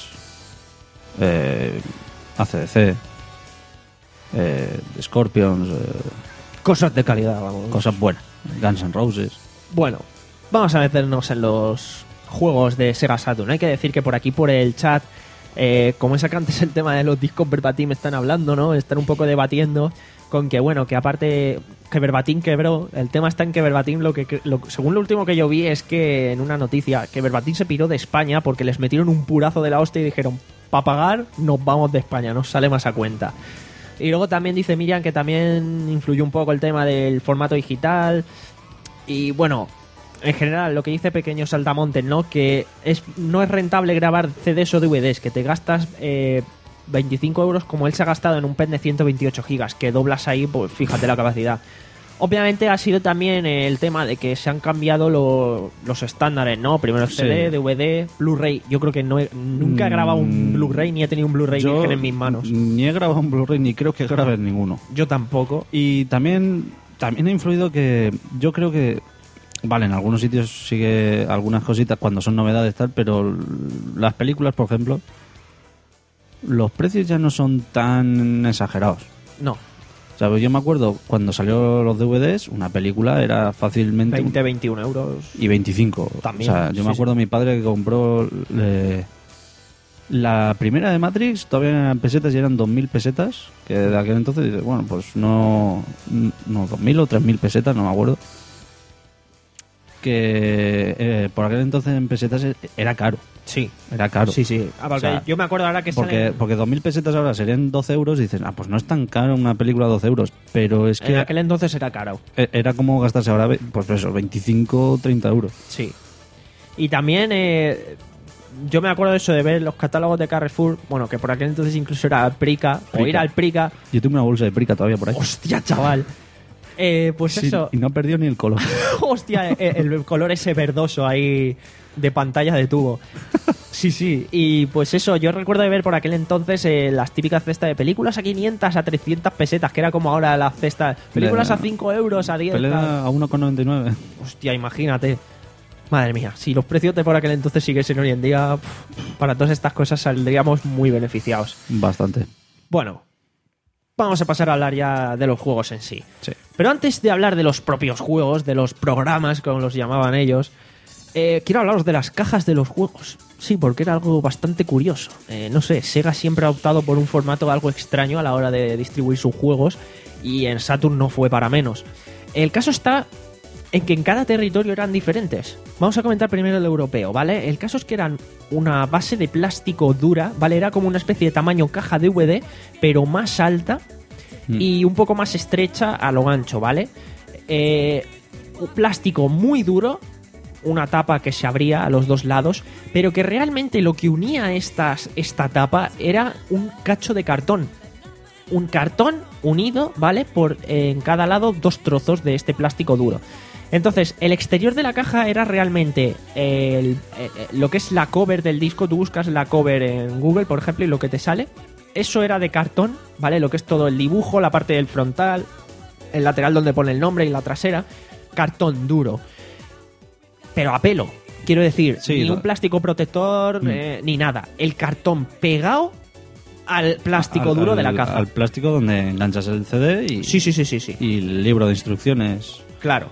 eh, A C D C, eh, Scorpions, eh, cosas de calidad, vamos. cosas buenas, Guns N' Roses. Bueno, vamos a meternos en los juegos de Sega Saturn. Hay que decir que por aquí, por el chat, eh, como es acá antes el tema de los discos verbatim, están hablando, ¿no? Están un poco debatiendo con que, bueno, que aparte que verbatim quebró. El tema está en que verbatim, lo que, lo, según lo último que yo vi, es que en una noticia, que verbatim se piró de España porque les metieron un purazo de la hostia y dijeron, para pagar, nos vamos de España, nos sale más a cuenta. Y luego también dice Miriam que también influyó un poco el tema del formato digital. Y bueno, en general, lo que dice Pequeño Saltamontes, ¿no? Que es, no es rentable grabar C Ds o D V Ds, que te gastas eh, veinticinco euros como él se ha gastado en un pen de ciento veintiocho gigas, que doblas ahí, pues fíjate la capacidad. Obviamente ha sido también el tema de que se han cambiado lo- los estándares, ¿no? Primero C D, Sí. D V D, Blu-ray. Yo creo que no he- nunca he grabado un Mm, Blu-ray ni he tenido un Blu-ray Yo virgen en mis manos. ni he grabado un Blu-ray ni creo que grabe ninguno. Yo tampoco. Y también, también ha influido que yo creo que, vale, en algunos sitios sigue algunas cositas cuando son novedades tal, pero l- las películas, por ejemplo, los precios ya no son tan exagerados. No, O sea, yo me acuerdo cuando salió los D V Ds, una película era fácilmente veinte, veintiún euros. y veinticinco. También, O sea, yo sí, me acuerdo de mi padre que compró eh, la primera de Matrix, todavía eran pesetas y eran dos mil pesetas, que de aquel entonces dices, bueno, pues no, no dos mil o tres mil pesetas, no me acuerdo. Que eh, por aquel entonces en pesetas era caro, Sí, era caro. sí, sí. Ah, porque O sea, yo me acuerdo ahora que Porque, sale... porque dos mil pesetas ahora serían doce euros y dices, ah, pues no es tan caro una película doce euros, pero es En que aquel entonces era caro. e- era como gastarse ahora, ve- pues eso, veinticinco o treinta euros. Sí. Y también eh, yo me acuerdo de eso de ver los catálogos de Carrefour, bueno, que por aquel entonces incluso era Prica, o Prica. ir al Prica. Yo tengo una bolsa de prica todavía por ahí. Hostia, chaval. Eh, pues Sí, eso, y no ha perdido ni el color. hostia, el, el color ese verdoso ahí de pantalla de tubo. Sí, sí. Y pues eso, yo recuerdo de ver por aquel entonces eh, las típicas cestas de películas a quinientas, a trescientas pesetas, que era como ahora la cesta. Películas De- a cinco euros, a diez. tal. Pelea a uno con noventa y nueve. Hostia, imagínate. Madre mía, si los precios de por aquel entonces siguiesen hoy en día, pf, para todas estas cosas saldríamos muy beneficiados. Bastante. Bueno, vamos a pasar a hablar ya de los juegos en sí. Sí. Pero antes de hablar de los propios juegos, de los programas, como los llamaban ellos, eh, quiero hablaros de las cajas de los juegos. Sí, porque era algo bastante curioso. Eh, no sé, Sega siempre ha optado por un formato algo extraño a la hora de distribuir sus juegos y en Saturn no fue para menos. El caso está en que en cada territorio eran diferentes. Vamos a comentar primero el europeo, ¿vale? El caso es que eran una base de plástico dura, ¿vale? Era como una especie de tamaño caja D V D, pero más alta mm. y un poco más estrecha a lo ancho, ¿vale? Eh, un plástico muy duro, una tapa que se abría a los dos lados, pero que realmente lo que unía estas, esta tapa era un cacho de cartón. Un cartón unido, ¿vale? Por eh, en cada lado dos trozos de este plástico duro. Entonces, el exterior de la caja era realmente el, eh, lo que es la cover del disco. Tú buscas la cover en Google, por ejemplo, y lo que te sale, eso era de cartón, ¿vale? Lo que es todo el dibujo, la parte del frontal, el lateral donde pone el nombre y la trasera, cartón duro. Pero a pelo, quiero decir, sí, ni no. un plástico protector, mm. eh, ni nada. El cartón pegado al plástico al, duro al, de la caja. Al plástico donde enganchas el C D y, sí, sí, sí, sí, sí. y el libro de instrucciones. Claro.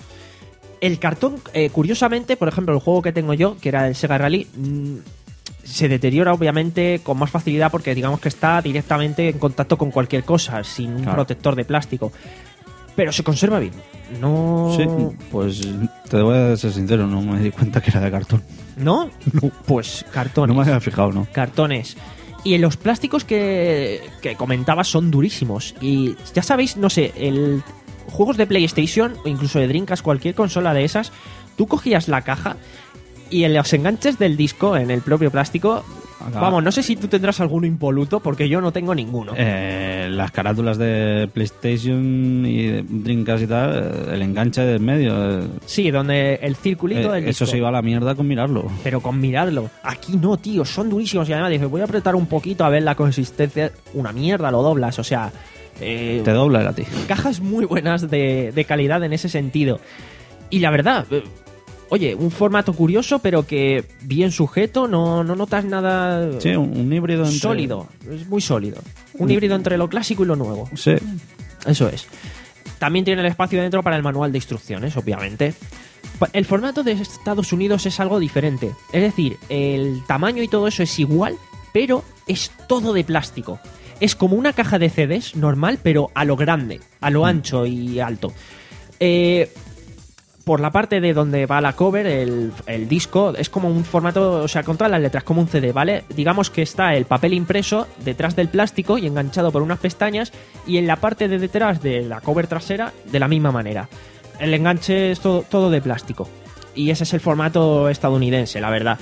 El cartón, eh, curiosamente, por ejemplo, el juego que tengo yo, que era el Sega Rally, mmm, se deteriora obviamente con más facilidad porque digamos que está directamente en contacto con cualquier cosa, sin un claro. protector de plástico. Pero se conserva bien. No... Sí, pues te voy a ser sincero, no me di cuenta que era de cartón. ¿No? No. Pues cartones. No me había fijado, ¿no? Cartones. Y los plásticos que, que comentabas son durísimos. Y ya sabéis, no sé, el juegos de PlayStation o incluso de Dreamcast, cualquier consola de esas, tú cogías la caja y en los enganches del disco, en el propio plástico, acá. Vamos, no sé si tú tendrás alguno impoluto, porque yo no tengo ninguno. Eh, las carátulas de PlayStation y de Dreamcast y tal, el enganche del medio. Eh, sí, donde el circulito eh, del disco. Eso se iba a la mierda con mirarlo. Pero con mirarlo. Aquí no, tío, son durísimos. Y además dije, voy a apretar un poquito a ver la consistencia. Una mierda, lo doblas, o sea... Eh, Te dobla a ti. Cajas muy buenas de, de calidad en ese sentido. Y la verdad... Eh, Oye, un formato curioso, pero que bien sujeto, no, no notas nada... Sí, un, un híbrido entre... Sólido, es muy sólido. Un híbrido entre lo clásico y lo nuevo. Sí. Eso es. También tiene el espacio dentro para el manual de instrucciones, obviamente. El formato de Estados Unidos es algo diferente. Es decir, el tamaño y todo eso es igual, pero es todo de plástico. Es como una caja de C Ds normal, pero a lo grande, a lo ancho y alto. Eh... Por la parte de donde va la cover, el, el disco, es como un formato, o sea, con todas las letras, como un C D, ¿vale? Digamos que está el papel impreso detrás del plástico y enganchado por unas pestañas, y en la parte de detrás de la cover trasera, de la misma manera. El enganche es todo, todo de plástico. Y ese es el formato estadounidense, la verdad.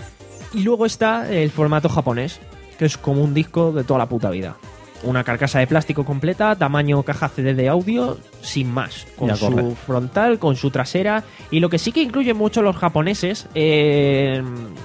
Y luego está el formato japonés, que es como un disco de toda la puta vida. Una carcasa de plástico completa, tamaño caja C D de audio, sin más. Con ya su corre. frontal, con su trasera. Y lo que sí que incluyen mucho los japoneses eh,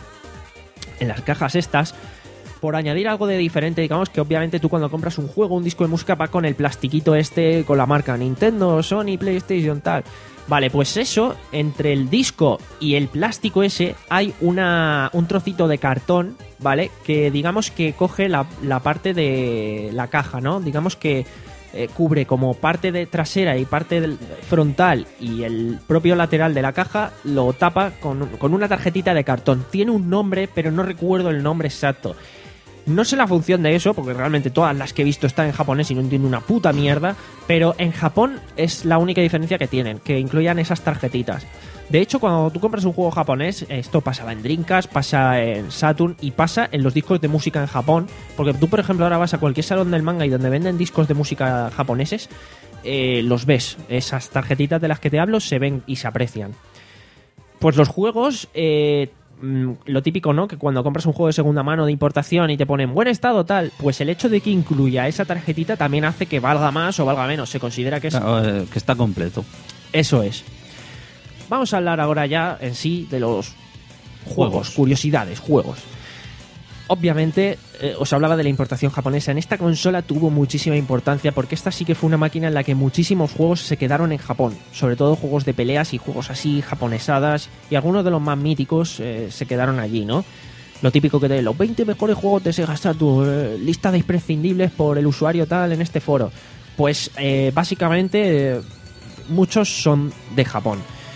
en las cajas estas, por añadir algo de diferente, digamos que obviamente tú cuando compras un juego, un disco de música, va con el plastiquito este, con la marca Nintendo, Sony, PlayStation, tal. Vale, pues eso, entre el disco y el plástico ese hay una un trocito de cartón, ¿vale? Que digamos que coge la, la parte de la caja, ¿no? Digamos que eh, cubre como parte de trasera y parte del frontal y el propio lateral de la caja, lo tapa con, con una tarjetita de cartón. Tiene un nombre, pero no recuerdo el nombre exacto. No sé la función de eso, porque realmente todas las que he visto están en japonés y no entiendo una puta mierda, pero en Japón es la única diferencia que tienen, que incluyan esas tarjetitas. De hecho, cuando tú compras un juego japonés, esto pasaba en Dreamcast, pasa en Saturn y pasa en los discos de música en Japón, porque tú, por ejemplo, ahora vas a cualquier salón del manga y donde venden discos de música japoneses, eh, los ves, esas tarjetitas de las que te hablo se ven y se aprecian. Pues los juegos... Eh, lo típico, ¿no? Que cuando compras un juego de segunda mano de importación y te ponen buen estado tal, pues el hecho de que incluya esa tarjetita también hace que valga más o valga menos. Se considera que es... Claro, eh, que está completo. Eso es. Vamos a hablar ahora ya en sí de los juegos, juegos. curiosidades, juegos. Obviamente, eh, os hablaba de la importación japonesa. En esta consola tuvo muchísima importancia porque esta sí que fue una máquina en la que muchísimos juegos se quedaron en Japón. Sobre todo juegos de peleas y juegos así japonesadas. Y algunos de los más míticos eh, se quedaron allí, ¿no? Lo típico que de los veinte mejores juegos de Sega Saturn, eh, lista de imprescindibles por el usuario tal en este foro. Pues eh, básicamente eh, muchos son de Japón.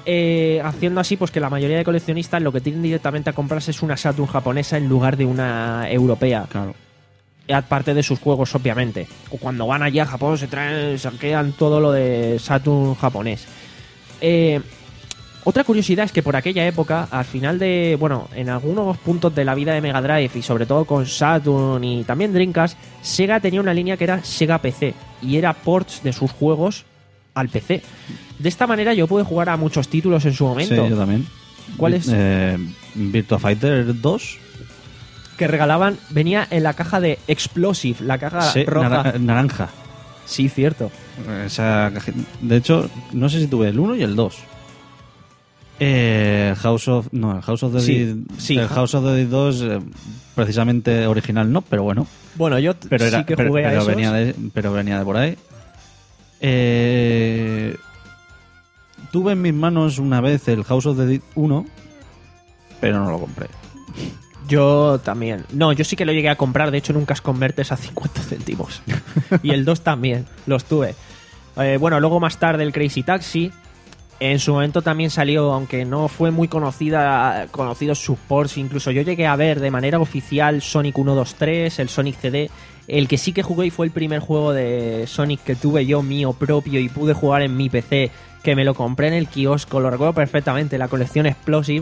eh, haciendo así pues que la mayoría de coleccionistas lo que tienen directamente a comprarse es una Saturn japonesa en lugar de una europea. Claro. Aparte de sus juegos, obviamente. O cuando van allá a Japón se traen, saquean todo lo de Saturn japonés. Eh, otra curiosidad es que por aquella época, al final de, bueno, en algunos puntos de la vida de Mega Drive y sobre todo con Saturn y también Dreamcast, Sega tenía una línea que era Sega P C y era ports de sus juegos al P C. De esta manera yo pude jugar a muchos títulos en su momento. Sí, yo también. ¿Cuál es? Eh, Virtua Fighter dos. Que regalaban, venía en la caja de Explosive, la caja Sí, roja. nara- naranja. Sí, cierto. Esa caja- de hecho, no sé si tuve el uno y el dos. Eh, House of... No, el House of the Sí, Dead... sí. El House of the Dead dos, eh, precisamente original no, pero bueno. Bueno, yo t- Pero, era, sí que pero, jugué a pero esos. venía de, pero venía de por ahí. Eh, tuve en mis manos una vez el House of the Dead uno, pero no lo compré. Yo también. No, yo sí que lo llegué a comprar, de hecho en un Cash Converters a cincuenta céntimos. Y el dos también, los tuve. Eh, bueno, luego más tarde el Crazy Taxi. En su momento también salió, aunque no fue muy conocida, conocidos sus ports. Incluso yo llegué a ver de manera oficial Sonic uno, dos, tres, el Sonic C D. El que sí que jugué y fue el primer juego de Sonic que tuve yo mío propio y pude jugar en mi P C, que me lo compré en el kiosco, lo recuerdo perfectamente, la colección Explosive.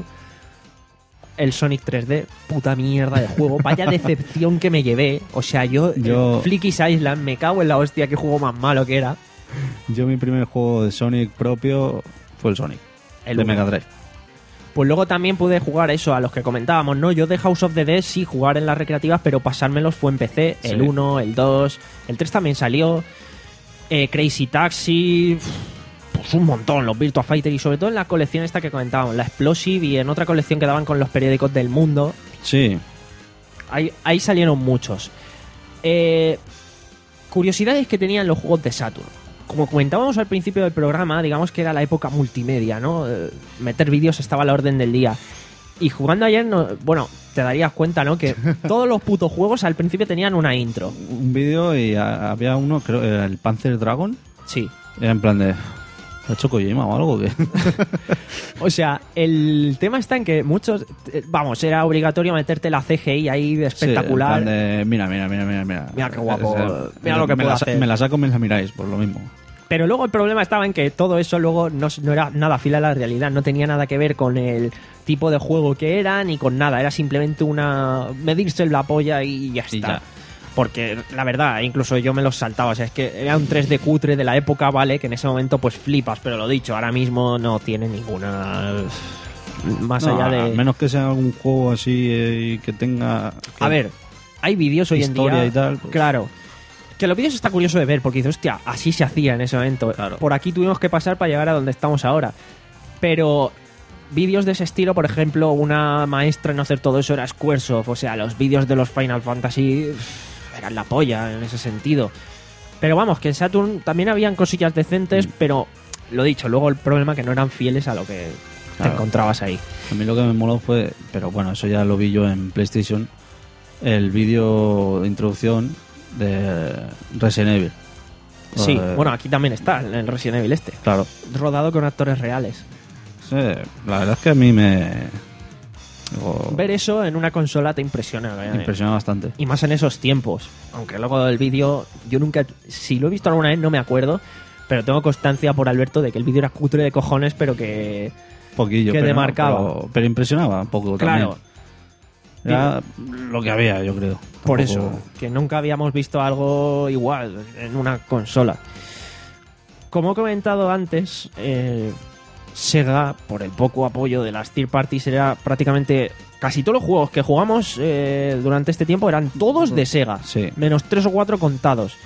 El Sonic tres D, puta mierda de juego, vaya decepción que me llevé. O sea, yo, Yo- el Flicky's Island, me cago en la hostia, qué juego más malo que era. Yo mi primer juego de Sonic propio fue el Sonic, El de uno. Mega Drive. Pues luego también pude jugar eso, a los que comentábamos, ¿no? Yo de House of the Dead sí jugar en las recreativas, pero pasármelos fue en P C. El Sí. uno, el dos, el tres también salió. Eh, Crazy Taxi, pues un montón, los Virtua Fighter y sobre todo en la colección esta que comentábamos, la Explosive y en otra colección que daban con los periódicos del mundo. Sí, Ahí, ahí salieron muchos. Eh, curiosidades que tenían los juegos de Saturn. Como comentábamos al principio del programa, digamos que era la época multimedia, ¿no? Eh, meter vídeos estaba a la orden del día. Y jugando ayer, no, bueno, te darías cuenta, ¿no? Que todos los putos juegos al principio tenían una intro. un vídeo y a- había uno, creo, era el Panzer Dragon. Sí. Era en plan de... ¿Ha hecho Kojima o algo? Que O sea, el tema está en que muchos... eh, Vamos, era obligatorio meterte la C G I ahí de espectacular. Sí, en plan de, mira, mira, mira, mira, mira. Mira qué guapo, O mira lo que me puedo la, sa- hacer. me la saco, me la miráis, por lo mismo. Pero luego el problema estaba en que todo eso luego no, no era nada fiel a la realidad, no tenía nada que ver con el tipo de juego que era ni con nada, era simplemente una medirse la polla y ya está. Y ya. Porque la verdad, incluso yo me los saltaba, o sea, es que era un tres D cutre de la época, vale, que en ese momento pues flipas, pero lo dicho, ahora mismo no tiene ninguna más No, allá a de... menos que sea algún juego así eh, y que tenga... que- A ver, hay vídeos hoy en Historia día. y tal, pues. Claro. Que los vídeos está curioso de ver, porque dices, hostia, así se hacía en ese momento. Claro. Por aquí tuvimos que pasar para llegar a donde estamos ahora. Pero vídeos de ese estilo, por ejemplo, una maestra en hacer todo eso era Squaresoft. O sea, los vídeos de los Final Fantasy uff, eran la polla en ese sentido. Pero vamos, que en Saturn también habían cosillas decentes, pero lo dicho, luego el problema que no eran fieles a lo que te Claro. encontrabas ahí. A mí lo que me moló fue, pero bueno, eso ya lo vi yo en PlayStation, el vídeo de introducción de Resident Evil. Sí, Eh, bueno, aquí también está, en el Resident Evil este. Claro. Rodado con actores reales. Sí, la verdad es que a mí me... digo, Ver eso en una consola te impresiona. me ¿eh? impresiona bastante. Y más en esos tiempos. Aunque luego del vídeo, yo nunca. Si lo he visto alguna vez, no me acuerdo. Pero tengo constancia por Alberto de que el vídeo era cutre de cojones, pero que. Poquillo, que pero, demarcaba. Pero, pero impresionaba un poco Claro. también. Era lo que había, yo creo. Por Tampoco- eso. Que nunca habíamos visto algo igual en una consola. Como he comentado antes, eh, Sega, por el poco apoyo de las third parties, era prácticamente. Casi todos los juegos que jugamos eh, durante este tiempo eran todos de Sega. Sí. Menos tres o cuatro contados.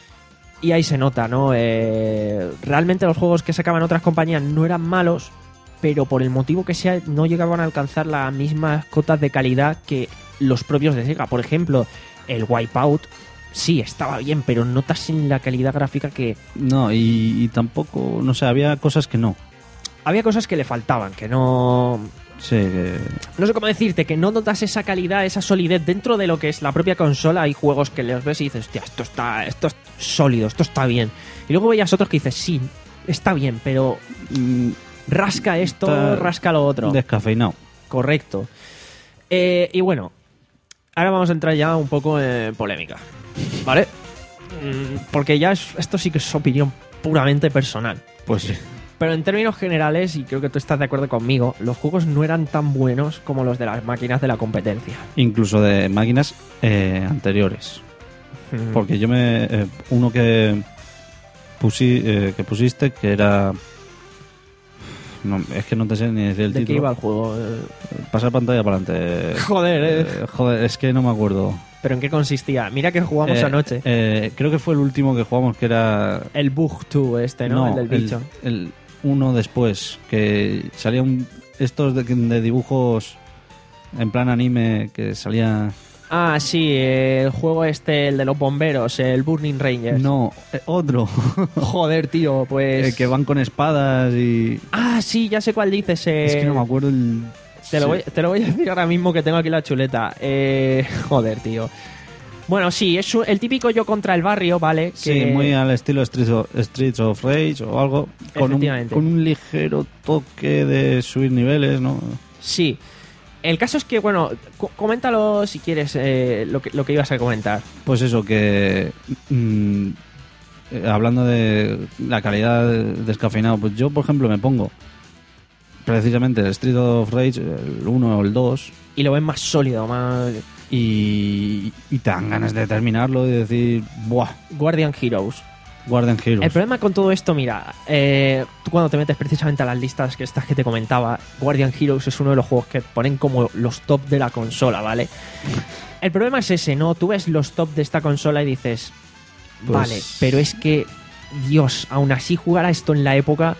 Y ahí se nota, ¿no? Eh, realmente los juegos que sacaban otras compañías no eran malos, pero por el motivo que sea, no llegaban a alcanzar las mismas cotas de calidad que los propios de Sega. Por ejemplo, el Wipeout, sí, estaba bien, pero notas en la calidad gráfica que No, y, y tampoco, no sé, había cosas que no. había cosas que le faltaban, que no... Sí, que... No sé cómo decirte, que no notas esa calidad, esa solidez dentro de lo que es la propia consola. Hay juegos que los ves y dices, hostia, esto está, esto es sólido, esto está bien. Y luego veías otros que dices, sí, está bien, pero mm, rasca esto, Está rasca lo otro. Descafeinado. Correcto. Eh, y bueno, ahora vamos a entrar ya un poco en polémica, ¿vale? Mm, Porque ya es- esto sí que es opinión puramente personal. Pues sí. Pero en términos generales, y creo que tú estás de acuerdo conmigo, los juegos no eran tan buenos como los de las máquinas de la competencia. Incluso de máquinas eh, anteriores. Mm. Porque yo me... eh, uno que, pusi, eh, que pusiste, que era... No, es que no te sé ni decir el ¿De qué título. iba el juego? Eh, Pasar pantalla para adelante. Joder, eh. Eh, joder, es que no me acuerdo. ¿Pero en qué consistía? Mira que jugamos Eh, anoche. eh, creo que fue el último que jugamos, que era... El Bug dos este, ¿no? el del bicho. el uno después, que salía un, estos de, de dibujos en plan anime, que salía... Ah, sí, el juego este, el de los bomberos, el Burning Rangers. No, eh, otro. Joder, tío, pues... Eh, que van con espadas y... Ah, sí, ya sé cuál dices. eh, Es que no me acuerdo el... Te lo, sí. voy, te lo voy a decir ahora mismo que tengo aquí la chuleta. Eh, joder, tío. Bueno, sí, es un- el típico yo contra el barrio, ¿vale? Sí, Que- muy al estilo Streets of, Streets of Rage o algo. Con un, Efectivamente. con un ligero toque de subir niveles, ¿no? Sí. El caso es que, bueno, co- coméntalo si quieres eh, lo, que, lo que ibas a comentar. Pues eso, que... mm, eh, hablando de la calidad de descafeinado, pues yo, por ejemplo, me pongo precisamente el Street of Rage, el uno o el dos, Y lo ves más sólido, más... y, y te dan ganas de terminarlo y decir, ¡buah! Guardian Heroes. Guardian Heroes. El problema con todo esto, mira, eh, tú cuando te metes precisamente a las listas que estas que te comentaba, Guardian Heroes es uno de los juegos que ponen como los top de la consola, ¿vale? El problema es ese, ¿no? Tú ves los top de esta consola y dices, Pues- vale, pero es que, Dios, aún así jugar a esto en la época,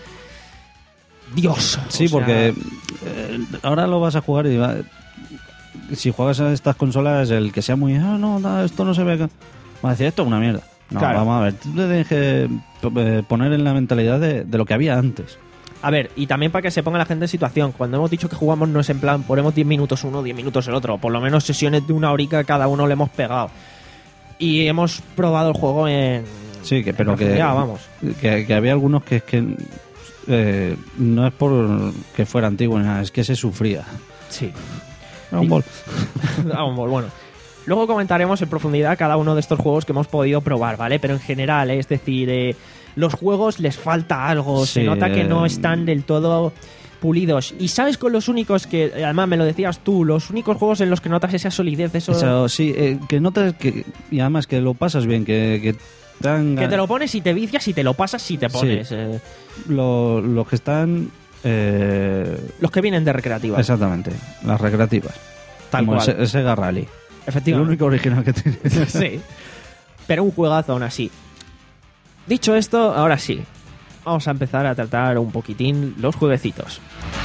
Dios. Sí, o sea, porque eh, ahora lo vas a jugar y va- si juegas a estas consolas, el que sea muy, ah, no, no, esto no se ve acá, va a decir, esto es una mierda. No, Claro. vamos a ver, tú te tienes que eh, poner en la mentalidad de, de lo que había antes. A ver, y también para que se ponga la gente en situación, cuando hemos dicho que jugamos no es en plan, ponemos diez minutos uno, diez minutos el otro, por lo menos sesiones de una horica cada uno le hemos pegado. Y hemos probado el juego en... Sí, que, pero en que, profundidad, vamos. que, que había algunos que es que eh, no es por que fuera antiguo, ni nada, es que se sufría. Sí. Dragon Ball. Dragon Ball, bueno. Luego comentaremos en profundidad cada uno de estos juegos que hemos podido probar, ¿vale? Pero en general, ¿eh? Es decir, eh, los juegos les falta algo, se Sí, nota que no eh, están del todo pulidos. Y sabes con los únicos que, además me lo decías tú, los únicos juegos en los que notas esa solidez, eso... Eso, sí, eh, que notas que, y además que lo pasas bien, que, que tan, Que te lo pones y te vicias y te lo pasas y te Sí. pones. eh, lo- los que están eh, los que vienen de recreativas. exactamente, las recreativas. Tal como cual. El, Se- el Sega Rally. El Efectivamente. único original que tiene. Sí. Pero un juegazo aún así. Dicho esto, ahora sí. Vamos a empezar a tratar un poquitín los jueguecitos.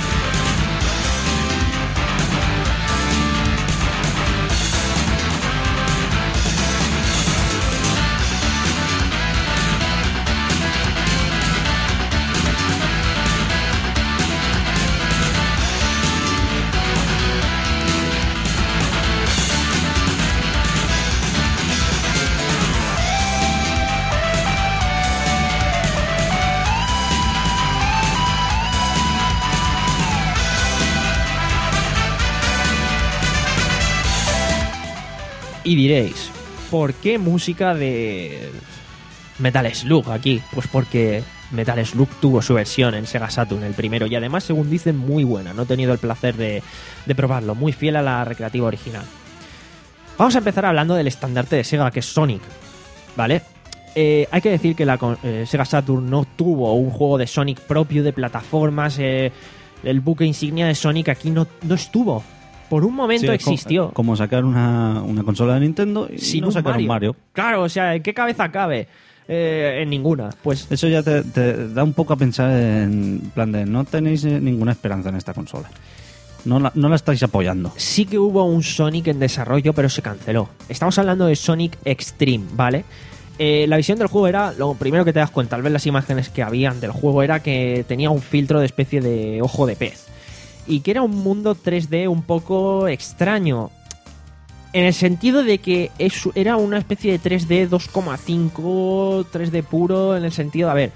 Y diréis, ¿por qué música de Metal Slug aquí? Pues porque Metal Slug tuvo su versión en Sega Saturn, el primero, y además, según dicen, muy buena. No he tenido el placer de, de probarlo, muy fiel a la recreativa original. Vamos a empezar hablando del estandarte de Sega, que es Sonic, ¿vale? Eh, hay que decir que la con- eh, Sega Saturn no tuvo un juego de Sonic propio de plataformas. eh, el buque insignia de Sonic aquí no, no estuvo. Por un momento Sí, es co- existió. Como sacar una, una consola de Nintendo y Sin no un sacar Mario. un Mario. Claro, o sea, ¿en qué cabeza cabe? Eh, en ninguna. Pues Eso ya te, te da un poco a pensar en plan de no tenéis eh, ninguna esperanza en esta consola. No la, no la estáis apoyando. sí que hubo un Sonic en desarrollo, pero se canceló. Estamos hablando de Sonic Extreme, ¿vale? Eh, la visión del juego era, lo primero que te das cuenta al ver las imágenes que habían del juego era que tenía un filtro de especie de ojo de pez. Y que era un mundo tres D un poco extraño. En el sentido de que es- era una especie de tres D dos coma cinco, tres D puro, en el sentido, a ver,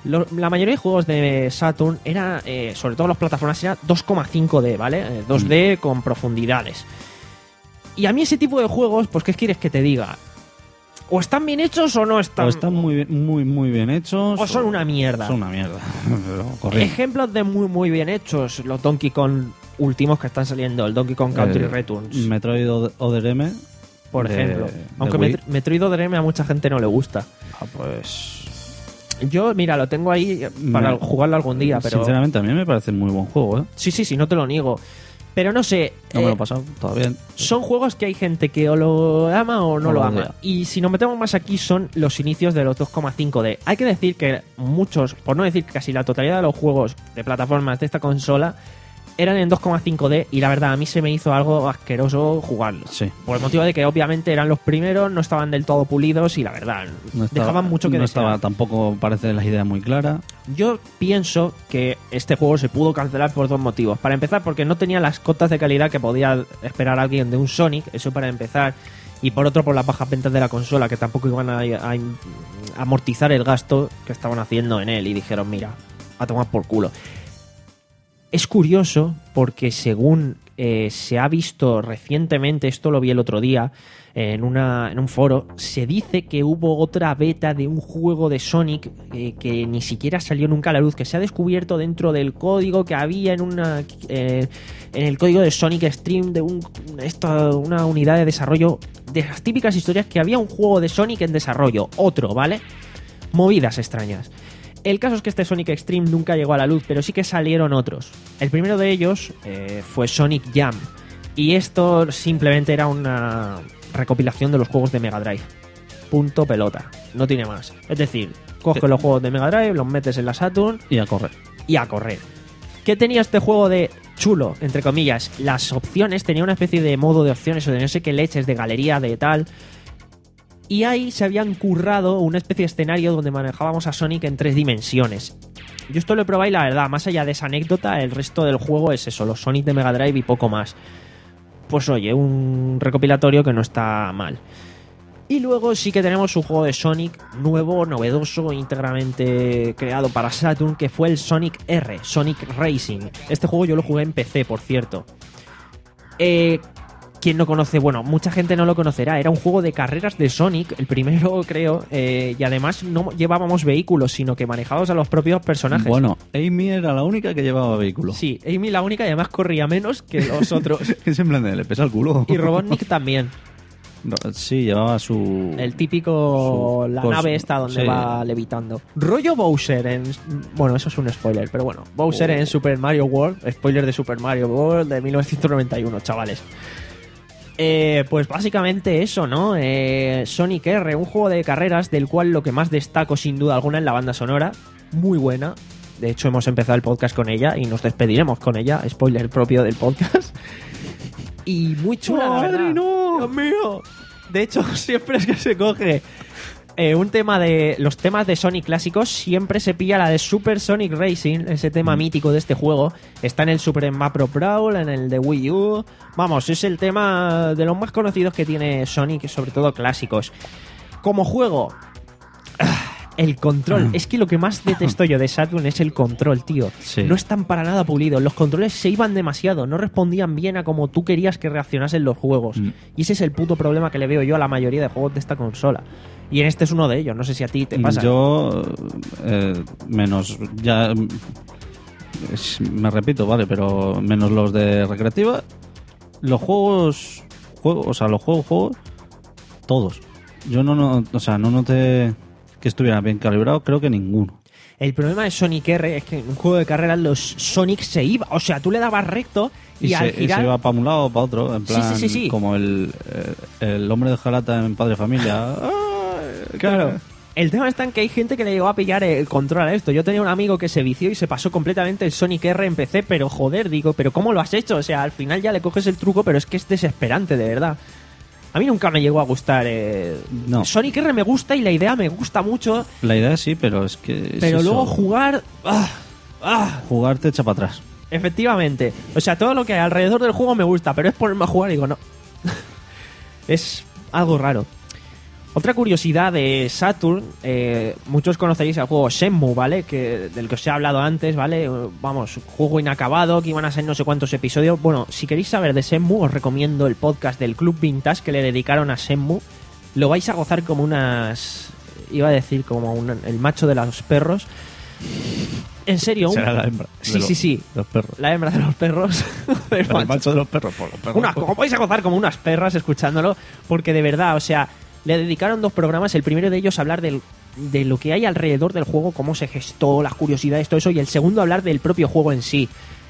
Lo- la mayoría de juegos de Saturn era, eh, sobre todo las plataformas, era dos coma cinco D, ¿vale? Eh, dos D con profundidades. Y a mí ese tipo de juegos, pues ¿qué quieres que te diga? O están bien hechos o no están... O están muy, bien- muy, muy bien hechos. O son una mierda. Son una mierda. Pero corriendo. Ejemplos de muy muy bien hechos, los Donkey Kong últimos que están saliendo, el Donkey Kong Country Eh, Returns, Metroid O- Other M. por de- ejemplo. de Aunque Wii. Met- Metroid Other M a mucha gente no le gusta. Ah, pues. Yo, mira, lo tengo ahí para Me- jugarlo algún día, pero... Sinceramente, a mí me parece muy buen juego, ¿eh? Sí, sí, sí, no te lo niego. Pero no sé... No me eh, lo he pasado todavía. son juegos que hay gente que o lo ama o no O lo lo ama. odia. Y si nos metemos más aquí son los inicios de los dos coma cinco D. Hay que decir que muchos, por no decir casi la totalidad de los juegos de plataformas de esta consola eran en dos coma cinco D y la verdad a mí se me hizo algo asqueroso jugarlos. Sí. Por el motivo de que obviamente eran los primeros, no estaban del todo pulidos y la verdad No estaba, dejaban mucho que no desear. estaba tampoco, parece las ideas muy claras. Yo pienso que este juego se pudo cancelar por dos motivos. Para empezar, porque no tenía las cotas de calidad que podía esperar alguien de un Sonic, eso para empezar. Y por otro, por las bajas ventas de la consola, que tampoco iban a, a amortizar el gasto que estaban haciendo en él. Y dijeron, mira, a tomar por culo. Es curioso porque según eh, se ha visto recientemente, esto lo vi el otro día en, una, en un foro, se dice que hubo otra beta de un juego de Sonic eh, que ni siquiera salió nunca a la luz, que se ha descubierto dentro del código que había en una eh, en el código de Sonic Stream de un, esto, una unidad de desarrollo, de las típicas historias que había un juego de Sonic en desarrollo, otro, ¿vale? Movidas extrañas. El caso es que este Sonic Extreme nunca llegó a la luz, pero sí que salieron otros. El primero de ellos eh, fue Sonic Jam. Y esto simplemente era una recopilación de los juegos de Mega Drive. Punto pelota. No tiene más. Es decir, coges los juegos de Mega Drive, los metes en la Saturn Y a correr. y a correr. ¿Qué tenía este juego de chulo, entre comillas? Las opciones, tenía una especie de modo de opciones o de no sé qué leches, de galería, de tal... Y ahí se habían currado una especie de escenario donde manejábamos a Sonic en tres dimensiones. Yo esto lo he probado y la verdad, más allá de esa anécdota, el resto del juego es eso, los Sonic de Mega Drive y poco más. Pues oye, un recopilatorio que no está mal. Y luego sí que tenemos un juego de Sonic nuevo, novedoso, íntegramente creado para Saturn, que fue el Sonic R, Sonic Racing. Este juego yo lo jugué en P C, por cierto. Eh... ¿Quién no conoce? Bueno, mucha gente no lo conocerá. Era un juego de carreras de Sonic, el primero creo, eh, y además no llevábamos vehículos, sino que manejábamos a los propios personajes. Bueno, Amy era la única que llevaba vehículo. Sí, Amy la única y además corría menos que los otros. Es en plan de, le pesa el culo. Y Robotnik también. No, sí, llevaba su... El típico, Su la cos- nave esta donde sí. va levitando. Rollo Bowser en... Bueno, eso es un spoiler, pero bueno. Bowser en Super Mario World. Spoiler de Super Mario World de mil novecientos noventa y uno, chavales. Eh, pues básicamente eso, ¿no? Eh, Sonic R, un juego de carreras del cual lo que más destaco sin duda alguna es la banda sonora, muy buena. De hecho hemos empezado el podcast con ella y nos despediremos con ella, spoiler propio del podcast. Y muy chula, la verdad. ¡Madre, no! ¡Dios mío! De hecho, siempre es que se coge eh, un tema de... Los temas de Sonic clásicos, siempre se pilla la de Super Sonic Racing, ese tema mítico de este juego. Está en el Super Smash Bros. Brawl, en el de Wii U. Vamos, es el tema de los más conocidos que tiene Sonic, sobre todo clásicos. Como juego... El control. Es que lo que más detesto yo de Saturn es el control, tío. Sí. No están para nada pulidos. Los controles se iban demasiado. No respondían bien a como tú querías que reaccionasen los juegos. Mm. Y ese es el puto problema que le veo yo a la mayoría de juegos de esta consola. Y en este es uno de ellos. No sé si a ti te pasa. Yo, eh, menos, ya, es- me repito, vale, pero menos los de recreativa, los juegos, juegos, o sea, los juegos, juegos, todos. Yo no, no, o sea, no noté que estuviera bien calibrado, creo que ninguno. El problema de Sonic R es que en un juego de carreras los Sonic se iba. O sea, tú le dabas recto y, Y, al se, y girar... se iba para un lado o para otro, en Sí, plan, sí, sí, sí. como el, eh, el hombre de Jalata en Padre Familia. Ay, Claro. El tema está en que hay gente que le llegó a pillar el control a esto. Yo tenía un amigo que se vició y se pasó completamente el Sonic R en P C, pero joder, digo, ¿pero cómo lo has hecho? O sea, al final ya le coges el truco, pero es que es desesperante, de verdad. A mí nunca me llegó a gustar. Eh... No. Sonic R me gusta y la idea me gusta mucho, La idea sí, pero es que... es pero eso, luego jugar... ¡Ah! ¡Ah! jugar te echa para atrás. Efectivamente. O sea, todo lo que hay alrededor del juego me gusta, pero es ponerme a jugar y digo, no. Es algo raro. Otra curiosidad de Saturn, eh, muchos conoceréis el juego Shenmue, ¿vale? Que, del que os he hablado antes, ¿vale? Vamos, juego inacabado, que iban a ser no sé cuántos episodios. Bueno, si queréis saber de Shenmue, os recomiendo el podcast del Club Vintage que le dedicaron a Shenmue. Lo vais a gozar como unas... Iba a decir como un, el macho de los perros. En serio, un... Será la hembra. Sí, los, sí, sí. Los perros. La hembra de los perros. El macho. macho de los perros, por los perros. Una, como vais a gozar como unas perras escuchándolo, porque de verdad, o sea, le dedicaron dos programas. El primero de ellos a hablar del, de lo que hay alrededor del juego, cómo se gestó, las curiosidades, todo eso, y el segundo a hablar del propio juego en sí.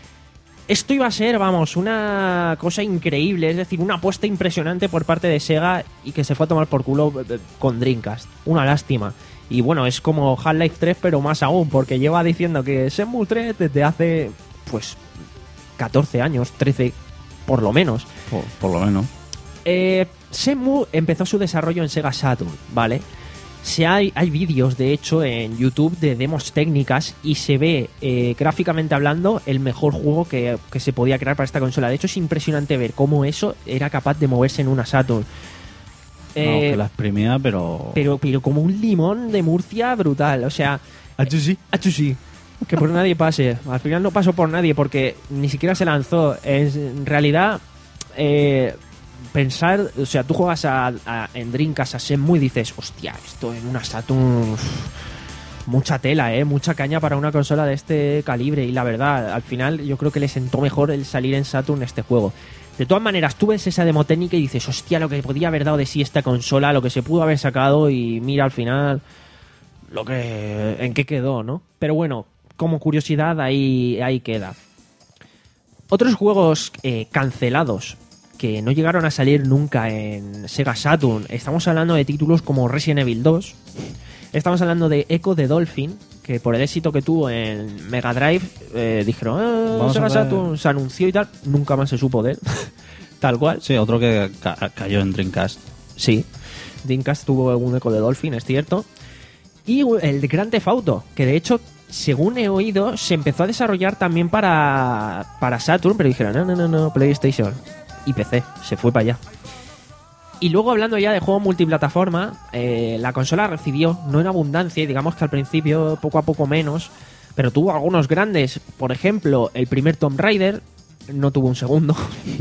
Esto iba a ser, vamos, una cosa increíble, es decir, una apuesta impresionante por parte de Sega y que se fue a tomar por culo con Dreamcast. Una lástima. Y bueno, es como Half-Life tres, pero más aún, porque lleva diciendo que Shenmue tres desde hace, pues, catorce años, trece, por lo menos. Por, por lo menos. Eh, Shenmue empezó su desarrollo en Sega Saturn, ¿vale? Se hay hay vídeos, de hecho, en YouTube de demos técnicas y se ve, eh, gráficamente hablando, el mejor juego que, que se podía crear para esta consola. De hecho, es impresionante ver cómo eso era capaz de moverse en una Saturn. Eh, no, que la exprimía, pero... pero... Pero como un limón de Murcia brutal, o sea... Achusí. Achusí. Que por nadie pase. Al final no pasó por nadie porque ni siquiera se lanzó. Es, en realidad... Eh, pensar, o sea, tú juegas a, a, en Dreamcast a Shenmue y dices, hostia, esto en una Saturn, uff, mucha tela, eh, mucha caña para una consola de este calibre. Y la verdad, al final yo creo que le sentó mejor el salir en Saturn este juego. De todas maneras, tú ves esa demo técnica y dices, hostia, lo que podía haber dado de sí esta consola, lo que se pudo haber sacado, y mira al final lo que en qué quedó, ¿no? Pero bueno, como curiosidad ahí, ahí queda. Otros juegos eh, cancelados que no llegaron a salir nunca en Sega Saturn. Estamos hablando de títulos como Resident Evil dos. Estamos hablando de Echo the Dolphin, que por el éxito que tuvo en Mega Drive, eh, dijeron, eh, Sega Saturn se anunció y tal. Nunca más se supo de él. Tal cual. Sí, otro que ca cayó en Dreamcast. Sí, Dreamcast tuvo un Echo the Dolphin, es cierto. Y el de Grand Theft Auto, que de hecho, según he oído, se empezó a desarrollar también para, para Saturn, pero dijeron, no, no, no, no, PlayStation y P C, se fue para allá. Y luego, hablando ya de juego multiplataforma, eh, la consola recibió, no en abundancia, y digamos que al principio poco a poco menos, pero tuvo algunos grandes. Por ejemplo, el primer Tomb Raider no tuvo un segundo.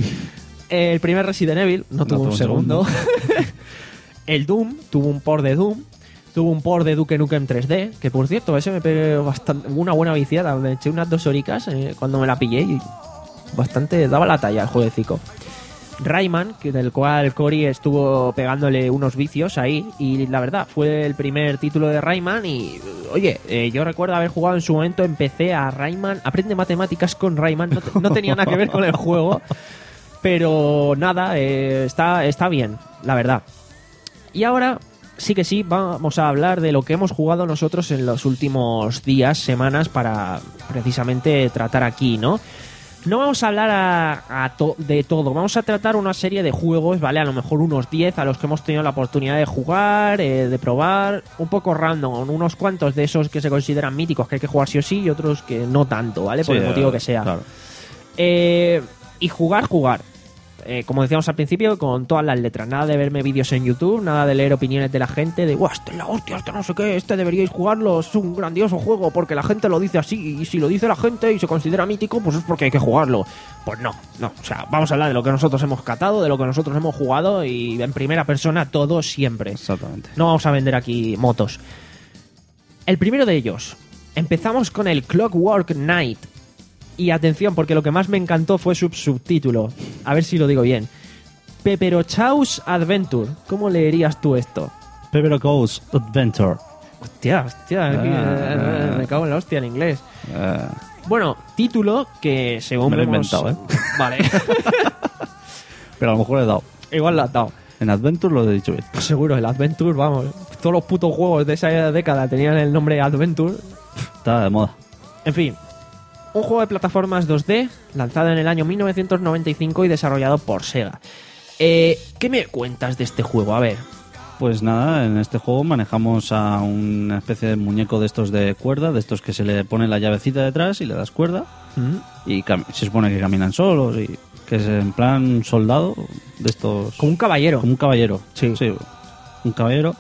El primer Resident Evil no, no tuvo un, un segundo. segundo. El Doom tuvo un port de Doom. Tuvo un port de Duke Nukem tres D, que por cierto, ese me pegué bastante, una buena viciada. Me eché unas dos horicas eh, cuando me la pillé y bastante daba la talla el jueguecico. Rayman, que del cual Cory estuvo pegándole unos vicios ahí, y la verdad fue el primer título de Rayman. Y oye, eh, yo recuerdo haber jugado en su momento, empecé a Rayman, aprende matemáticas con Rayman, no, te, no tenía nada que ver con el juego, pero nada, eh, está, está bien, la verdad. Y ahora sí que sí, vamos a hablar de lo que hemos jugado nosotros en los últimos días, semanas, para precisamente tratar aquí, ¿no? No vamos a hablar a, a to de todo, vamos a tratar una serie de juegos, ¿vale? A lo mejor unos diez a los que hemos tenido la oportunidad de jugar, eh, de probar, un poco random, unos cuantos de esos que se consideran míticos, que hay que jugar sí o sí, y otros que no tanto, ¿vale? Por sí, el motivo que sea. Claro. Eh, y jugar, jugar. Eh, como decíamos al principio, con todas las letras. Nada de verme vídeos en YouTube, nada de leer opiniones de la gente de, guau, este es la hostia, este no sé qué, este deberíais jugarlo, es un grandioso juego porque la gente lo dice así, y si lo dice la gente y se considera mítico, pues es porque hay que jugarlo. Pues no, no, o sea, vamos a hablar de lo que nosotros hemos catado, de lo que nosotros hemos jugado, y en primera persona todo siempre. Exactamente. No vamos a vender aquí motos. El primero de ellos, empezamos con el Clockwork Knight. Y atención, porque lo que más me encantó fue su subtítulo. A ver si lo digo bien. Pepperochow's Adventure. ¿Cómo leerías tú esto? Pepperochow's Adventure. Hostia, hostia. Aquí, ah, eh, me cago en la hostia en inglés. Ah. Bueno, título que según me lo he hemos... inventado, ¿eh? Vale. Pero a lo mejor le he dado. Igual lo has dado. En Adventure lo he dicho bien. Pues seguro, el Adventure, vamos. Todos los putos juegos de esa década tenían el nombre Adventure. Estaba de moda. En fin. Un juego de plataformas dos D lanzado en el año mil novecientos noventa y cinco y desarrollado por Sega. Eh, ¿Qué me cuentas de este juego? A ver. Pues nada, en este juego manejamos a una especie de muñeco de estos de cuerda, de estos que se le pone la llavecita detrás y le das cuerda. ¿Mm? Y se supone que caminan solos y que es en plan soldado de estos... Como un caballero. Como un caballero, sí. sí. un caballero.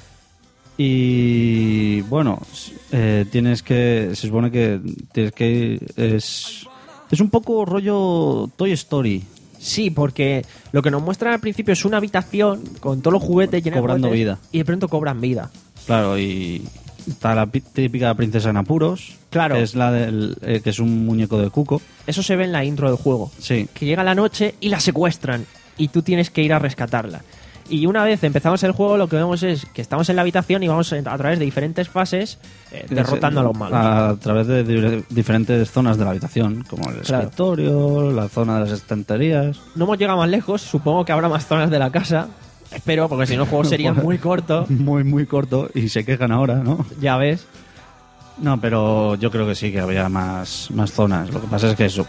Y bueno, eh, tienes que, se supone que tienes que ir, es, es un poco rollo Toy Story. Sí, porque lo que nos muestran al principio es una habitación con todos los juguetes llenos de Cobrando juguetes, vida. y de pronto cobran vida. Claro, y está la pi- típica princesa en apuros, Claro. que es la del, eh, que es un muñeco de Cuco. Eso se ve en la intro del juego. Sí, Que llega la noche y la secuestran y tú tienes que ir a rescatarla. Y una vez empezamos el juego, lo que vemos es que estamos en la habitación y vamos a través de diferentes fases eh, derrotando a los malos. A través de di- diferentes zonas de la habitación, como el Claro. escritorio, la zona de las estanterías. No hemos llegado más lejos, supongo que habrá más zonas de la casa. Espero, porque si no el juego sería muy corto. Muy, muy corto, y se quejan ahora, ¿no? Ya ves. No, pero yo creo que sí, que había más, más zonas. Lo que pasa es que eso,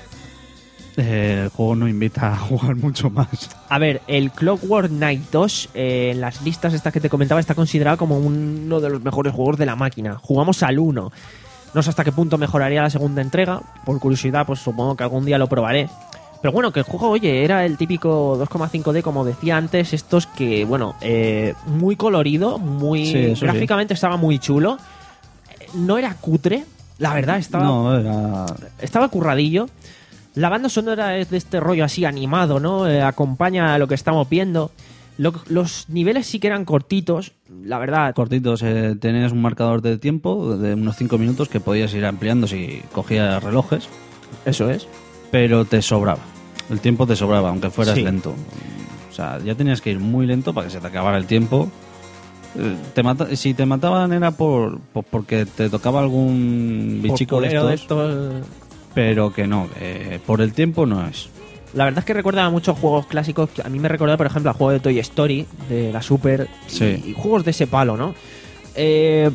eh, el juego no invita a jugar mucho más. A ver, el Clockwork Knight dos, eh, en las listas estas que te comentaba, está considerado como uno de los mejores juegos de la máquina. Jugamos al uno. No sé hasta qué punto mejoraría la segunda entrega. Por curiosidad, pues supongo que algún día lo probaré. Pero bueno, que el juego, oye, era el típico dos coma cinco D, como decía antes, estos que, bueno, eh, muy colorido, muy Sí, eso sí. gráficamente estaba muy chulo. Eh, No era cutre, la verdad, estaba, No, era... estaba curradillo. La banda sonora es de este rollo así animado, ¿no? Eh, acompaña a lo que estamos viendo. Lo- los niveles sí que eran cortitos, la verdad. cortitos. Eh, tenías un marcador de tiempo de unos cinco minutos que podías ir ampliando si cogías relojes, Eso es. pero te sobraba. El tiempo te sobraba, aunque fueras Sí. lento. O sea, ya tenías que ir muy lento para que se te acabara el tiempo. Eh, Te mata- si te mataban era por, por- porque te tocaba algún bichico de Populero estos, de estos. pero que no, que por el tiempo no es. La verdad es que recuerda a muchos juegos clásicos. Que a mí me recuerda, por ejemplo, al juego de Toy Story, de la Super. Sí. Y, y juegos de ese palo, ¿no? Eh,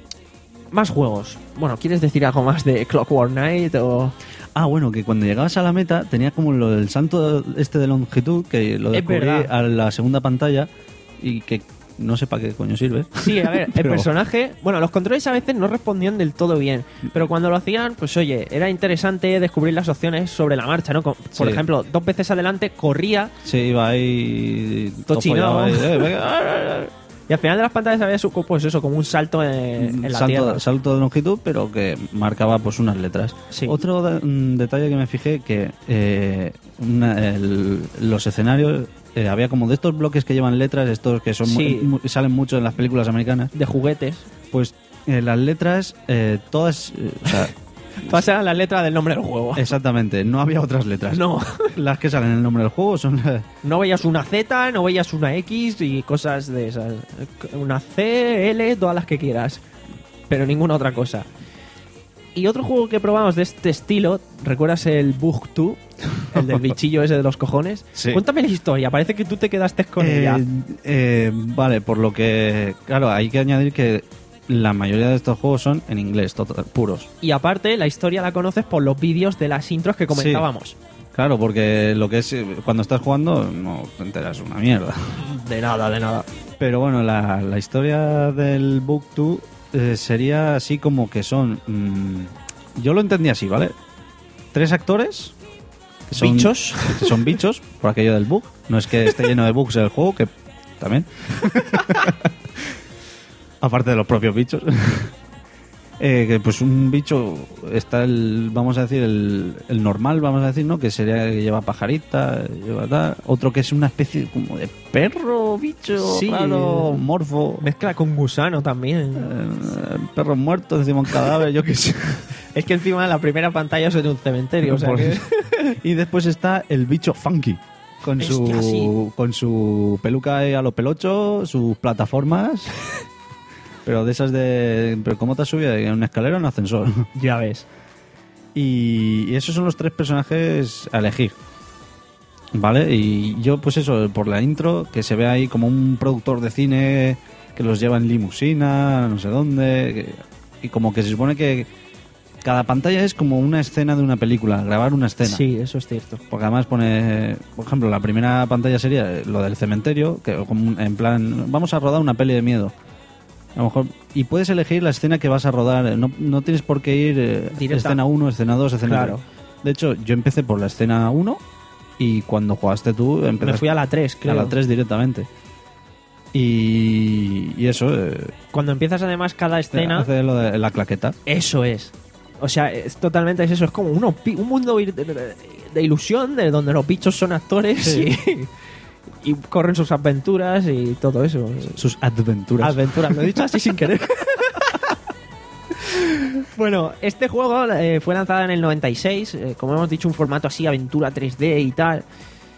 más juegos. Bueno, ¿quieres decir algo más de Clockwork Knight o...? Ah, bueno, que cuando llegabas a la meta tenía como lo del salto este de longitud, que lo Es descubrí verdad. a la segunda pantalla y que no sé para qué coño sirve. Sí, a ver, el Pero- personaje... Bueno, los controles a veces no respondían del todo bien, pero cuando lo hacían, pues oye, era interesante descubrir las opciones sobre la marcha, ¿no? Con- Por Sí. ejemplo, dos veces adelante corría Sí, iba ahí... Tochinado. todo follado ahí, eh, venga, y al final de las pantallas había su, pues eso, como un salto en, en la tierra. salto, salto de longitud, pero que marcaba pues unas letras. Sí. Otro de- un detalle que me fijé, que eh, una- el- los escenarios, eh, había como de estos bloques que llevan letras, estos que son Sí. mu- mu- salen mucho en las películas americanas, De juguetes. pues eh, las letras, eh, todas... eh, o sea, Pasan la letra del nombre del juego. exactamente, no había otras letras. No. Las que salen en el nombre del juego son... las- No veías una Z, no veías una X y cosas de esas. Una C, L, todas las que quieras. Pero ninguna otra cosa. Y otro juego que probamos de este estilo, ¿recuerdas el Bug dos? El del bichillo ese de los cojones. Sí. Cuéntame la historia, parece que tú te quedaste con Eh, ella. eh, vale, por lo que... Claro, hay que añadir que la mayoría de estos juegos son en inglés, total- puros. Y aparte, la historia la conoces por los vídeos de las intros que comentábamos. Claro, porque lo que es eh, cuando estás jugando no te enteras una mierda. De nada, de nada. Pero bueno, la, la historia del Book dos eh, sería así como que son... mm, yo lo entendí así, ¿vale? Tres actores... Que son, Bichos. que son bichos, por aquello del bug. No es que esté lleno de bugs el juego, que también. Aparte de los propios bichos. Eh, que pues un bicho está el, vamos a decir, el, el normal, vamos a decir, ¿no? Que sería que lleva pajarita, lleva tal. Otro que es una especie como de perro, bicho, Sí. raro, morfo. Mezcla con gusano también. Eh, perro muerto encima de un cadáver, yo qué sé. Es que encima la primera pantalla es en un cementerio. O sea Por- que... Y después está el bicho funky. Con Hostia, sí. su, con su peluca a lo pelocho, sus plataformas. Pero de esas de... ¿Pero cómo te has subido? ¿En una escalera o en un ascensor? Ya ves. Y, y esos son los tres personajes a elegir. ¿Vale? Y yo, pues eso, por la intro, que se ve ahí como un productor de cine que los lleva en limusina, no sé dónde. que- y como que se supone que cada pantalla es como una escena de una película, grabar una escena. Sí, eso es cierto. Porque además pone, por ejemplo, la primera pantalla sería lo del cementerio, que como un- en plan, vamos a rodar una peli de miedo. A lo mejor, y puedes elegir la escena que vas a rodar, no, no tienes por qué ir eh, Directa. escena uno, escena dos, escena Claro. tres. De hecho, yo empecé por la escena uno y cuando jugaste tú Me empezaste fui a la tres, creo. a la tres directamente. Y, y eso... Eh, Cuando empiezas además cada escena... hace lo de la claqueta. Eso es. O sea, es totalmente es eso. Es como uno, pi- un mundo ir- de, de- de ilusión de donde los bichos son actores Sí. y, y corren sus aventuras y todo eso. Sus aventuras. Aventuras, lo he dicho así sin querer. Bueno, este juego eh, fue lanzado en el noventa y seis, eh, como hemos dicho, un formato así, aventura tres D y tal.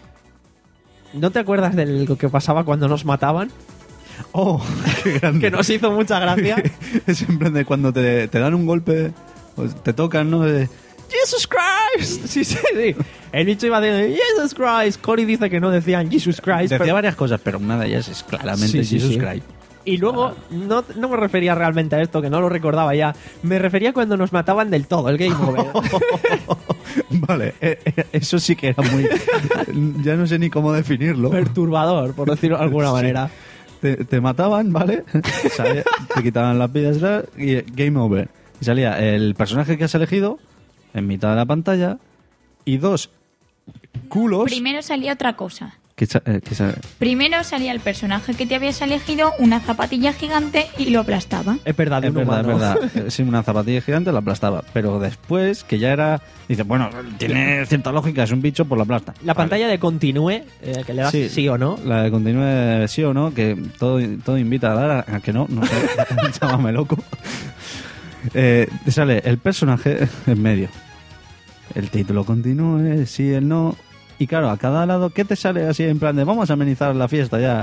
¿No te acuerdas de lo que pasaba cuando nos mataban? ¡Oh! ¡Qué grande! Que nos hizo mucha gracia. Es en plan de cuando te, te dan un golpe, o te tocan, ¿no? De, ¡Jesus Christ! Sí, sí, sí. El bicho iba diciendo ¡Jesus Christ! Cory dice que no decían Jesus Christ. decía pero- varias cosas, pero una de ellas es claramente Sí, sí, Jesus sí. Christ. Y luego, no, no me refería realmente a esto, que no lo recordaba ya. Me refería cuando nos mataban del todo, el game over. Vale, eh, eh, eso sí que era muy... ya no sé ni cómo definirlo. Perturbador, por decirlo de alguna Sí. manera. Te, te mataban, ¿vale? Salía- te quitaban las vidas tal, y game over. Y salía el personaje que has elegido en mitad de la pantalla y dos culos... Primero salía otra cosa. Que, sa- eh, que sa- Primero salía el personaje que te habías elegido, una zapatilla gigante y lo aplastaba. Es verdad, de Es un verdad, es humano. verdad. Eh, Sí, una zapatilla gigante la aplastaba. Pero después, que ya era... Dice, bueno, tiene cierta lógica, es un bicho, pues la aplasta. La Vale. pantalla de continúe, eh, que le das sí, Sí. o no. La de continúe sí o no, que todo, todo invita a dar a, a que no, no sé, llámame loco. Eh, te sale el personaje en medio. El título continúe, sí, el no. Y claro, a cada lado, ¿qué te sale así en plan de vamos a amenizar la fiesta ya?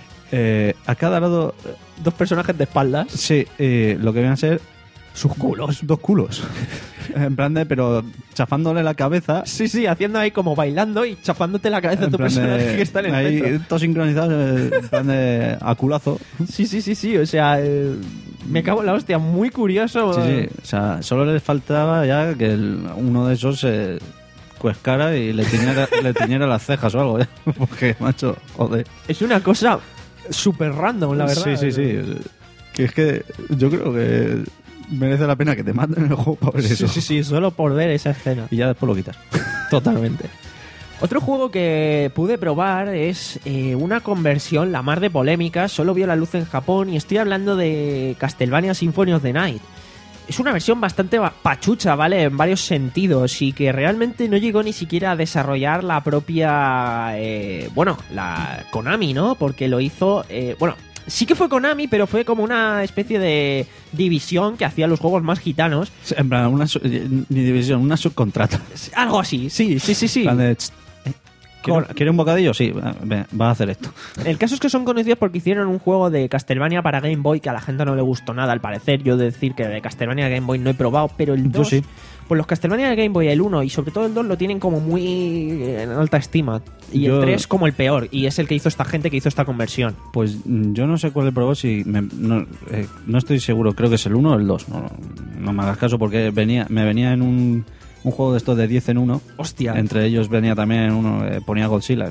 Eh, a cada lado, Dos personajes de espaldas. sí, eh, lo que vienen a ser Sus culos. dos culos. En plan de, pero chafándole la cabeza. Sí, sí, haciendo ahí como bailando y chafándote la cabeza de En tu plan de- personaje que está en el ahí, centro. todos sincronizados, eh, en plan de a culazo. Sí, sí, sí, sí. O sea, eh, me cago en la hostia. Muy curioso. Sí, sí. O sea, solo les faltaba ya que el- uno de esos se cuescara y le tiñera, le tiñera las cejas o algo, ¿eh? Porque, macho, joder. Es una cosa súper random, la verdad. Sí, sí, sí. Que es que yo creo que merece la pena que te maten en el juego para ver Sí, eso. sí, sí, solo por ver esa escena. Y ya después lo quitas. Totalmente. Otro juego que pude probar es eh, una conversión, la mar de polémica, solo vio la luz en Japón y estoy hablando de Castlevania Symphony of the Night. Es una versión bastante ba- pachucha, ¿vale? En varios sentidos y que realmente no llegó ni siquiera a desarrollar la propia... eh, bueno, la Konami, ¿no? Porque lo hizo... eh, bueno, sí que fue Konami, pero fue como una especie de división que hacía los juegos más gitanos. En plan, una su- ni división, una subcontrata. Algo así, sí, sí, sí, sí. En plan de, "Tst, eh, ¿quiere, Con- quiere un bocadillo? Sí, ven, va a hacer esto. El caso es que son conocidos porque hicieron un juego de Castlevania para Game Boy que a la gente no le gustó nada, al parecer. Yo he de decir que de Castlevania Game Boy no he probado, pero el Yo dos, sí. pues los Castlevania de Game Boy, el uno y sobre todo el dos lo tienen como muy en alta estima. Y Yo- el tres como el peor, y es el que hizo esta gente que hizo esta conversión. Pues mm, yo no sé cuál le probó, si me- no, eh, no estoy seguro, creo que es el uno o el dos. No, no me hagas caso porque venía me venía en un, un juego de estos de diez en uno. Hostia. Entre ellos venía también uno que ponía Godzilla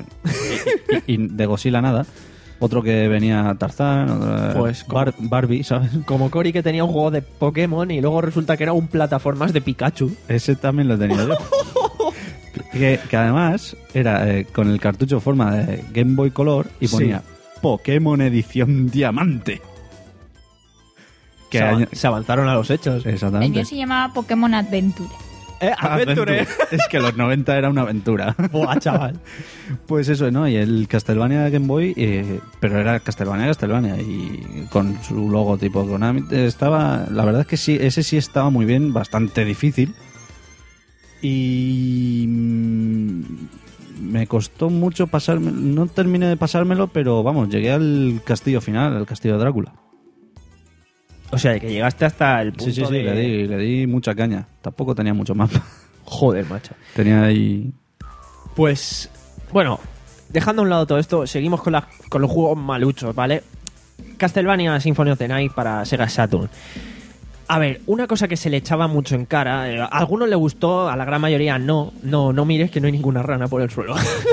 y, y de Godzilla nada. Otro que venía Tarzán, otro, Pues, Bar- Barbie, ¿sabes? Como Cory que tenía un juego de Pokémon y luego resulta que era un plataformas de Pikachu. Ese también lo tenía yo. que, que además era eh, con el cartucho forma de Game Boy Color y ponía Pokémon Edición Diamante. Que se, avan- año- se avanzaron a los hechos. El Exactamente. mío se llamaba Pokémon Adventure. Eh, Adventure. Es que los noventa era una aventura. Buah, chaval. Pues eso, ¿no? Y el Castlevania de Game Boy, eh, pero era Castlevania, Castlevania, y con su logo tipo Konami. Estaba, la verdad es que sí, ese sí estaba muy bien, bastante difícil. Y mm, me costó mucho pasarme, no terminé de pasármelo, pero vamos, llegué al castillo final, al castillo de Drácula. O sea, que llegaste hasta el punto Sí, sí, sí, de... le di, le di mucha caña. Tampoco tenía mucho mapa. Joder, macho. Tenía ahí... Pues, bueno, dejando a un lado todo esto, seguimos con, la- con los juegos maluchos, ¿vale? Castlevania Symphony of the Night para Sega Saturn. A ver, una cosa que se le echaba mucho en cara, eh, a algunos le gustó, a la gran mayoría no. No, no mires que no hay ninguna rana por el suelo.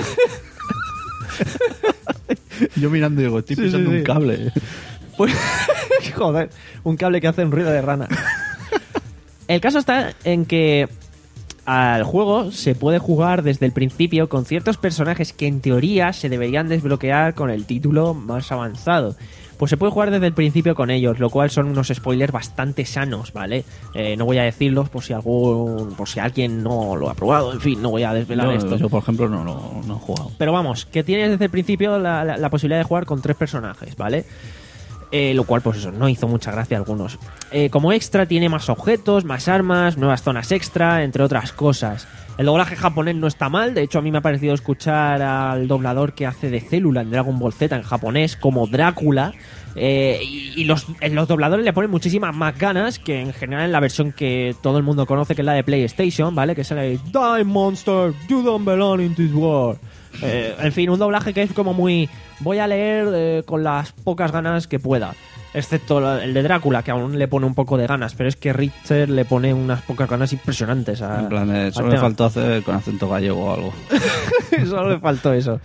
Yo mirando y digo, estoy Sí, pisando sí, un sí. cable. Pues, joder, un cable que hace un ruido de rana. El caso está en que al juego se puede jugar desde el principio con ciertos personajes que en teoría se deberían desbloquear con el título más avanzado. pues se puede jugar desde el principio con ellos, lo cual son unos spoilers bastante sanos, ¿vale? Eh, no voy a decirlos por si algún, por si alguien no lo ha probado, en fin, no voy a desvelar Yo, esto. yo, por ejemplo, no, no, no he jugado. Pero vamos, que tienes desde el principio la, la, la posibilidad de jugar con tres personajes, ¿vale? Eh, lo cual, pues eso, no hizo mucha gracia a algunos. Eh, como extra tiene más objetos, más armas, nuevas zonas extra, entre otras cosas. El doblaje japonés no está mal, de hecho a mí me ha parecido escuchar al doblador que hace de Célula en Dragon Ball Z en japonés como Drácula. Eh, y y los, los dobladores le ponen muchísimas más ganas que en general en la versión que todo el mundo conoce, que es la de PlayStation, ¿vale? Que sale Die Monster, you don't belong in this world. Eh, en fin, un doblaje que es como muy... Voy a leer eh, con las pocas ganas que pueda. Excepto el de Drácula, que aún le pone un poco de ganas. Pero es que Richter le pone unas pocas ganas impresionantes. A, En plan, de, solo al le tema. faltó hacer con acento gallego o algo. Solo le faltó eso.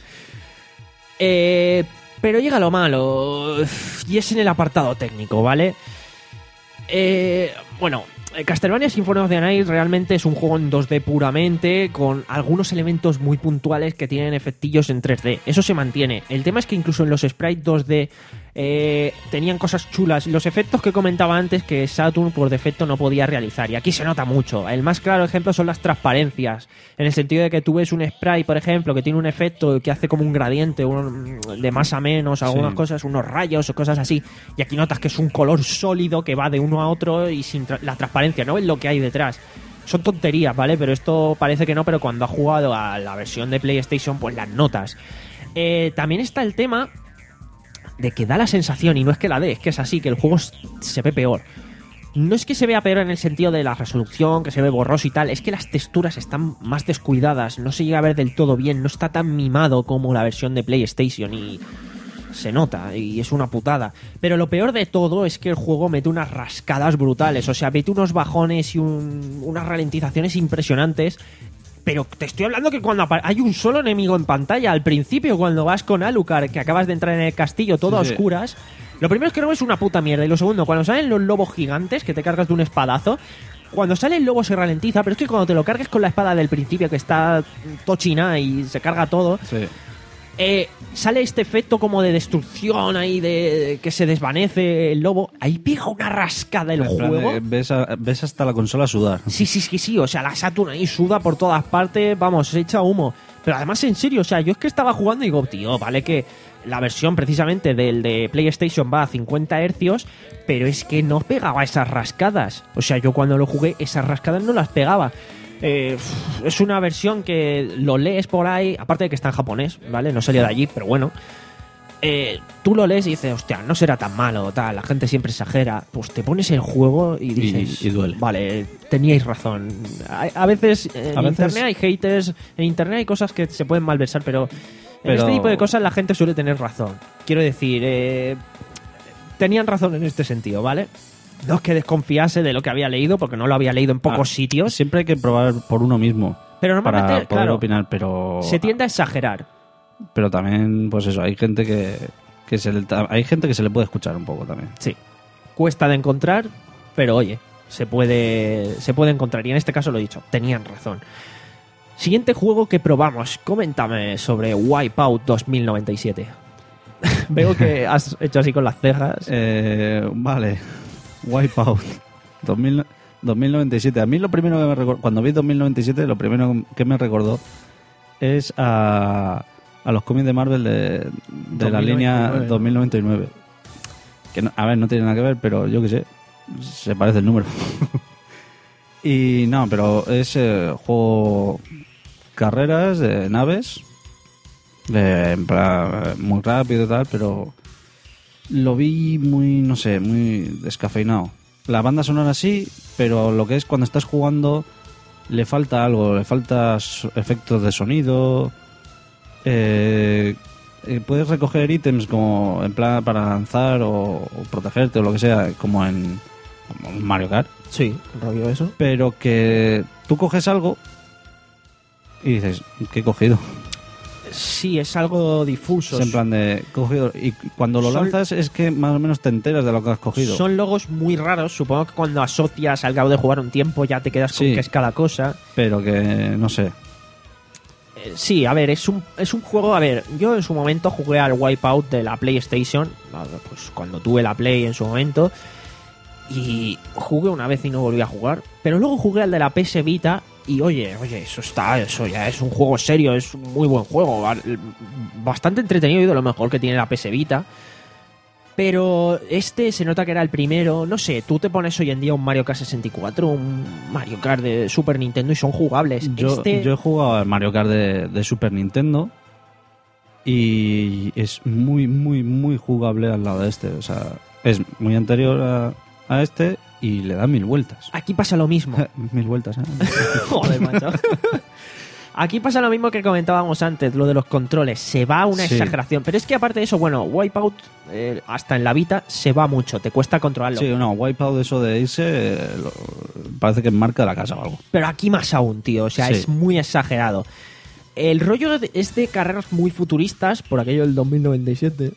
Eh, pero llega lo malo. Y es en el apartado técnico, ¿vale? Eh, bueno, Castlevania Symphony of the Night realmente es un juego en dos D puramente, con algunos elementos muy puntuales que tienen efectillos en tres D. Eso se mantiene. El tema es que incluso en los sprites dos D eh, tenían cosas chulas. Los efectos que comentaba antes que Saturn por defecto no podía realizar. Y aquí se nota mucho. El más claro ejemplo son las transparencias. En el sentido de que tú ves un sprite, por ejemplo, que tiene un efecto que hace como un gradiente un, de más a menos, algunas Sí. cosas, unos rayos o cosas así. Y aquí notas que es un color sólido que va de uno a otro y sin tra- la transparencia, no ves lo que hay detrás. Son tonterías, ¿vale? Pero esto parece que no, pero cuando has jugado a la versión de PlayStation, pues las notas. Eh, también está el tema de que da la sensación, y no es que la dé, es que es así, que el juego s- se ve peor. No es que se vea peor en el sentido de la resolución, que se ve borroso y tal, es que las texturas están más descuidadas, no se llega a ver del todo bien, no está tan mimado como la versión de PlayStation y se nota y es una putada. Pero lo peor de todo es que el juego mete unas rascadas brutales, o sea, mete unos bajones y un- unas ralentizaciones impresionantes. Pero te estoy hablando que cuando apa- hay un solo enemigo en pantalla, al principio cuando vas con Alucard, que acabas de entrar en el castillo todo a Sí, sí. oscuras, lo primero es que no ves una puta mierda, y lo segundo, cuando salen los lobos gigantes, que te cargas de un espadazo, cuando sale el lobo se ralentiza, pero es que cuando te lo cargues con la espada del principio, que está tochina y se carga todo, Sí. eh, sale este efecto como de destrucción ahí, de que se desvanece el lobo, ahí pega una rascada el En plan juego. de, ves, a- ves hasta la consola sudar. Sí, sí, sí, sí, o sea, la Saturn ahí suda por todas partes, vamos, se echa humo. Pero además, en serio, o sea, yo es que estaba jugando y digo, tío, vale que la versión precisamente del de PlayStation va a cincuenta hercios, pero es que no pegaba esas rascadas. O sea, yo cuando lo jugué, esas rascadas no las pegaba. Eh, es una versión que lo lees por ahí, aparte de que está en japonés, ¿vale? No salió de allí, pero bueno. Eh, tú lo lees y dices, hostia, no será tan malo, tal, la gente siempre exagera. Pues te pones el juego y dices, y duele. vale, teníais razón. A, a veces en A veces- internet hay haters, en internet hay cosas que se pueden malversar, pero, en Pero- este tipo de cosas la gente suele tener razón. Quiero decir, eh, tenían razón en este sentido, ¿vale? No es que desconfiase de lo que había leído, porque no lo había leído en pocos Ah, sitios, Siempre hay que probar por uno mismo. pero normalmente, para poder claro, opinar, pero se tiende a exagerar. pero también, pues eso, hay gente que, que se le, hay gente que se le puede escuchar un poco también. Sí. Cuesta de encontrar, pero oye, se puede, se puede encontrar. Y en este caso lo he dicho, tenían razón. Siguiente juego que probamos. Coméntame sobre Wipeout dos mil noventa y siete. Veo que has hecho así con las cejas. Eh, vale, Wipeout dos mil, dos mil noventa y siete. A mí lo primero que me recordó, cuando vi dos mil noventa y siete, lo primero que me recordó es a, a los cómics de Marvel de, de la línea dos mil noventa y nueve. Que no- a ver, no tiene nada que ver, pero yo qué sé, se parece el número. Y no, pero es eh, juego carreras de naves, de, en plan, muy rápido y tal, pero lo vi muy, no sé, muy descafeinado. La banda sonora sí, pero lo que es cuando estás jugando le falta algo, le falta so- efectos de sonido. Eh, eh, puedes recoger ítems como en plan para lanzar o, o protegerte o lo que sea, como en, como en Mario Kart, Sí, rollo eso. pero que tú coges algo y dices, ¿qué he cogido? Sí, es algo difuso. Es en plan de he cogido, y cuando lo Son- lanzas es que más o menos te enteras de lo que has cogido. Son logos muy raros. Supongo que cuando asocias al cabo de jugar un tiempo ya te quedas con Sí. qué es cada cosa. Pero que no sé. Eh, Sí, a ver, es un, es un juego, a ver, yo en su momento jugué al Wipeout de la PlayStation, pues cuando tuve la Play en su momento, y jugué una vez y no volví a jugar, pero luego jugué al de la P S Vita y oye, oye, eso está, eso ya es un juego serio, es un muy buen juego, bastante entretenido y de lo mejor que tiene la P S Vita. Pero este se nota que era el primero. No sé, tú te pones hoy en día un Mario Kart sesenta y cuatro, un Mario Kart de Super Nintendo y son jugables. Yo, este... yo he jugado al Mario Kart de, de Super Nintendo y es muy, muy, muy jugable al lado de este. O sea, es muy anterior a, a este y le da mil vueltas. Aquí pasa lo mismo. Mil vueltas, ¿eh? Joder, macho. Aquí pasa lo mismo que comentábamos antes, lo de los controles. Se va a una Sí. exageración. Pero es que aparte de eso, bueno, Wipeout, eh, hasta en la Vita, se va mucho. Te cuesta controlarlo. Sí, no, Wipeout, eso de irse, eh, lo- parece que marca la casa o algo. Pero aquí más aún, tío. O sea, Sí. es muy exagerado. El rollo de- es de carreras muy futuristas, por aquello del dos mil noventa y siete,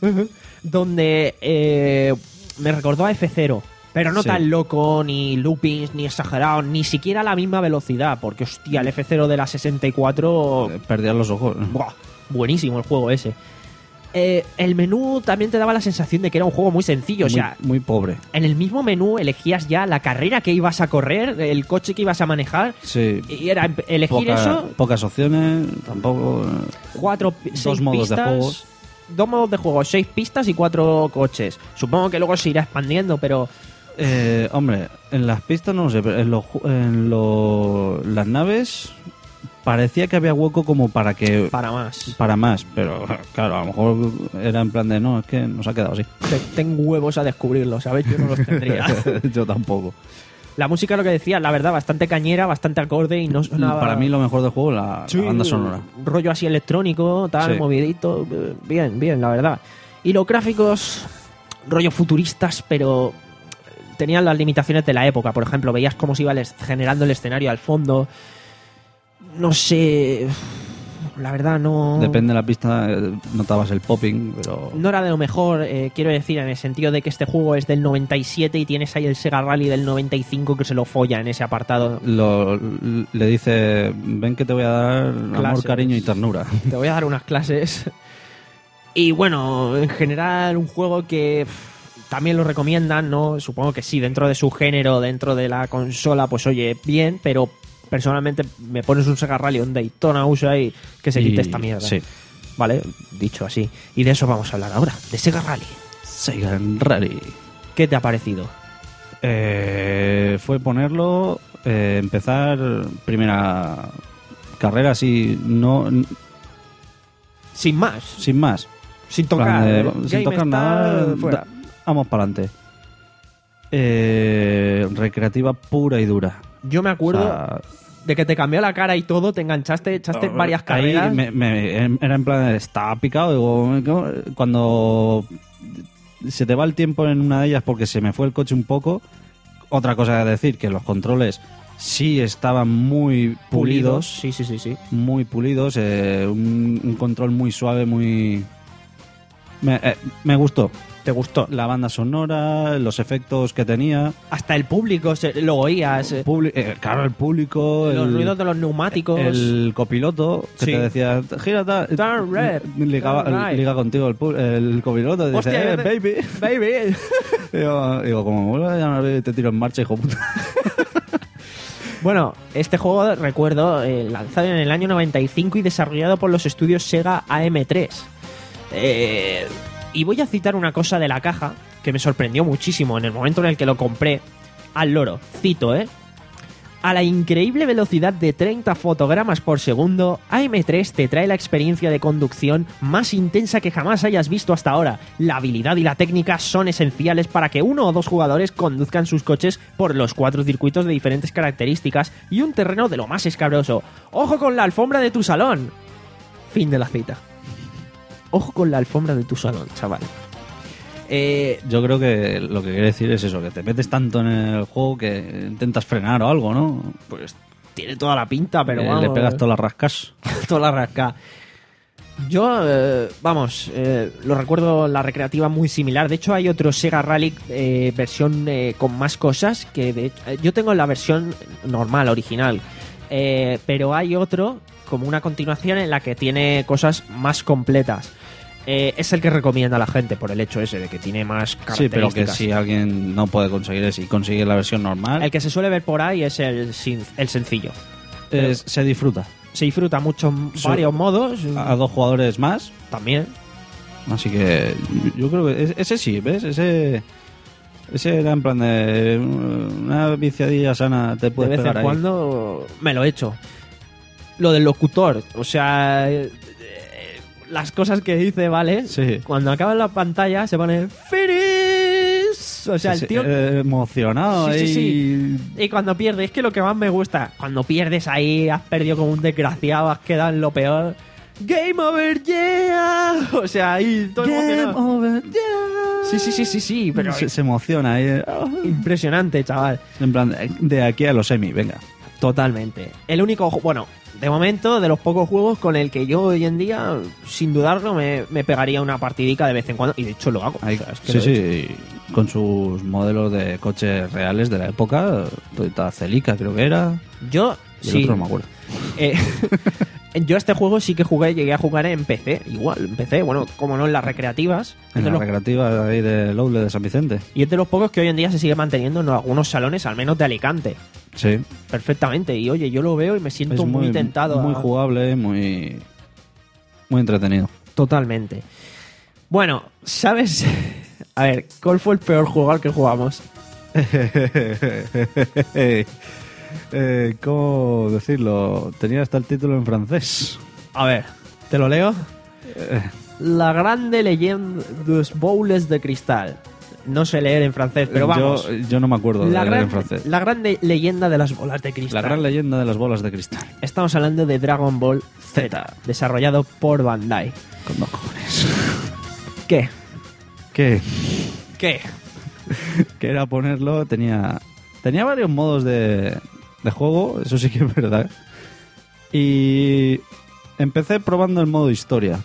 donde eh, me recordó a F cero. Pero no Sí. tan loco, ni loopings, ni exagerado, ni siquiera a la misma velocidad. Porque, hostia, el F cero de la sesenta y cuatro... Eh, Perdías los ojos. Buah, buenísimo el juego ese. Eh, el menú también te daba la sensación de que era un juego muy sencillo. O Muy- sea, muy pobre. en el mismo menú elegías ya la carrera que ibas a correr, el coche que ibas a manejar. Sí. Y era empe- elegir Poca- eso, Pocas opciones, tampoco. cuatro, pi- Dos seis modos de pistas, juegos. Dos modos de juego, seis pistas y cuatro coches. Supongo que luego se irá expandiendo, pero Eh, hombre, en las pistas no lo sé, pero en, los ju- en lo- las naves parecía que había hueco como para que para más. para más, pero claro, a lo mejor era en plan de no, es que nos ha quedado así. Te- Tengo huevos a descubrirlo, ¿sabes? Yo no los tendría. Yo tampoco. La música, lo que decía, la verdad, bastante cañera, bastante acorde y no sonaba... Para mí lo mejor del juego la, Sí, la banda sonora. un rollo así electrónico, tal, Sí. movidito. eh, Bien, bien, la verdad. Y los gráficos, rollo futuristas, pero tenían las limitaciones de la época. Por ejemplo, veías cómo se iba el es- generando el escenario al fondo. No sé. La verdad, no. Depende de la pista, eh, notabas el popping, pero No era de lo mejor, eh, quiero decir, en el sentido de que este juego es del noventa y siete y tienes ahí el Sega Rally del noventa y cinco que se lo folla en ese apartado. lo, le dice, ven que te voy a dar amor, Clases. cariño y ternura. Te voy a dar unas clases. Y bueno, en general, un juego que pff, también lo recomiendan, ¿no? Supongo que sí, dentro de su género, dentro de la consola, pues oye, bien, pero personalmente me pones un Sega Rally, un Daytona U S A y que se Y- quite esta mierda. Sí. Vale, dicho así. Y de eso vamos a hablar ahora, de Sega Rally. Sega Rally. ¿Qué te ha parecido? Eh, fue ponerlo, eh, empezar primera carrera así, no, n- Sin más, sin más. sin plan tocar. de, eh, sin Game tocar Star, nada, fuera. da- vamos para adelante. Eh, recreativa pura y dura. Yo me acuerdo O sea, de que te cambió la cara y todo, te enganchaste, echaste varias ahí carreras. me- me- era en plan, estaba picado. Digo, me cago- cuando se te va el tiempo en una de ellas porque se me fue el coche un poco. Otra cosa que decir, que los controles sí estaban muy pulidos. Sí, sí, sí, sí. Muy pulidos. eh, un, un control muy suave, muy... Me, eh, me gustó. ¿Te gustó? La banda sonora, los efectos que tenía. Hasta el público se- lo oías. eh, Publi- eh, claro, el público. los el, ruidos de los neumáticos. El copiloto que Sí. te decía, gira, ta- Turn left, ligaba- turn right. liga contigo el, pu- el copiloto. Dice, Hostia, eh, yo te- baby. Baby. digo, digo, como me vuelvas a llamar, baby, te tiro en marcha, hijo puta. Bueno, este juego, recuerdo, eh, lanzado en el año noventa y cinco y desarrollado por los estudios Sega A M tres. Eh, y voy a citar una cosa de la caja que me sorprendió muchísimo en el momento en el que lo compré. Al loro, cito, ¿eh? A la increíble velocidad de treinta fotogramas por segundo, A M tres te trae la experiencia de conducción más intensa que jamás hayas visto hasta ahora. La habilidad y la técnica son esenciales para que uno o dos jugadores conduzcan sus coches por los cuatro circuitos de diferentes características y un terreno de lo más escabroso. ¡Ojo con la alfombra de tu salón! Fin de la cita. Ojo con la alfombra de tu salón, chaval. Eh, Yo creo que lo que quiere decir es eso, que te metes tanto en el juego que intentas frenar o algo, ¿no? pues tiene toda la pinta, pero Eh, vamos, le pegas todas las rascas. toda la rasca. Yo, eh, vamos, eh, lo recuerdo la recreativa muy similar. De hecho, hay otro Sega Rally eh, versión eh, con más cosas que de hecho, eh, yo tengo la versión normal, original. Eh, pero hay otro como una continuación en la que tiene cosas más completas. Eh, es el que recomienda a la gente por el hecho ese de que tiene más Sí, características. pero que si alguien no puede conseguir eso y consigue la versión normal, El que se suele ver por ahí es el, sin- el sencillo. es- se disfruta. Se disfruta mucho, Sí. varios modos A dos jugadores más, también. así que yo creo que ese, ese sí, ¿ves? Ese ese era en plan de una viciadilla sana te De puedes vez en pegar ahí. cuando me lo he hecho. Lo del locutor, o sea, eh, eh, las cosas que dice, ¿vale? Sí. Cuando acaba la pantalla se pone finish. O sea, Sí, el tío... sí, eh, emocionado Sí, sí, ahí. Y cuando pierdes, es que lo que más me gusta, cuando pierdes ahí, has perdido como un desgraciado, has quedado en lo peor. Game over, yeah. O sea, ahí todo Game emocionado. over, yeah. Sí, sí, sí, sí, sí, pero se, se emociona ahí. eh, oh. impresionante, chaval. En plan, de aquí a los semi, venga. Totalmente. El único, ju- bueno, de momento, de los pocos juegos con el que yo hoy en día, sin dudarlo, me, me pegaría una partidica de vez en cuando. Y de hecho lo hago. Ahí- O sea, es que sí, lo he hecho. sí, con sus modelos de coches reales de la época, Toyota Celica creo que era, Yo, y el sí. otro no me acuerdo. Eh, yo este juego sí que jugué, llegué a jugar en P C, igual, en P C, bueno, como no en las recreativas. Es En de la los- recreativa ahí de Loule de San Vicente. y es de los pocos que hoy en día se sigue manteniendo en algunos salones, al menos de Alicante. Sí, Perfectamente. Y oye, yo lo veo y me siento es muy, muy, tentado. muy a- jugable, muy, muy entretenido. Totalmente. Bueno, ¿sabes? A ver, ¿cuál fue el peor juego al que jugamos? eh, ¿Cómo decirlo? Tenía hasta el título en francés. A ver, ¿te lo leo? La grande leyenda de los boules de cristal. No sé leer en francés, pero vamos. Yo, yo no me acuerdo de la, leer gran, en francés. la grande leyenda de las bolas de cristal. La gran leyenda de las bolas de cristal. Estamos hablando de Dragon Ball Z, Z. desarrollado por Bandai. Con dos cojones. ¿Qué? ¿Qué? ¿Qué? Que era ponerlo, tenía tenía varios modos de, de juego, eso sí que es verdad. Y empecé probando el modo historia.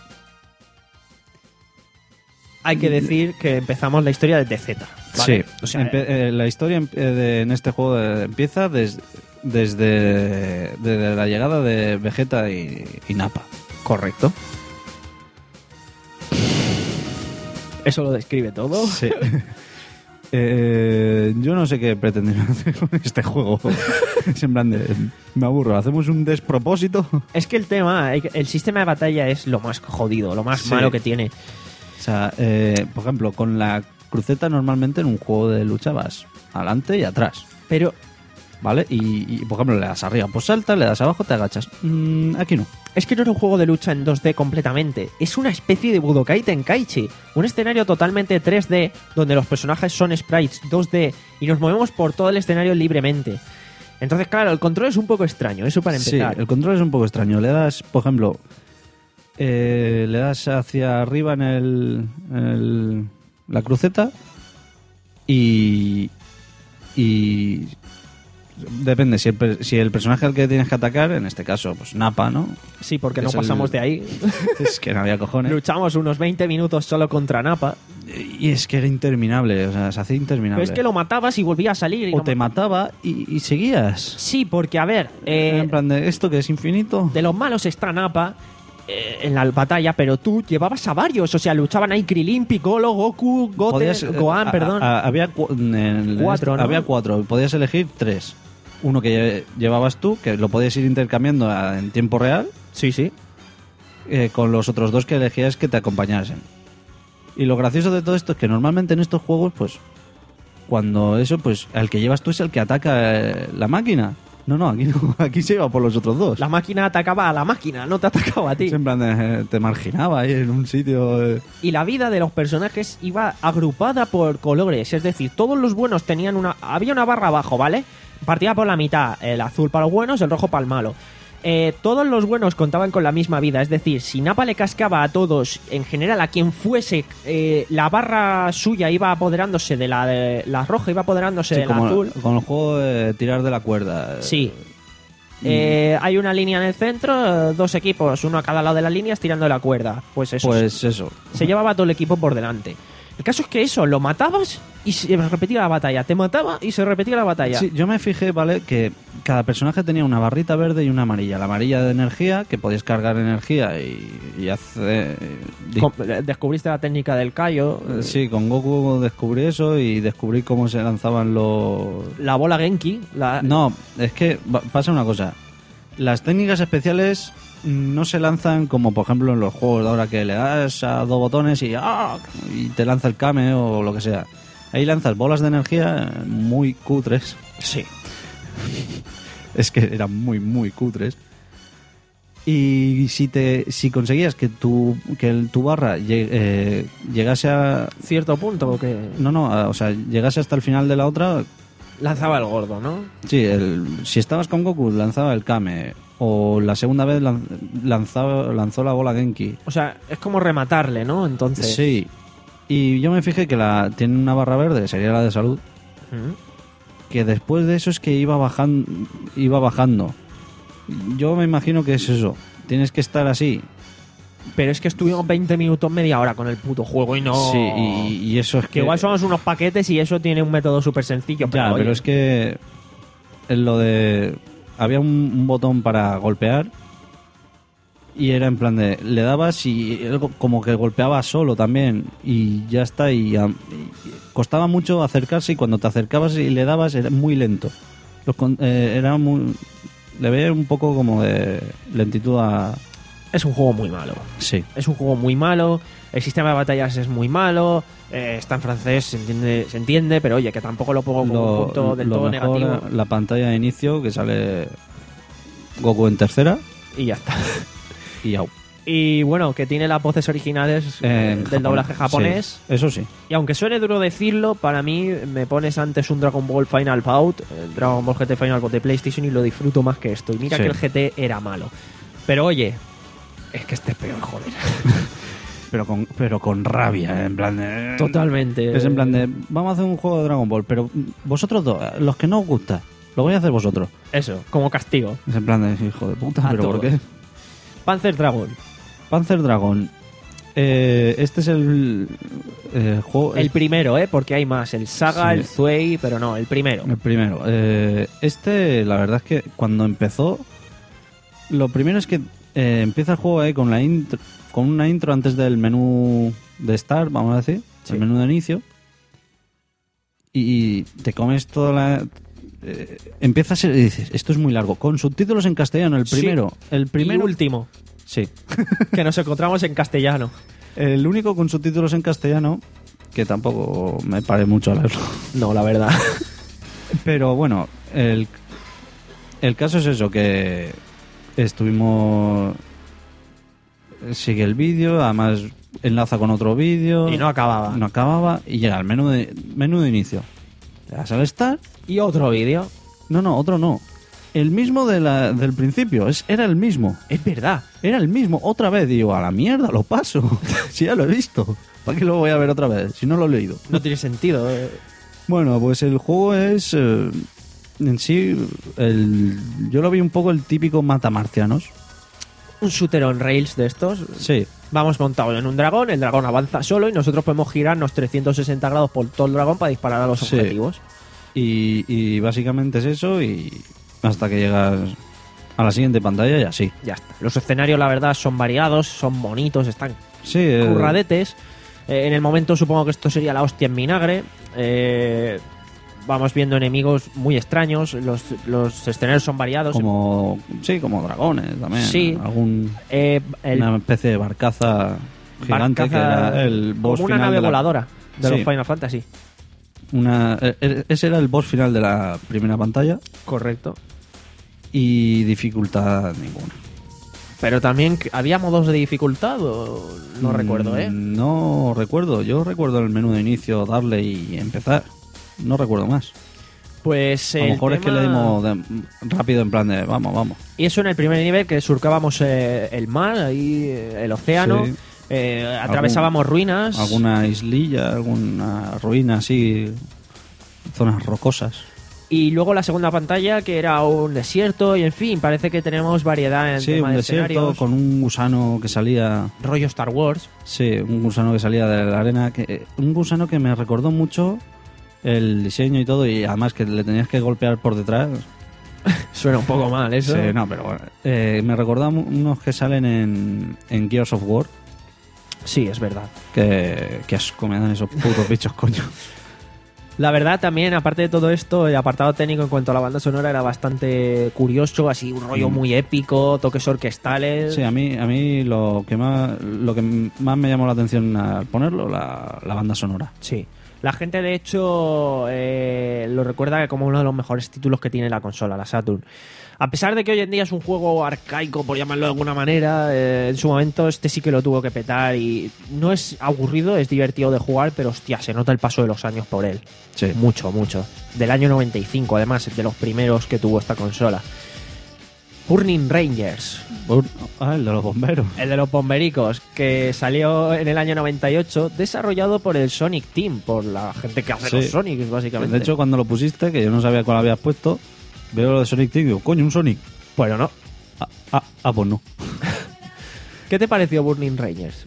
Hay que decir que empezamos la historia desde Z. ¿vale? Sí, O sea, Empe- eh, la historia em- eh, de- en este juego eh, empieza des- desde, desde la llegada de Vegeta y, y Nappa. correcto. Eso lo describe todo. Sí. Eh, yo no sé qué pretendieron hacer con este juego. Es en plan de, me aburro, hacemos un despropósito. Es que el tema, el sistema de batalla es lo más jodido, lo más Sí. malo que tiene. O sea, eh, por ejemplo, con la cruceta normalmente en un juego de lucha vas adelante y atrás, Pero ¿vale? Y, y, por ejemplo, le das arriba, pues salta, le das abajo, te agachas. Mm, aquí no. es que no es un juego de lucha en dos D completamente. Es una especie de Budokai Tenkaichi. Un escenario totalmente tres D, donde los personajes son sprites dos D y nos movemos por todo el escenario libremente. Entonces, claro, el control es un poco extraño, eso para Sí, empezar. el control es un poco extraño. Le das, por ejemplo, eh, le das hacia arriba en el, en el- la cruceta y y depende si el, per- si el personaje al que tienes que atacar, en este caso, pues Nappa, ¿no? Sí, porque no Es el- pasamos de ahí. Es que no había cojones. Luchamos unos veinte minutos solo contra Nappa. Y es que era interminable, o sea, se hacía interminable. Pero es que lo matabas y volvía a salir. y o no te ma- mataba y, y seguías. Sí, porque a ver, eh, en plan de esto que es infinito. de los malos está Nappa eh, en la batalla, pero tú llevabas a varios. O sea, luchaban ahí Krilin, Piccolo, Goku, Goten, Podías, eh, Gohan, a- perdón. a- había cu- en el- Cuatro, ¿no? Había cuatro. Podías elegir tres. Uno que lle- llevabas tú, que lo podías ir intercambiando a- en tiempo real, Sí, sí. eh, con los otros dos que elegías que te acompañasen. Y lo gracioso de todo esto es que normalmente en estos juegos, pues, cuando eso, pues, el que llevas tú es el que ataca eh, la máquina. No, no, aquí no, aquí se iba por los otros dos. La máquina atacaba a la máquina, no te atacaba a ti. Es en plan de, eh, te marginaba ahí en un sitio. eh. Y la vida de los personajes iba agrupada por colores, es decir, todos los buenos tenían una... Había una barra abajo, ¿vale? Partida por la mitad, el azul para los buenos, el rojo para el malo. Eh, todos los buenos contaban con la misma vida, es decir, si Nappa le cascaba a todos, en general a quien fuese, eh, la barra suya iba apoderándose de la, de, la roja, iba apoderándose Sí, de la como, azul. como el juego de tirar de la cuerda. Sí. Eh, hay una línea en el centro, eh, dos equipos, uno a cada lado de las líneas tirando la cuerda. Pues eso. Pues eso. Se llevaba todo el equipo por delante. El caso es que eso, lo matabas y se repetía la batalla. Te mataba y se repetía la batalla. Sí, yo me fijé, ¿vale? Que cada personaje tenía una barrita verde y una amarilla. La amarilla de energía, que podías cargar energía y, y hacer... di- Com- Descubriste la técnica del Kaio. Eh, Sí, con Goku descubrí eso y descubrí cómo se lanzaban los... La bola Genki. La... No, es que va- pasa una cosa. Las técnicas especiales no se lanzan como, por ejemplo, en los juegos de ahora que le das a dos botones y, ¡ah! Y te lanza el Kame o lo que sea. Ahí lanzas bolas de energía muy cutres. Sí. Es que eran muy, muy cutres. Y si te si conseguías que tu, que el- tu barra lleg- eh, llegase a... Cierto punto porque No, no, a- o sea, llegase hasta el final de la otra... lanzaba el gordo, ¿no? Sí, el, si estabas con Goku lanzaba el Kame, o la segunda vez lan- lanzaba, lanzó la bola Genki. O sea, es como rematarle, ¿no? Entonces... Sí, y yo me fijé que la tiene una barra verde, sería la de salud, ¿Mm? que después de eso es que iba bajando, iba bajando. Yo me imagino que es eso, tienes que estar así. Pero es que estuvimos veinte minutos, media hora con el puto juego y no... Sí, y, y eso es Que igual somos unos paquetes y eso tiene un método súper sencillo. Pero, Ya, oye, pero es que en lo de... Había un, un botón para golpear y era en plan de... Le dabas y él go- como que golpeaba solo también y ya está. Y, am- y costaba mucho acercarse y cuando te acercabas y le dabas era muy lento. Los con- eh, era muy... Le veía un poco como de lentitud a... es un juego muy malo. Sí. Es un juego muy malo. El sistema de batallas es muy malo. eh, está en francés, se entiende, se entiende, pero oye, que tampoco lo pongo como un punto del lo todo mejor, negativo. la pantalla de inicio que sale Goku en tercera Y ya está. y au. Y bueno, que tiene las voces originales eh, En del japonés, doblaje japonés. sí, eso sí. Y aunque suene duro decirlo, para mí me pones antes un Dragon Ball Final Bout, el Dragon Ball G T Final Bout de PlayStation, y lo disfruto más que esto. Y mira Sí. que el G T era malo. Pero oye, es que este es peor, joder. Pero con, pero con rabia, en plan de... Totalmente. Es en plan de, vamos a hacer un juego de Dragon Ball, pero vosotros dos, los que no os gusta, lo voy a hacer vosotros. Eso, como castigo. Es en plan de, hijo de puta, A pero ¿por todos. qué? Panzer Dragon. Panzer Dragon. Eh, este es el eh, juego... El primero, ¿eh? Porque hay más. El Saga, Sí. el Zuei, pero no, el primero. El primero. Eh, este, la verdad es que cuando empezó, lo primero es que eh, empieza el juego ahí con la intro, con una intro antes del menú de Start, vamos a decir, Sí. el menú de inicio, y te comes toda la... Eh, empiezas y dices, esto es muy largo, con subtítulos en castellano, el Sí. primero. El primero... Y último, Sí. que nos encontramos en castellano. El único con subtítulos en castellano, que tampoco me paré mucho a leerlo. No, la verdad. Pero bueno, el, el caso es eso, que estuvimos... Sigue el vídeo, además enlaza con otro vídeo. Y no acababa. No acababa y llega al menú de, menú de inicio. Le das al Start. Y otro vídeo. No, no, otro no. El mismo de la, del principio, es, era el mismo. Es verdad. Era el mismo, otra vez. Digo, a la mierda, lo paso. Si ya lo he visto. ¿Para qué lo voy a ver otra vez? Si no lo he leído. No tiene sentido. eh. Bueno, pues el juego es... eh, en sí, el, yo lo vi un poco el típico matamarcianos. Un shooter on rails de estos. Sí, Vamos montados en un dragón, el dragón avanza solo y nosotros podemos girarnos trescientos sesenta grados por todo el dragón para disparar a los Sí. objetivos. y, y básicamente es eso y hasta que llegas a la siguiente pantalla y así. Ya está. Los escenarios, la verdad, son variados, son bonitos, están Sí, eh, curradetes. Eh, en el momento supongo que esto sería la hostia en vinagre. Eh, vamos viendo enemigos muy extraños. Los, los escenarios son variados. como sí, como dragones también. Sí. Algún, Eh, el una especie de barcaza gigante barcaza- que era el boss como una final nave de la- voladora de Sí. los Final Fantasy. Una, eh, eh, ese era el boss final de la primera pantalla Correcto. y dificultad ninguna. Pero también que- había modos de dificultad, o no Mm, recuerdo, ¿eh? No recuerdo. Yo recuerdo el menú de inicio, darle y empezar. No recuerdo más. Pues A lo el mejor es que le tema- dimos de- rápido en plan de vamos, vamos. Y eso en el primer nivel, que surcábamos eh, el mar, ahí eh, el océano, Sí. eh, atravesábamos ruinas. Alguna islilla, alguna ruina así, zonas rocosas. Y luego la segunda pantalla, que era un desierto, y en fin, parece que tenemos variedad en Sí, tema un de desierto escenarios. con un gusano que salía... Rollo Star Wars. Sí, un gusano que salía de la arena. Que, eh, un gusano que me recordó mucho el diseño y todo, y además que le tenías que golpear por detrás. Suena un poco mal eso. Sí, no, pero bueno. Eh, me recordó unos que salen en, en Gears of War, Sí, es verdad. que, que asco me dan esos putos bichos, coño. La verdad también, aparte de todo esto, el apartado técnico en cuanto a la banda sonora era bastante curioso, así un rollo Mm. muy épico, toques orquestales. Sí, a mí, a mí lo que más lo que más me llamó la atención al ponerlo, la, la banda sonora. Sí. La gente, de hecho, eh, lo recuerda como uno de los mejores títulos que tiene la consola, la Saturn. A pesar de que hoy en día es un juego arcaico, por llamarlo de alguna manera, eh, en su momento este sí que lo tuvo que petar y no es aburrido, es divertido de jugar, pero hostia, se nota el paso de los años por él. Sí. Mucho, mucho. Del año noventa y cinco, además, de los primeros que tuvo esta consola. Burning Rangers, Ah, el de los bomberos. el de los bombericos, que salió en el año noventa y ocho, desarrollado por el Sonic Team, por la gente que hace Sí. los Sonics, básicamente. De hecho, cuando lo pusiste, que yo no sabía cuál habías puesto, veo lo de Sonic Team y digo, coño, un Sonic. bueno, no. Ah, ah, ah, pues no. ¿Qué te pareció Burning Rangers?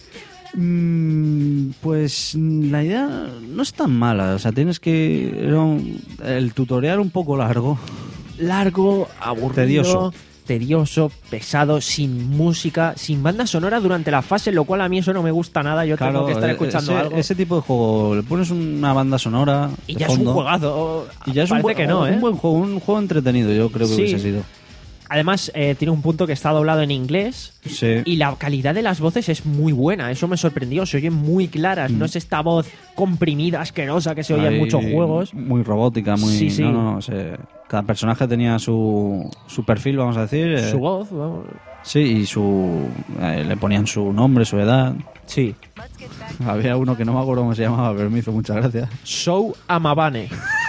Mm, pues mm, la idea no es tan mala. O sea, tienes que... Era un- el tutorial un poco largo. Largo, aburrido, Tedioso. tedioso, pesado, sin música, sin banda sonora durante la fase, lo cual a mí eso no me gusta nada. Yo tengo que estar eh, escuchando ese, algo. ese tipo de juego, le pones una banda sonora Y de ya es un fondo, juegazo. y ya es un Parece buen, que no, ¿eh? un buen juego, un juego entretenido, yo creo que Sí. hubiese sido. Además, eh, tiene un punto que está doblado en inglés. Sí. Y la calidad de las voces es muy buena, eso me sorprendió, se oyen muy claras, Mm. no es esta voz comprimida, asquerosa que se oye en Ahí, muchos juegos. Muy robótica, muy... Sí, sí. No, no, no, se- cada personaje tenía su, su perfil, vamos a decir. eh, Su voz, vamos. Sí, y su... eh, le ponían su nombre, su edad. Sí. Había uno que no me acuerdo cómo se llamaba, pero me hizo mucha gracia. Show Amabane,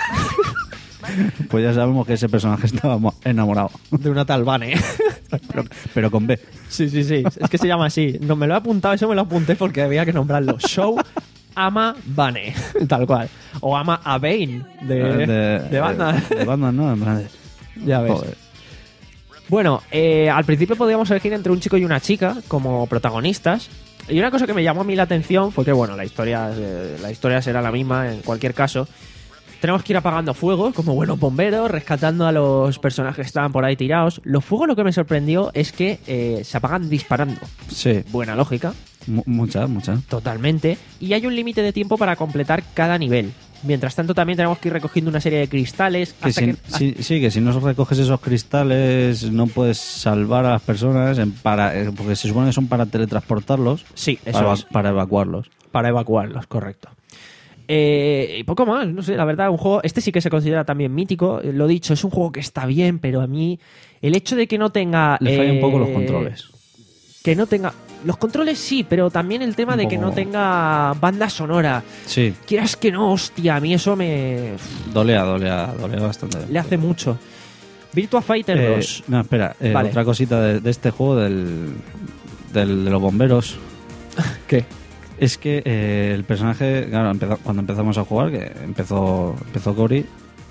Pues ya sabemos que ese personaje estaba mo- enamorado. de una tal Bane. pero, pero con B. Sí, sí, sí, es que se llama así. No me lo he apuntado, eso me lo apunté porque había que nombrarlo. Show Ama Bane, tal cual. O Ama a Bane, de, de, banda. De, de banda, ¿no? En plan de- Ya ves. Joder. Bueno, eh, al principio podíamos elegir entre un chico y una chica como protagonistas. Y una cosa que me llamó a mí la atención fue que, bueno, la historia, eh, la historia será la misma en cualquier caso. Tenemos que ir apagando fuegos como buenos bomberos, rescatando a los personajes que estaban por ahí tirados. Los fuegos, lo que me sorprendió es que eh, se apagan disparando. Sí, Buena lógica, mu- mucha, mucha. totalmente. Y hay un límite de tiempo para completar cada nivel. Mientras tanto, también tenemos que ir recogiendo una serie de cristales. Que hasta si, que- sí, sí, que si no recoges esos cristales no puedes salvar a las personas en para, eh, porque se supone que son para teletransportarlos, Sí, eso para, es. para evacuarlos. Para evacuarlos, correcto. Eh, y poco más, no sé, la verdad, un juego, este sí que se considera también mítico, eh, lo dicho, es un juego que está bien, pero a mí el hecho de que no tenga... Le fallan eh, un poco los controles. Que no tenga... Los controles sí, pero también el tema Un de que poco- no tenga banda sonora. Sí, Quieras que no, hostia, a mí eso me... dolea, dolea, dolea bastante. le hace mucho. Virtua Fighter Eh, dos. No, espera, eh, Vale. otra cosita de, de este juego, del, del de los bomberos. ¿Qué? Es que eh, el personaje, claro, empezó- cuando empezamos a jugar, que empezó, empezó Cory,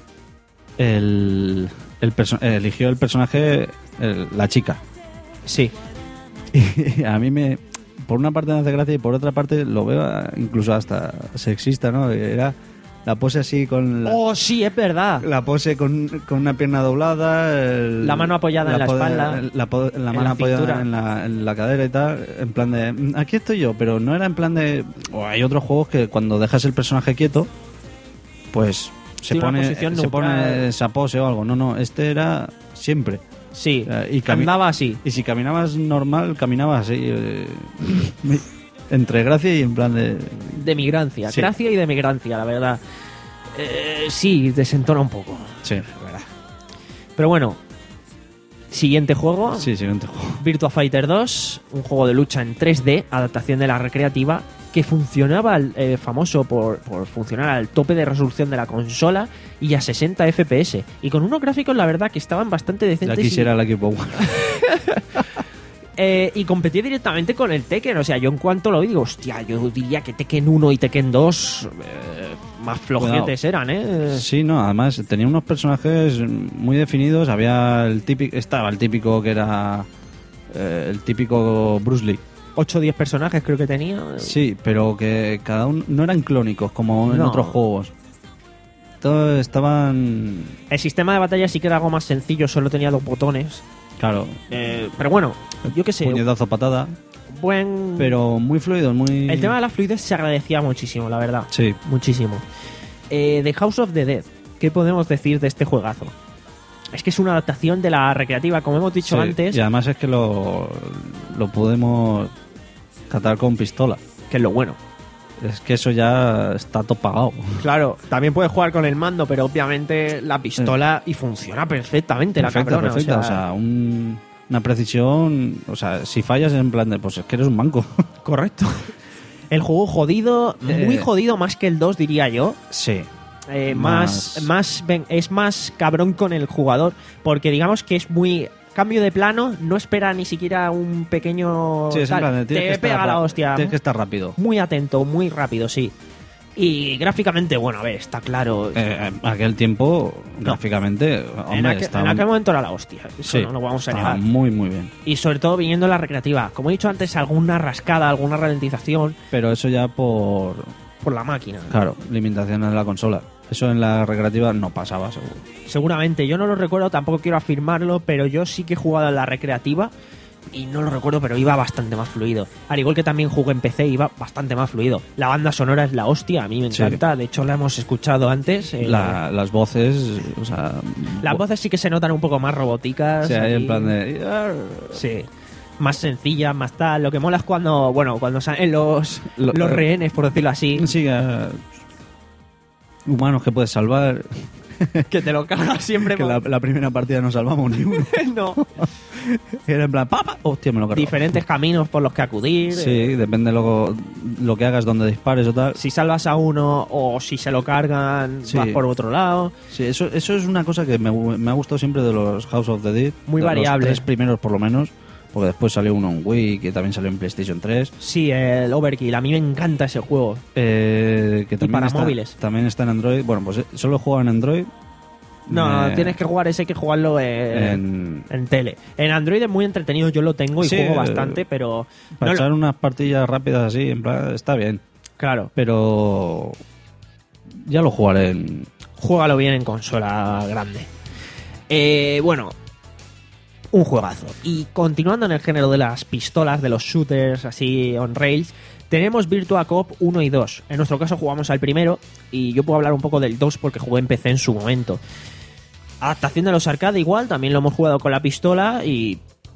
el, el perso- eh, eligió el personaje, el- la chica. Sí. Y a mí me, por una parte me hace gracia y por otra parte lo veo ah, incluso hasta sexista, ¿no? Era la pose así con la, Oh, sí, es verdad. la pose con, con una pierna doblada, el- La mano apoyada en la po- espalda, la, po- la en mano la apoyada cintura. en la, en la cadera y tal, en plan de "Mm, aquí estoy yo", pero no era en plan de o hay otros juegos que cuando dejas el personaje quieto, pues se Tiene una pone posición se neutral. pone esa pose o algo. No, no, este era siempre. Sí, Eh, y cami- andaba así. Y si caminabas normal, caminabas así. eh, mi- entre gracia y en plan de. De migrancia, Sí. gracia y de migrancia, la verdad. Eh, sí, desentona un poco. Sí, Pero bueno, siguiente juego. sí, siguiente juego. Virtua Fighter dos, un juego de lucha en tres D, adaptación de la recreativa, que funcionaba al- eh, famoso por, por funcionar al tope de resolución de la consola y a sesenta F P S. Y con unos gráficos, la verdad, que estaban bastante Ya decentes. y- quisiera el equipo One. Eh, y competí directamente con el Tekken. O sea, yo en cuanto lo vi, digo, hostia, yo diría que Tekken uno y Tekken dos eh, más flojetes eran, ¿eh? Sí, no, además tenía unos personajes muy definidos. Había el típico, estaba el típico que era eh, el típico Bruce Lee. ocho o diez personajes creo que tenía. Sí, pero que cada uno no eran clónicos como en No. otros juegos. Todos estaban... El sistema de batalla sí que era algo más sencillo, solo tenía dos botones. Claro, Eh, pero bueno, yo qué sé, puñetazo, patada, buen... pero muy fluidos, muy... El tema de la fluidez se agradecía muchísimo, la verdad. Sí, Muchísimo. Eh, The House of the Dead, ¿qué podemos decir de este juegazo? Es que es una adaptación de la recreativa, como hemos dicho sí. antes, Y además es que lo, lo podemos catar con pistola. que es lo bueno. Es que eso ya está todo pagado. Claro, también puedes jugar con el mando, pero obviamente la pistola y funciona perfectamente Perfecta, la cabrona. perfecta. O sea, O sea, un- una precisión... O sea, si fallas en plan de... Pues es que eres un manco. correcto. El juego jodido, muy Eh. jodido más que el dos, diría yo. Sí. Eh, más, Más- más, ven- es más cabrón con el jugador, porque digamos que es muy cambio de plano, no espera ni siquiera un pequeño Sí, es en tal, plan de, tienes te que estar pega la ra- hostia, Tienes que estar rápido. muy atento, muy rápido, sí. Y gráficamente, bueno, a ver, está claro. Eh, en aquel tiempo, gráficamente, hombre, en, aquel, estaba, en aquel momento era la hostia, eso sí, no lo vamos a estaba negar. muy, muy bien. Y sobre todo viniendo la recreativa, como he dicho antes, alguna rascada, alguna ralentización Pero eso ya por... por la máquina. Claro, limitaciones de la consola. Eso en la recreativa no pasaba, seguro. Seguramente, yo no lo recuerdo, tampoco quiero afirmarlo, pero yo sí que he jugado en la recreativa y no lo recuerdo, pero iba bastante más fluido. Al igual que también jugué en P C, iba bastante más fluido. La banda sonora es la hostia, a mí me Sí. encanta, de hecho la hemos escuchado antes. eh, La- las voces, o sea... Las bo- voces sí que se notan un poco más robóticas. O sea, ahí ahí. en plan de... Sí. Más sencillas, más tal. Lo que mola es cuando, bueno, cuando salen los, Lo- los eh, rehenes, por decirlo así, Sí, eh, humanos que puedes salvar. que te lo cargas siempre. Que la, la primera partida no salvamos ni uno. No. Era en plan, ¡papa! Hostia, me lo cargo. Diferentes caminos por los que acudir. Sí, eh, depende lo, lo que hagas, donde dispares o tal. Si salvas a uno o si se lo cargan, Sí. vas por otro lado. Sí, eso, eso es una cosa que me, gu- me ha gustado siempre de los House of the Dead. Muy de variable. Los tres primeros, por lo menos. Porque después salió uno en Wii, que también salió en PlayStation tres. Sí, el Overkill. A mí me encanta ese juego. Eh, que también para está, móviles. También está en Android. Bueno, pues eh, solo juego en Android. No, Me- tienes que jugar ese, hay que jugarlo en, En, en tele. En Android es muy entretenido, yo lo tengo y Sí, juego eh, bastante, pero... para no lo- echar unas partidas rápidas así, en plan, está bien. Claro, Pero ya lo jugaré en... juégalo bien en consola grande. Eh, bueno, un juegazo. Y continuando en el género de las pistolas, de los shooters así on rails, tenemos Virtua Cop uno y dos. En nuestro caso jugamos al primero y yo puedo hablar un poco del dos porque jugué en P C en su momento. Adaptación de los arcade igual, también lo hemos jugado con la pistola y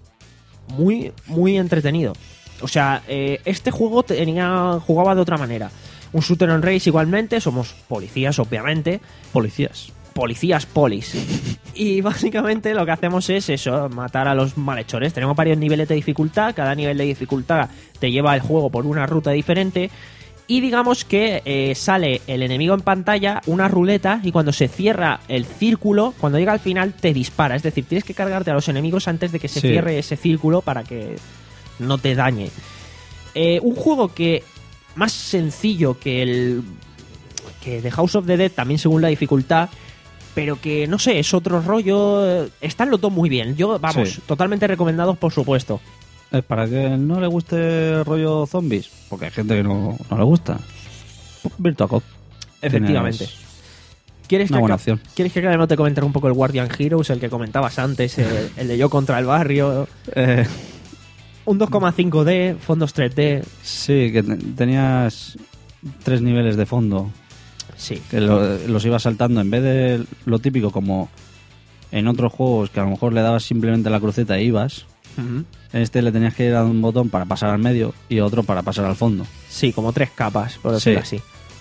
muy, muy entretenido. O sea, eh, este juego tenía jugaba de otra manera. Un shooter on rails igualmente, somos policías obviamente, Policías. policías polis. Y básicamente lo que hacemos es eso, matar a los malhechores. Tenemos varios niveles de dificultad, cada nivel de dificultad te lleva el juego por una ruta diferente. Y digamos que eh, sale el enemigo en pantalla, una ruleta, y cuando se cierra el círculo, cuando llega al final te dispara. Es decir, tienes que cargarte a los enemigos antes de que se Sí. cierre ese círculo para que no te dañe. Eh, un juego que más sencillo que el que The House of the Dead, también según la dificultad, pero que no sé, es otro rollo. Están los dos muy bien. Yo, vamos, Sí. totalmente recomendados, por supuesto. Es para que no le guste el rollo zombies, porque hay gente que no, no le gusta. Virtua Cop. Efectivamente. Tienes ¿Quieres una que, buena aca- opción. ¿Quieres que acabemos de comentar un poco el Guardian Heroes, el que comentabas antes, el, el de Yo contra el barrio? Eh, Un dos coma cinco D, fondos tres D. sí, que te- tenías tres niveles de fondo, Sí, que lo- los ibas saltando en vez de lo típico como en otros juegos que a lo mejor le dabas simplemente la cruceta e ibas. Ujú. En este le tenías que ir a un botón para pasar al medio y otro para pasar al fondo. Sí, como tres capas, por decirlo Sí. así.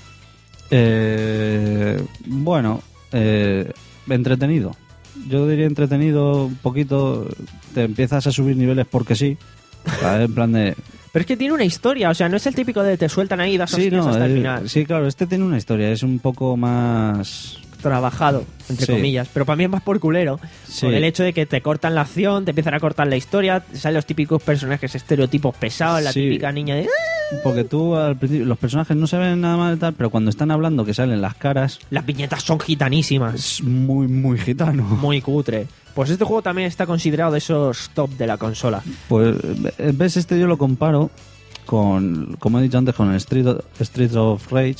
Eh, bueno, eh, entretenido. Yo diría entretenido un poquito. Te empiezas a subir niveles porque sí. ¿Sabes? En plan de... Pero es que tiene una historia, o sea, no es el típico de te sueltan ahí y das Sí, hostias no, hasta el eh, final. sí, claro, este tiene una historia. Es un poco más... trabajado, entre Sí. comillas, pero para mí es más por culero. Sí. Por el hecho de que te cortan la acción, te empiezan a cortar la historia, salen los típicos personajes estereotipos pesados, la Sí. típica niña de... "Ah". Porque tú al principio, los personajes no se ven nada mal y tal, pero cuando están hablando que salen las caras, Las viñetas son gitanísimas, es muy, muy gitano. muy cutre. Pues este juego también está considerado de esos top de la consola. Pues, ves, este yo lo comparo con, como he dicho antes, con el Street, Streets of Rage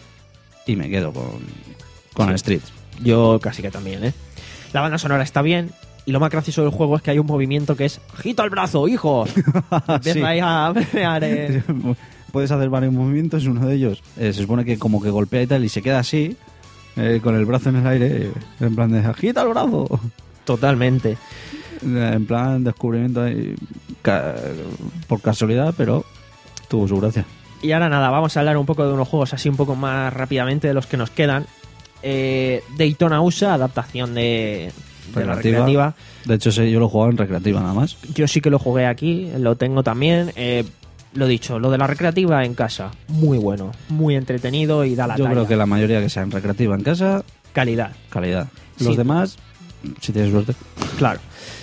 y me quedo con, con Sí. el Street. Yo casi que también, ¿eh? La banda sonora está bien. Y lo más gracioso del juego es que hay un movimiento que es ¡agita el brazo, hijo! Empieza Sí. ahí a menear, eh. Puedes hacer varios movimientos, uno de ellos eh, se supone que como que golpea y tal y se queda así, eh, con el brazo en el aire, en plan de agita el brazo. Totalmente. En plan descubrimiento ahí, ca- por casualidad, pero tuvo su gracia. Y ahora nada, vamos a hablar un poco de unos juegos así un poco más rápidamente de los que nos quedan. Eh, Daytona U S A, adaptación de, de la recreativa. De hecho, sí, yo lo jugaba en recreativa nada más. Yo sí que lo jugué aquí, lo tengo también. Eh, lo dicho, lo de la recreativa en casa, muy bueno, muy entretenido y da la Yo talla. creo que la mayoría que sea en recreativa en casa, Calidad, calidad. Los Sí. demás, si tienes suerte. claro.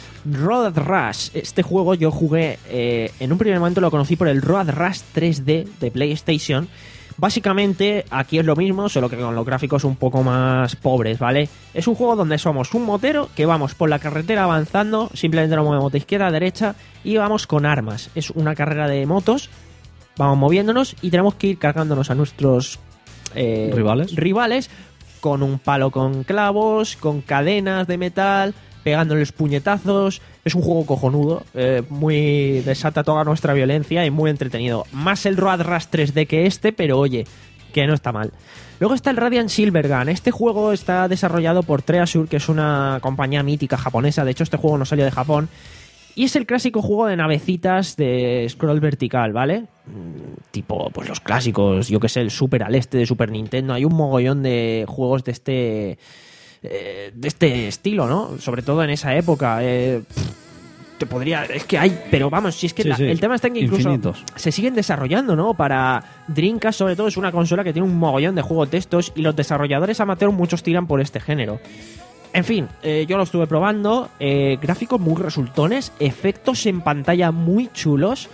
Road Rush, este juego yo jugué, eh, en un primer momento lo conocí por el Road Rush tres D de PlayStation. Básicamente aquí es lo mismo, solo que con los gráficos un poco más pobres, ¿vale? Es un juego donde somos un motero que vamos por la carretera avanzando, simplemente nos movemos de izquierda a derecha y vamos con armas. Es una carrera de motos, vamos moviéndonos y tenemos que ir cargándonos a nuestros eh, ¿Rivales? rivales con un palo con clavos, con cadenas de metal, pegándoles puñetazos. Es un juego cojonudo, eh, muy desata toda nuestra violencia y muy entretenido. Más el Road Rush tres D que este, pero oye, que no está mal. Luego está el Radiant Silvergun. Este juego está desarrollado por Treasure, que es una compañía mítica japonesa. De hecho, este juego no salió de Japón. Y es el clásico juego de navecitas de scroll vertical, ¿vale? Mm, Tipo, pues los clásicos, yo que sé, el Super al este de Super Nintendo. Hay un mogollón de juegos de este... eh, de este estilo, ¿no? Sobre todo en esa época. Eh, pff, te podría... Es que hay... Pero vamos, si es que Sí, la- sí, el tema está en que incluso infinitos. se siguen desarrollando, ¿no? Para Dreamcast, sobre todo, es una consola que tiene un mogollón de juegos de estos y los desarrolladores amateur muchos tiran por este género. En fin, eh, yo lo estuve probando, eh, gráficos muy resultones, efectos en pantalla muy chulos,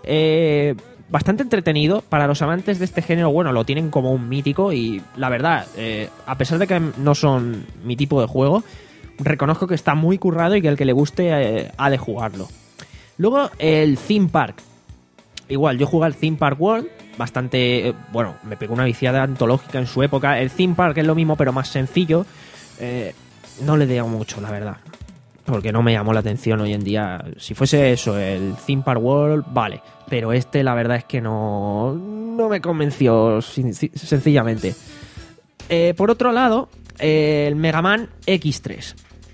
eh, bastante entretenido. Para los amantes de este género, bueno, lo tienen como un mítico y la verdad, eh, a pesar de que no son mi tipo de juego, reconozco que está muy currado y que el que le guste eh, ha de jugarlo. Luego el Theme Park. Igual, yo jugué al Theme Park World, bastante, eh, bueno, me pegó una viciada antológica en su época. El Theme Park es lo mismo pero más sencillo. Eh, no le debo mucho, la verdad, porque no me llamó la atención hoy en día. Si fuese eso, el Theme Park World, vale, pero este la verdad es que no, no me convenció sin- sencillamente. Eh, por otro lado, eh, el Mega Man equis tres.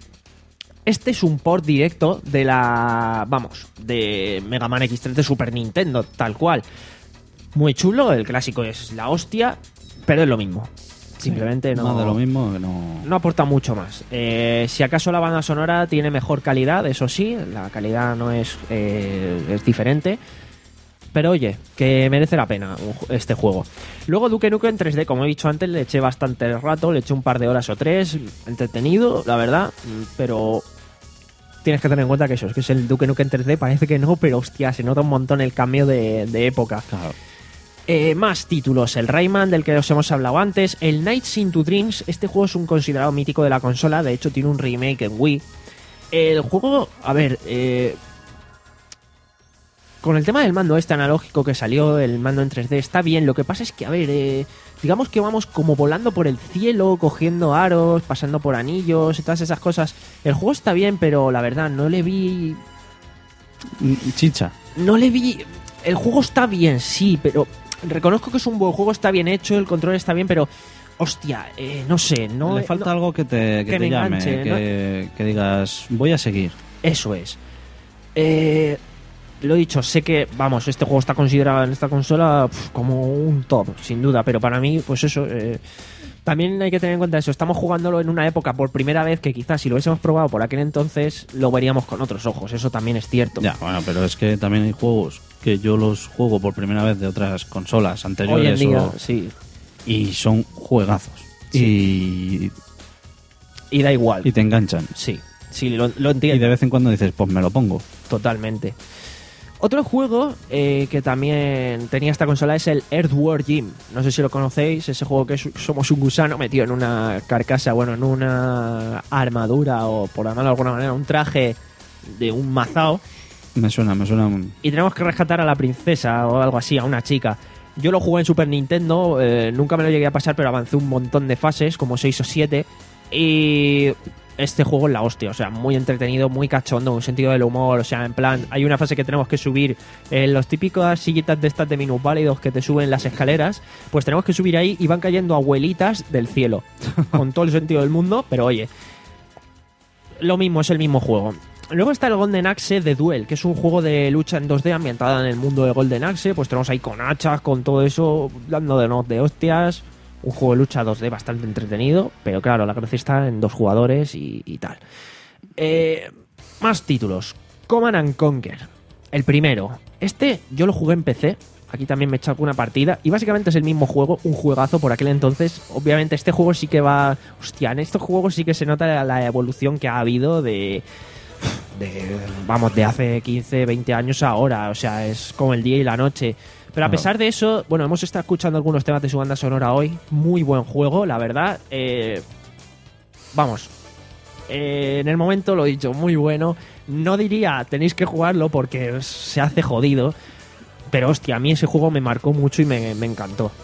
Este es un port directo de la... Vamos, de Mega Man equis tres de Super Nintendo, tal cual. Muy chulo, el clásico es la hostia, pero es lo mismo. Simplemente no... Más de lo mismo que no... No aporta mucho más. Eh, si acaso la banda sonora tiene mejor calidad, eso sí, la calidad no es, eh, es diferente. Pero oye, que merece la pena un ju- este juego. Luego Duke Nukem tres D, como he dicho antes, le eché bastante rato, le eché un par de horas o tres, entretenido, la verdad, mm, pero tienes que tener en cuenta que eso, es que es el Duke Nukem tres D, parece que no, pero hostia, se nota un montón el cambio de, de época. Claro. Eh, más títulos, el Rayman del que os hemos hablado antes, el Nights into Dreams. Este juego es un considerado mítico de la consola, de hecho tiene un remake en Wii. El juego, a ver, eh, con el tema del mando este analógico que salió, el mando en tres D, está bien. Lo que pasa es que, a ver, eh, digamos que vamos como volando por el cielo, cogiendo aros, pasando por anillos y todas esas cosas. El juego está bien, pero la verdad no le vi... Chicha. No le vi... El juego está bien, sí, pero reconozco que es un buen juego, está bien hecho, el control está bien, pero hostia, eh, no sé, no Le falta no- algo que te, que que te me llame, enganche, que, que digas, voy a seguir. Eso es. Eh, lo dicho, sé que, vamos, este juego está considerado en esta consola pf, como un top, sin duda, pero para mí, pues eso, eh, también hay que tener en cuenta eso. Estamos jugándolo en una época por primera vez que quizás si lo hubiésemos probado por aquel entonces lo veríamos con otros ojos, eso también es cierto. Ya, bueno, pero es que también hay juegos que yo los juego por primera vez de otras consolas Hoy en anteriores día, o- sí. y son juegazos. Y Y da igual. Y te enganchan. Sí, sí, lo, lo entiendo. Y de vez en cuando dices, pues me lo pongo. Totalmente. Otro juego eh, que también tenía esta consola es el Earthworm Jim. No sé si lo conocéis, ese juego que es, somos un gusano metido en una carcasa, bueno, en una armadura o por llamarlo de alguna manera, un traje de un mazao. Me suena, me suena. Y tenemos que rescatar a la princesa o algo así, a una chica. Yo lo jugué en Super Nintendo, eh, nunca me lo llegué a pasar, pero avancé un montón de fases, como seis o siete. Y este juego es la hostia, o sea, muy entretenido, muy cachondo, un sentido del humor, o sea, en plan, hay una fase que tenemos que subir eh, los típicos sillitas de estas de minusválidos que te suben las escaleras, pues tenemos que subir ahí y van cayendo abuelitas del cielo, con todo el sentido del mundo, pero oye, lo mismo, es el mismo juego. Luego está el Golden Axe de Duel, que es un juego de lucha en dos D ambientada en el mundo de Golden Axe, pues tenemos ahí con hachas, con todo eso, dando de, no, de hostias. Un juego de lucha dos D bastante entretenido, pero claro, la gracia está en dos jugadores y, y tal. Eh, más títulos. Command and Conquer. El primero. Este yo lo jugué en P C. Aquí también me he echado una partida. Y básicamente es el mismo juego, un juegazo por aquel entonces. Obviamente este juego sí que va... Hostia, en estos juegos sí que se nota la evolución que ha habido de... de vamos, de hace quince, veinte años a ahora. O sea, es como el día y la noche. Pero a pesar de eso, bueno, hemos estado escuchando algunos temas de su banda sonora hoy. Muy buen juego, la verdad. Eh, vamos, eh, en el momento lo he dicho, muy bueno. No diría tenéis que jugarlo porque se hace jodido. Pero hostia, a mí ese juego me marcó mucho y me, me encantó.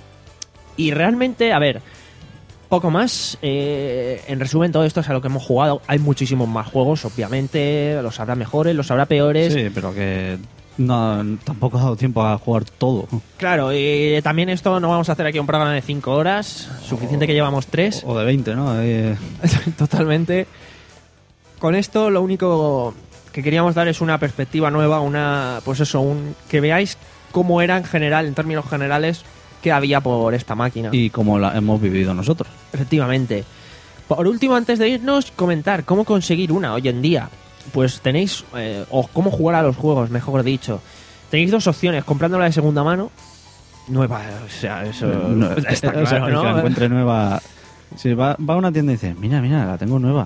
Y realmente, a ver, poco más. Eh, en resumen, todo esto es a lo que hemos jugado. Hay muchísimos más juegos, obviamente. Los habrá mejores, los habrá peores. Sí, pero que... No, tampoco ha dado tiempo a jugar todo. Claro, y también esto no vamos a hacer aquí un programa de cinco horas, suficiente que llevamos tres. O de veinte, ¿no? Eh... Totalmente. Con esto lo único que queríamos dar es una perspectiva nueva, una, pues eso, un que veáis cómo era en general, en términos generales, qué había por esta máquina. Y cómo la hemos vivido nosotros. Efectivamente. Por último, antes de irnos, comentar cómo conseguir una hoy en día. Pues tenéis, eh, o cómo jugar a los juegos, mejor dicho. Tenéis dos opciones, comprándola de segunda mano, nueva, o sea, eso no, está o sea, claro, el ¿no? que la encuentre nueva... Si va, va a una tienda y dice, mira, mira, la tengo nueva.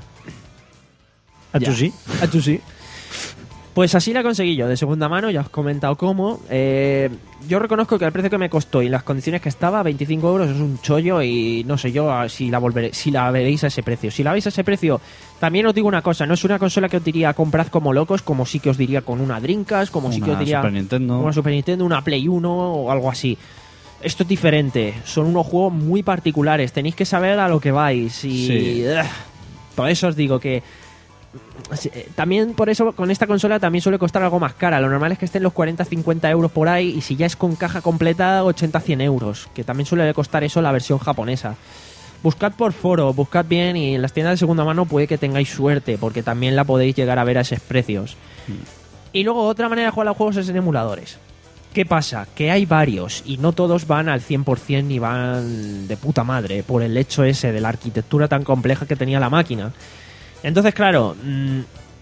¿A tú sí? ¿A tú sí? Pues así la conseguí yo, de segunda mano, ya os he comentado cómo. Eh, yo reconozco que el precio que me costó y las condiciones que estaba, veinticinco euros, es un chollo y no sé yo si la volveré, si la veréis a ese precio. Si la veis a ese precio, también os digo una cosa, no es una consola que os diría comprad como locos, como sí que os diría con una Dreamcast, como sí que os diría Super Nintendo. una Super Nintendo, una Play uno o algo así. Esto es diferente, son unos juegos muy particulares, tenéis que saber a lo que vais y... Sí. Ugh, por eso os digo que... También por eso con esta consola también suele costar algo más cara. Lo normal es que estén los cuarenta a cincuenta euros por ahí y si ya es con caja completa ochenta a cien euros, que también suele costar eso la versión japonesa. Buscad por foro, buscad bien y en las tiendas de segunda mano puede que tengáis suerte porque también la podéis llegar a ver a esos precios. Mm. Y luego otra manera de jugar a los juegos es en emuladores. ¿Qué pasa? Que hay varios y no todos van al cien por ciento ni van de puta madre por el hecho ese de la arquitectura tan compleja que tenía la máquina. Entonces, claro, mmm,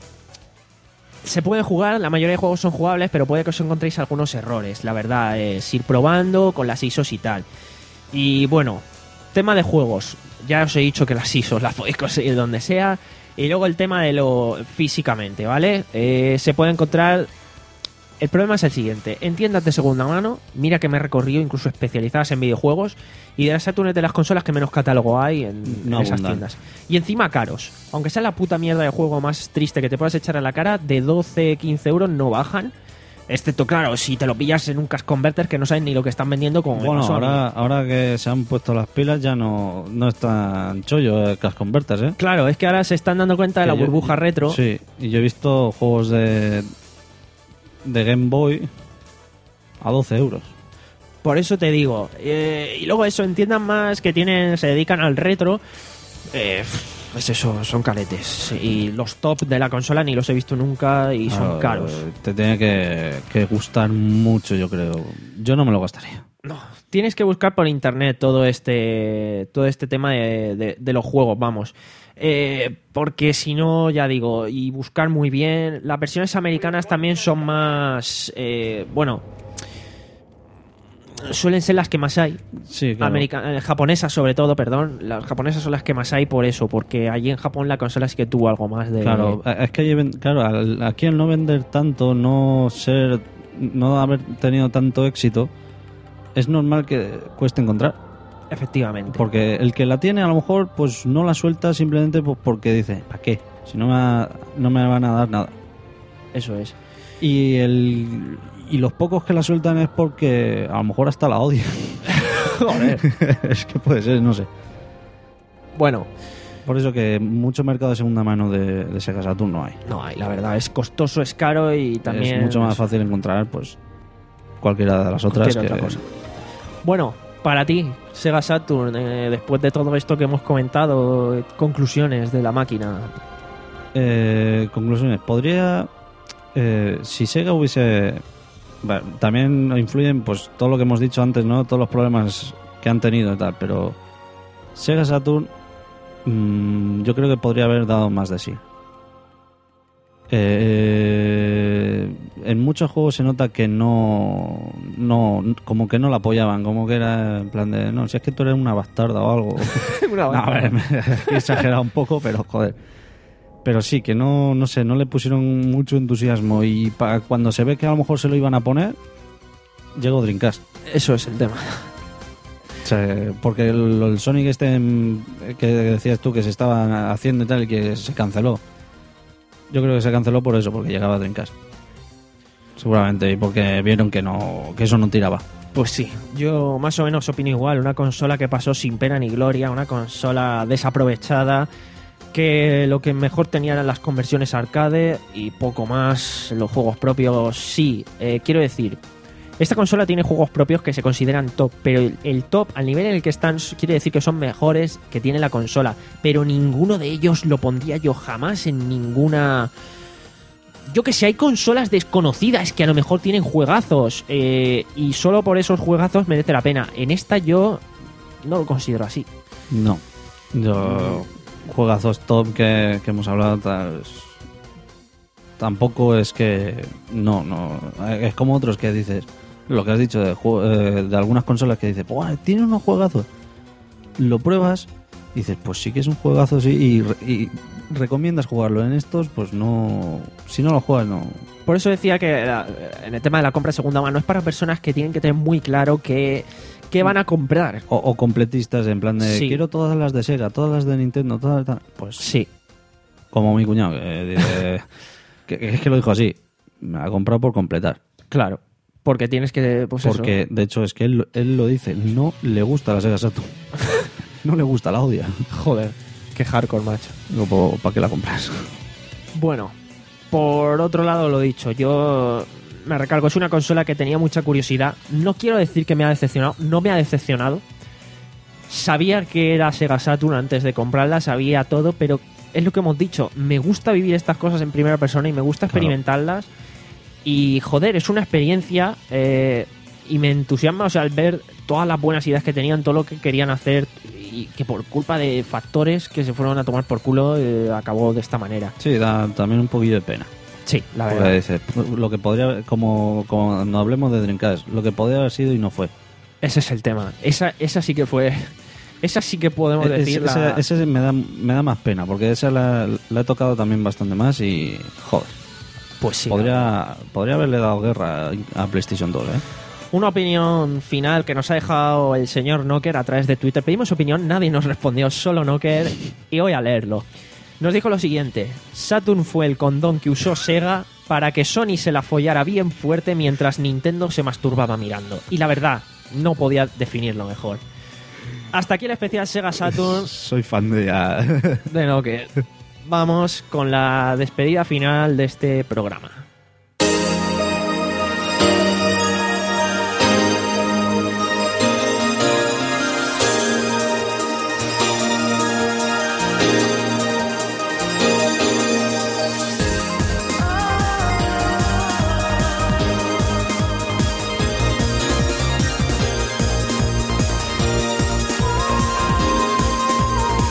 se puede jugar, la mayoría de juegos son jugables, pero puede que os encontréis algunos errores. La verdad es ir probando con las I S Os y tal. Y bueno, tema de juegos. Ya os he dicho que las I S Os las podéis conseguir donde sea. Y luego el tema de lo físicamente, ¿vale? Eh, se puede encontrar... El problema es el siguiente. En tiendas de segunda mano, mira que me he recorrido, incluso especializadas en videojuegos, y de las Saturn de las consolas que menos catálogo hay en, no en esas abundan. tiendas. Y encima caros. Aunque sea la puta mierda de juego más triste que te puedas echar a la cara, de doce a quince euros no bajan. Excepto, claro, si te lo pillas en un cash converter que no saben ni lo que están vendiendo como Bueno, ahora, ahora que se han puesto las pilas ya no, no es tan chollo el Cash Converters, ¿eh? Claro, es que ahora se están dando cuenta de la Que yo- burbuja retro. Sí, y yo he visto juegos de, de Game Boy a doce euros. Por eso te digo. Eh, y luego eso, entiendan más que tienen, se dedican al retro. Eh, pues eso, son caretes. Y los top de la consola ni los he visto nunca y son Ah, caros. Te tiene que, que gustar mucho, yo creo. Yo no me lo gastaría. No, tienes que buscar por internet todo este todo este tema de, de- de los juegos, vamos. Eh, porque si no, ya digo, y buscar muy bien. Las versiones americanas también son más... eh, bueno... suelen ser las que más hay. Sí, claro. America- eh, japonesas sobre todo, perdón. Las japonesas son las que más hay por eso, porque allí en Japón la consola sí que tuvo algo más de... Claro, es que allí ven- claro, al- aquí al no vender tanto, no ser, no haber tenido tanto éxito, es normal que cueste encontrar. Efectivamente. Porque el que la tiene a lo mejor pues no la suelta simplemente pues, porque dice, ¿para qué? Si no me, va- no me van a dar nada. Eso es. Y el y los pocos que la sueltan es porque a lo mejor hasta la odian. Joder. Es que puede ser, no sé. Bueno, Por eso que mucho mercado de segunda mano de, de Sega Saturn no hay. no hay, la verdad. Es costoso, es caro y también... Es mucho más fácil encontrar pues cualquiera de las otras cualquier que otra cosa. Bueno, para ti, Sega Saturn, eh, después de todo esto que hemos comentado, eh, conclusiones de la máquina. Eh, conclusiones. Podría... eh, si Sega hubiese... bueno, también influyen pues todo lo que hemos dicho antes, ¿no? Todos los problemas que han tenido y tal, pero Sega Saturn mmm, yo creo que podría haber dado más de sí. Eh, en muchos juegos se nota que no, no, como que no la apoyaban, como que era en plan de, no, si es que tú eres una bastarda o algo. Una No, a ver, he exagerado un poco, pero joder. Pero sí, que no, no sé, no le pusieron mucho entusiasmo y pa- cuando se ve que a lo mejor se lo iban a poner, llegó Dreamcast. Eso es el tema. O sea, porque el, el Sonic este mm, que decías tú que se estaba haciendo y tal y que se canceló. Yo creo que se canceló por eso, porque llegaba Dreamcast. Seguramente, y porque vieron que no que eso no tiraba. Pues sí, yo más o menos opino igual. Una consola que pasó sin pena ni gloria, una consola desaprovechada, que lo que mejor tenía eran las conversiones arcade y poco más. Los juegos propios, sí. Eh, quiero decir, esta consola tiene juegos propios que se consideran top, pero el, el top, al nivel en el que están, quiere decir que son mejores que tiene la consola, pero ninguno de ellos lo pondría yo jamás en ninguna... Yo que sé, hay consolas desconocidas que a lo mejor tienen juegazos eh, y solo por esos juegazos merece la pena. En esta yo no lo considero así. No. Yo... Juegazos top que, que hemos hablado tal, tampoco es que... No, no. Es como otros que dices... Lo que has dicho de, jue- eh, de algunas consolas que dices, ¡buah, tiene unos juegazos! Lo pruebas y dices, pues sí que es un juegazo, sí, y, re- y recomiendas jugarlo. En estos, pues no... Si no lo juegas, no... Por eso decía que la- en el tema de la compra de segunda mano es para personas que tienen que tener muy claro qué, qué van a comprar. O, o completistas, en plan de, Sí. quiero todas las de Sega, todas las de Nintendo, todas las... Pues Sí, como mi cuñado, que dice... que, que es que lo dijo así, me ha comprado por completar. claro. Porque tienes que... Pues Porque, eso. de hecho, es que él, él lo dice, no le gusta la Sega Saturn. No le gusta, la odia. Joder, qué hardcore, macho. Digo, ¿para qué la compras? Bueno, por otro lado, lo dicho, yo me recalco, es una consola que tenía mucha curiosidad. No quiero decir que me ha decepcionado, no me ha decepcionado. Sabía que era Sega Saturn antes de comprarla, sabía todo, pero es lo que hemos dicho, me gusta vivir estas cosas en primera persona y me gusta Claro. experimentarlas. Y joder, es una experiencia eh, y me entusiasma, o sea, al ver todas las buenas ideas que tenían, todo lo que querían hacer y que por culpa de factores que se fueron a tomar por culo eh, acabó de esta manera. Sí, da también un poquillo de pena. Sí, la Porque verdad. dice, lo que podría, como, como no hablemos de Dreamcast, lo que podría haber sido y no fue. Ese es el tema. Esa, esa sí que fue... Esa sí que podemos Es- decir la... ese ese me, da, me da más pena, porque esa la, la he tocado también bastante más y, joder, Pues sí. podría, podría haberle dado guerra a PlayStation dos, ¿eh? Una opinión final que nos ha dejado el señor Knocker a través de Twitter. Pedimos opinión, nadie nos respondió, solo Knocker, y voy a leerlo. Nos dijo lo siguiente: Saturn fue el condón que usó Sega para que Sony se la follara bien fuerte mientras Nintendo se masturbaba mirando. Y la verdad, no podía definirlo mejor. Hasta aquí el especial Sega Saturn Soy fan de ya. de Knocker. Vamos con la despedida final de este programa.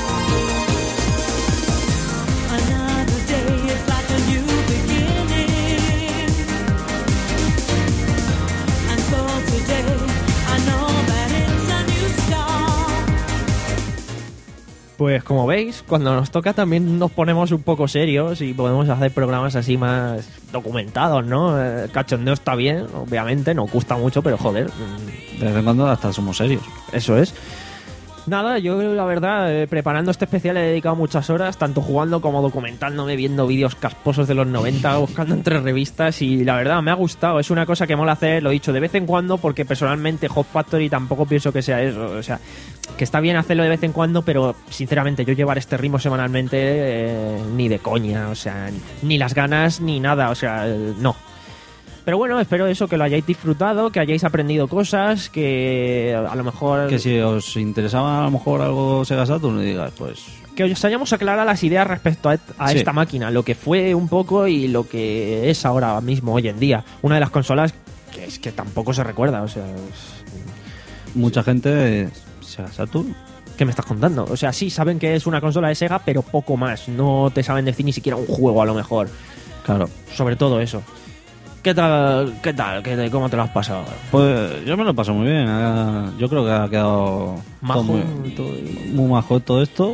Another day is like a new beginning. Pues como veis, cuando nos toca también nos ponemos un poco serios y podemos hacer programas así más documentados, ¿no? El cachondeo está bien, obviamente, nos gusta mucho, pero joder, De vez en cuando hasta somos serios. eso es. Nada, yo la verdad, eh, preparando este especial he dedicado muchas horas, tanto jugando como documentándome, viendo vídeos casposos de los noventa, buscando entre revistas y la verdad me ha gustado. Es una cosa que mola hacer, lo he dicho, de vez en cuando, porque personalmente Hot Factory tampoco pienso que sea eso. O sea, que está bien hacerlo de vez en cuando, pero sinceramente yo llevar este ritmo semanalmente eh, ni de coña, o sea, ni las ganas ni nada, o sea, eh, no. Pero bueno, espero eso, que lo hayáis disfrutado, que hayáis aprendido cosas, que a lo mejor... Que si os interesaba a lo mejor algo Sega Saturn, digas, pues... que os hayamos aclarado las ideas respecto a, a Sí. esta máquina, lo que fue un poco y lo que es ahora mismo, hoy en día. Una de las consolas que es que tampoco se recuerda, o sea... es- Mucha gente... Sega Saturn... ¿Qué me estás contando? O sea, sí, saben que es una consola de Sega, pero poco más. No te saben decir ni siquiera un juego, a lo mejor. Claro. Sobre todo eso. ¿Qué tal? ¿Qué tal? ¿Qué te- ¿Cómo te lo has pasado? Pues yo me lo paso muy bien. eh, Yo creo que ha quedado Majo, todo muy, todo y- muy majo todo esto.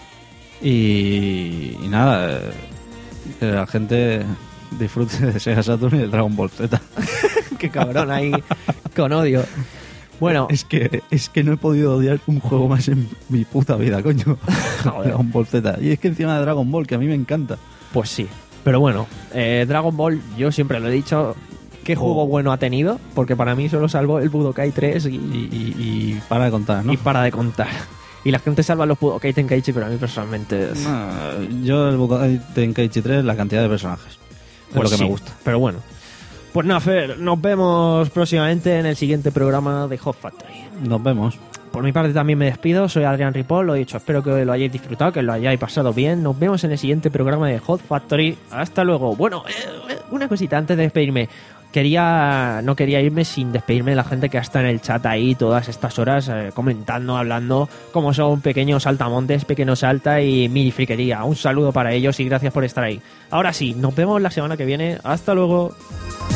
Y, y nada, eh, que la gente disfrute de Sega Saturn y de Dragon Ball Z. Qué cabrón ahí, con odio. Bueno, Es que, es que no he podido odiar un juego más en mi puta vida, coño. Joder. Dragon Ball Z. Y es que encima de Dragon Ball, que a mí me encanta. pues sí. Pero bueno, eh, Dragon Ball, yo siempre lo he dicho, ¿qué Oh. juego bueno ha tenido? Porque para mí solo salvo el Budokai tres y, Y, y- y para de contar, ¿no? y para de contar. Y la gente salva los Budokai Tenkaichi, pero a mí personalmente... es- No, yo el Budokai Tenkaichi tres, la cantidad de personajes. Es pues lo que sí, me gusta. Pero bueno. Pues nada, Fer, nos vemos próximamente en el siguiente programa de Hot Factory. Nos vemos. Por mi parte también me despido, soy Adrián Ripoll, lo he dicho, espero que lo hayáis disfrutado, que lo hayáis pasado bien. Nos vemos en el siguiente programa de Hot Factory. Hasta luego. Bueno, eh, eh, una cosita antes de despedirme. Quería, no quería irme sin despedirme de la gente que está en el chat ahí todas estas horas eh, comentando, hablando, como son pequeños saltamontes, pequeños salta y mini friquería. Un saludo para ellos y gracias por estar ahí. Ahora sí, nos vemos la semana que viene. Hasta luego.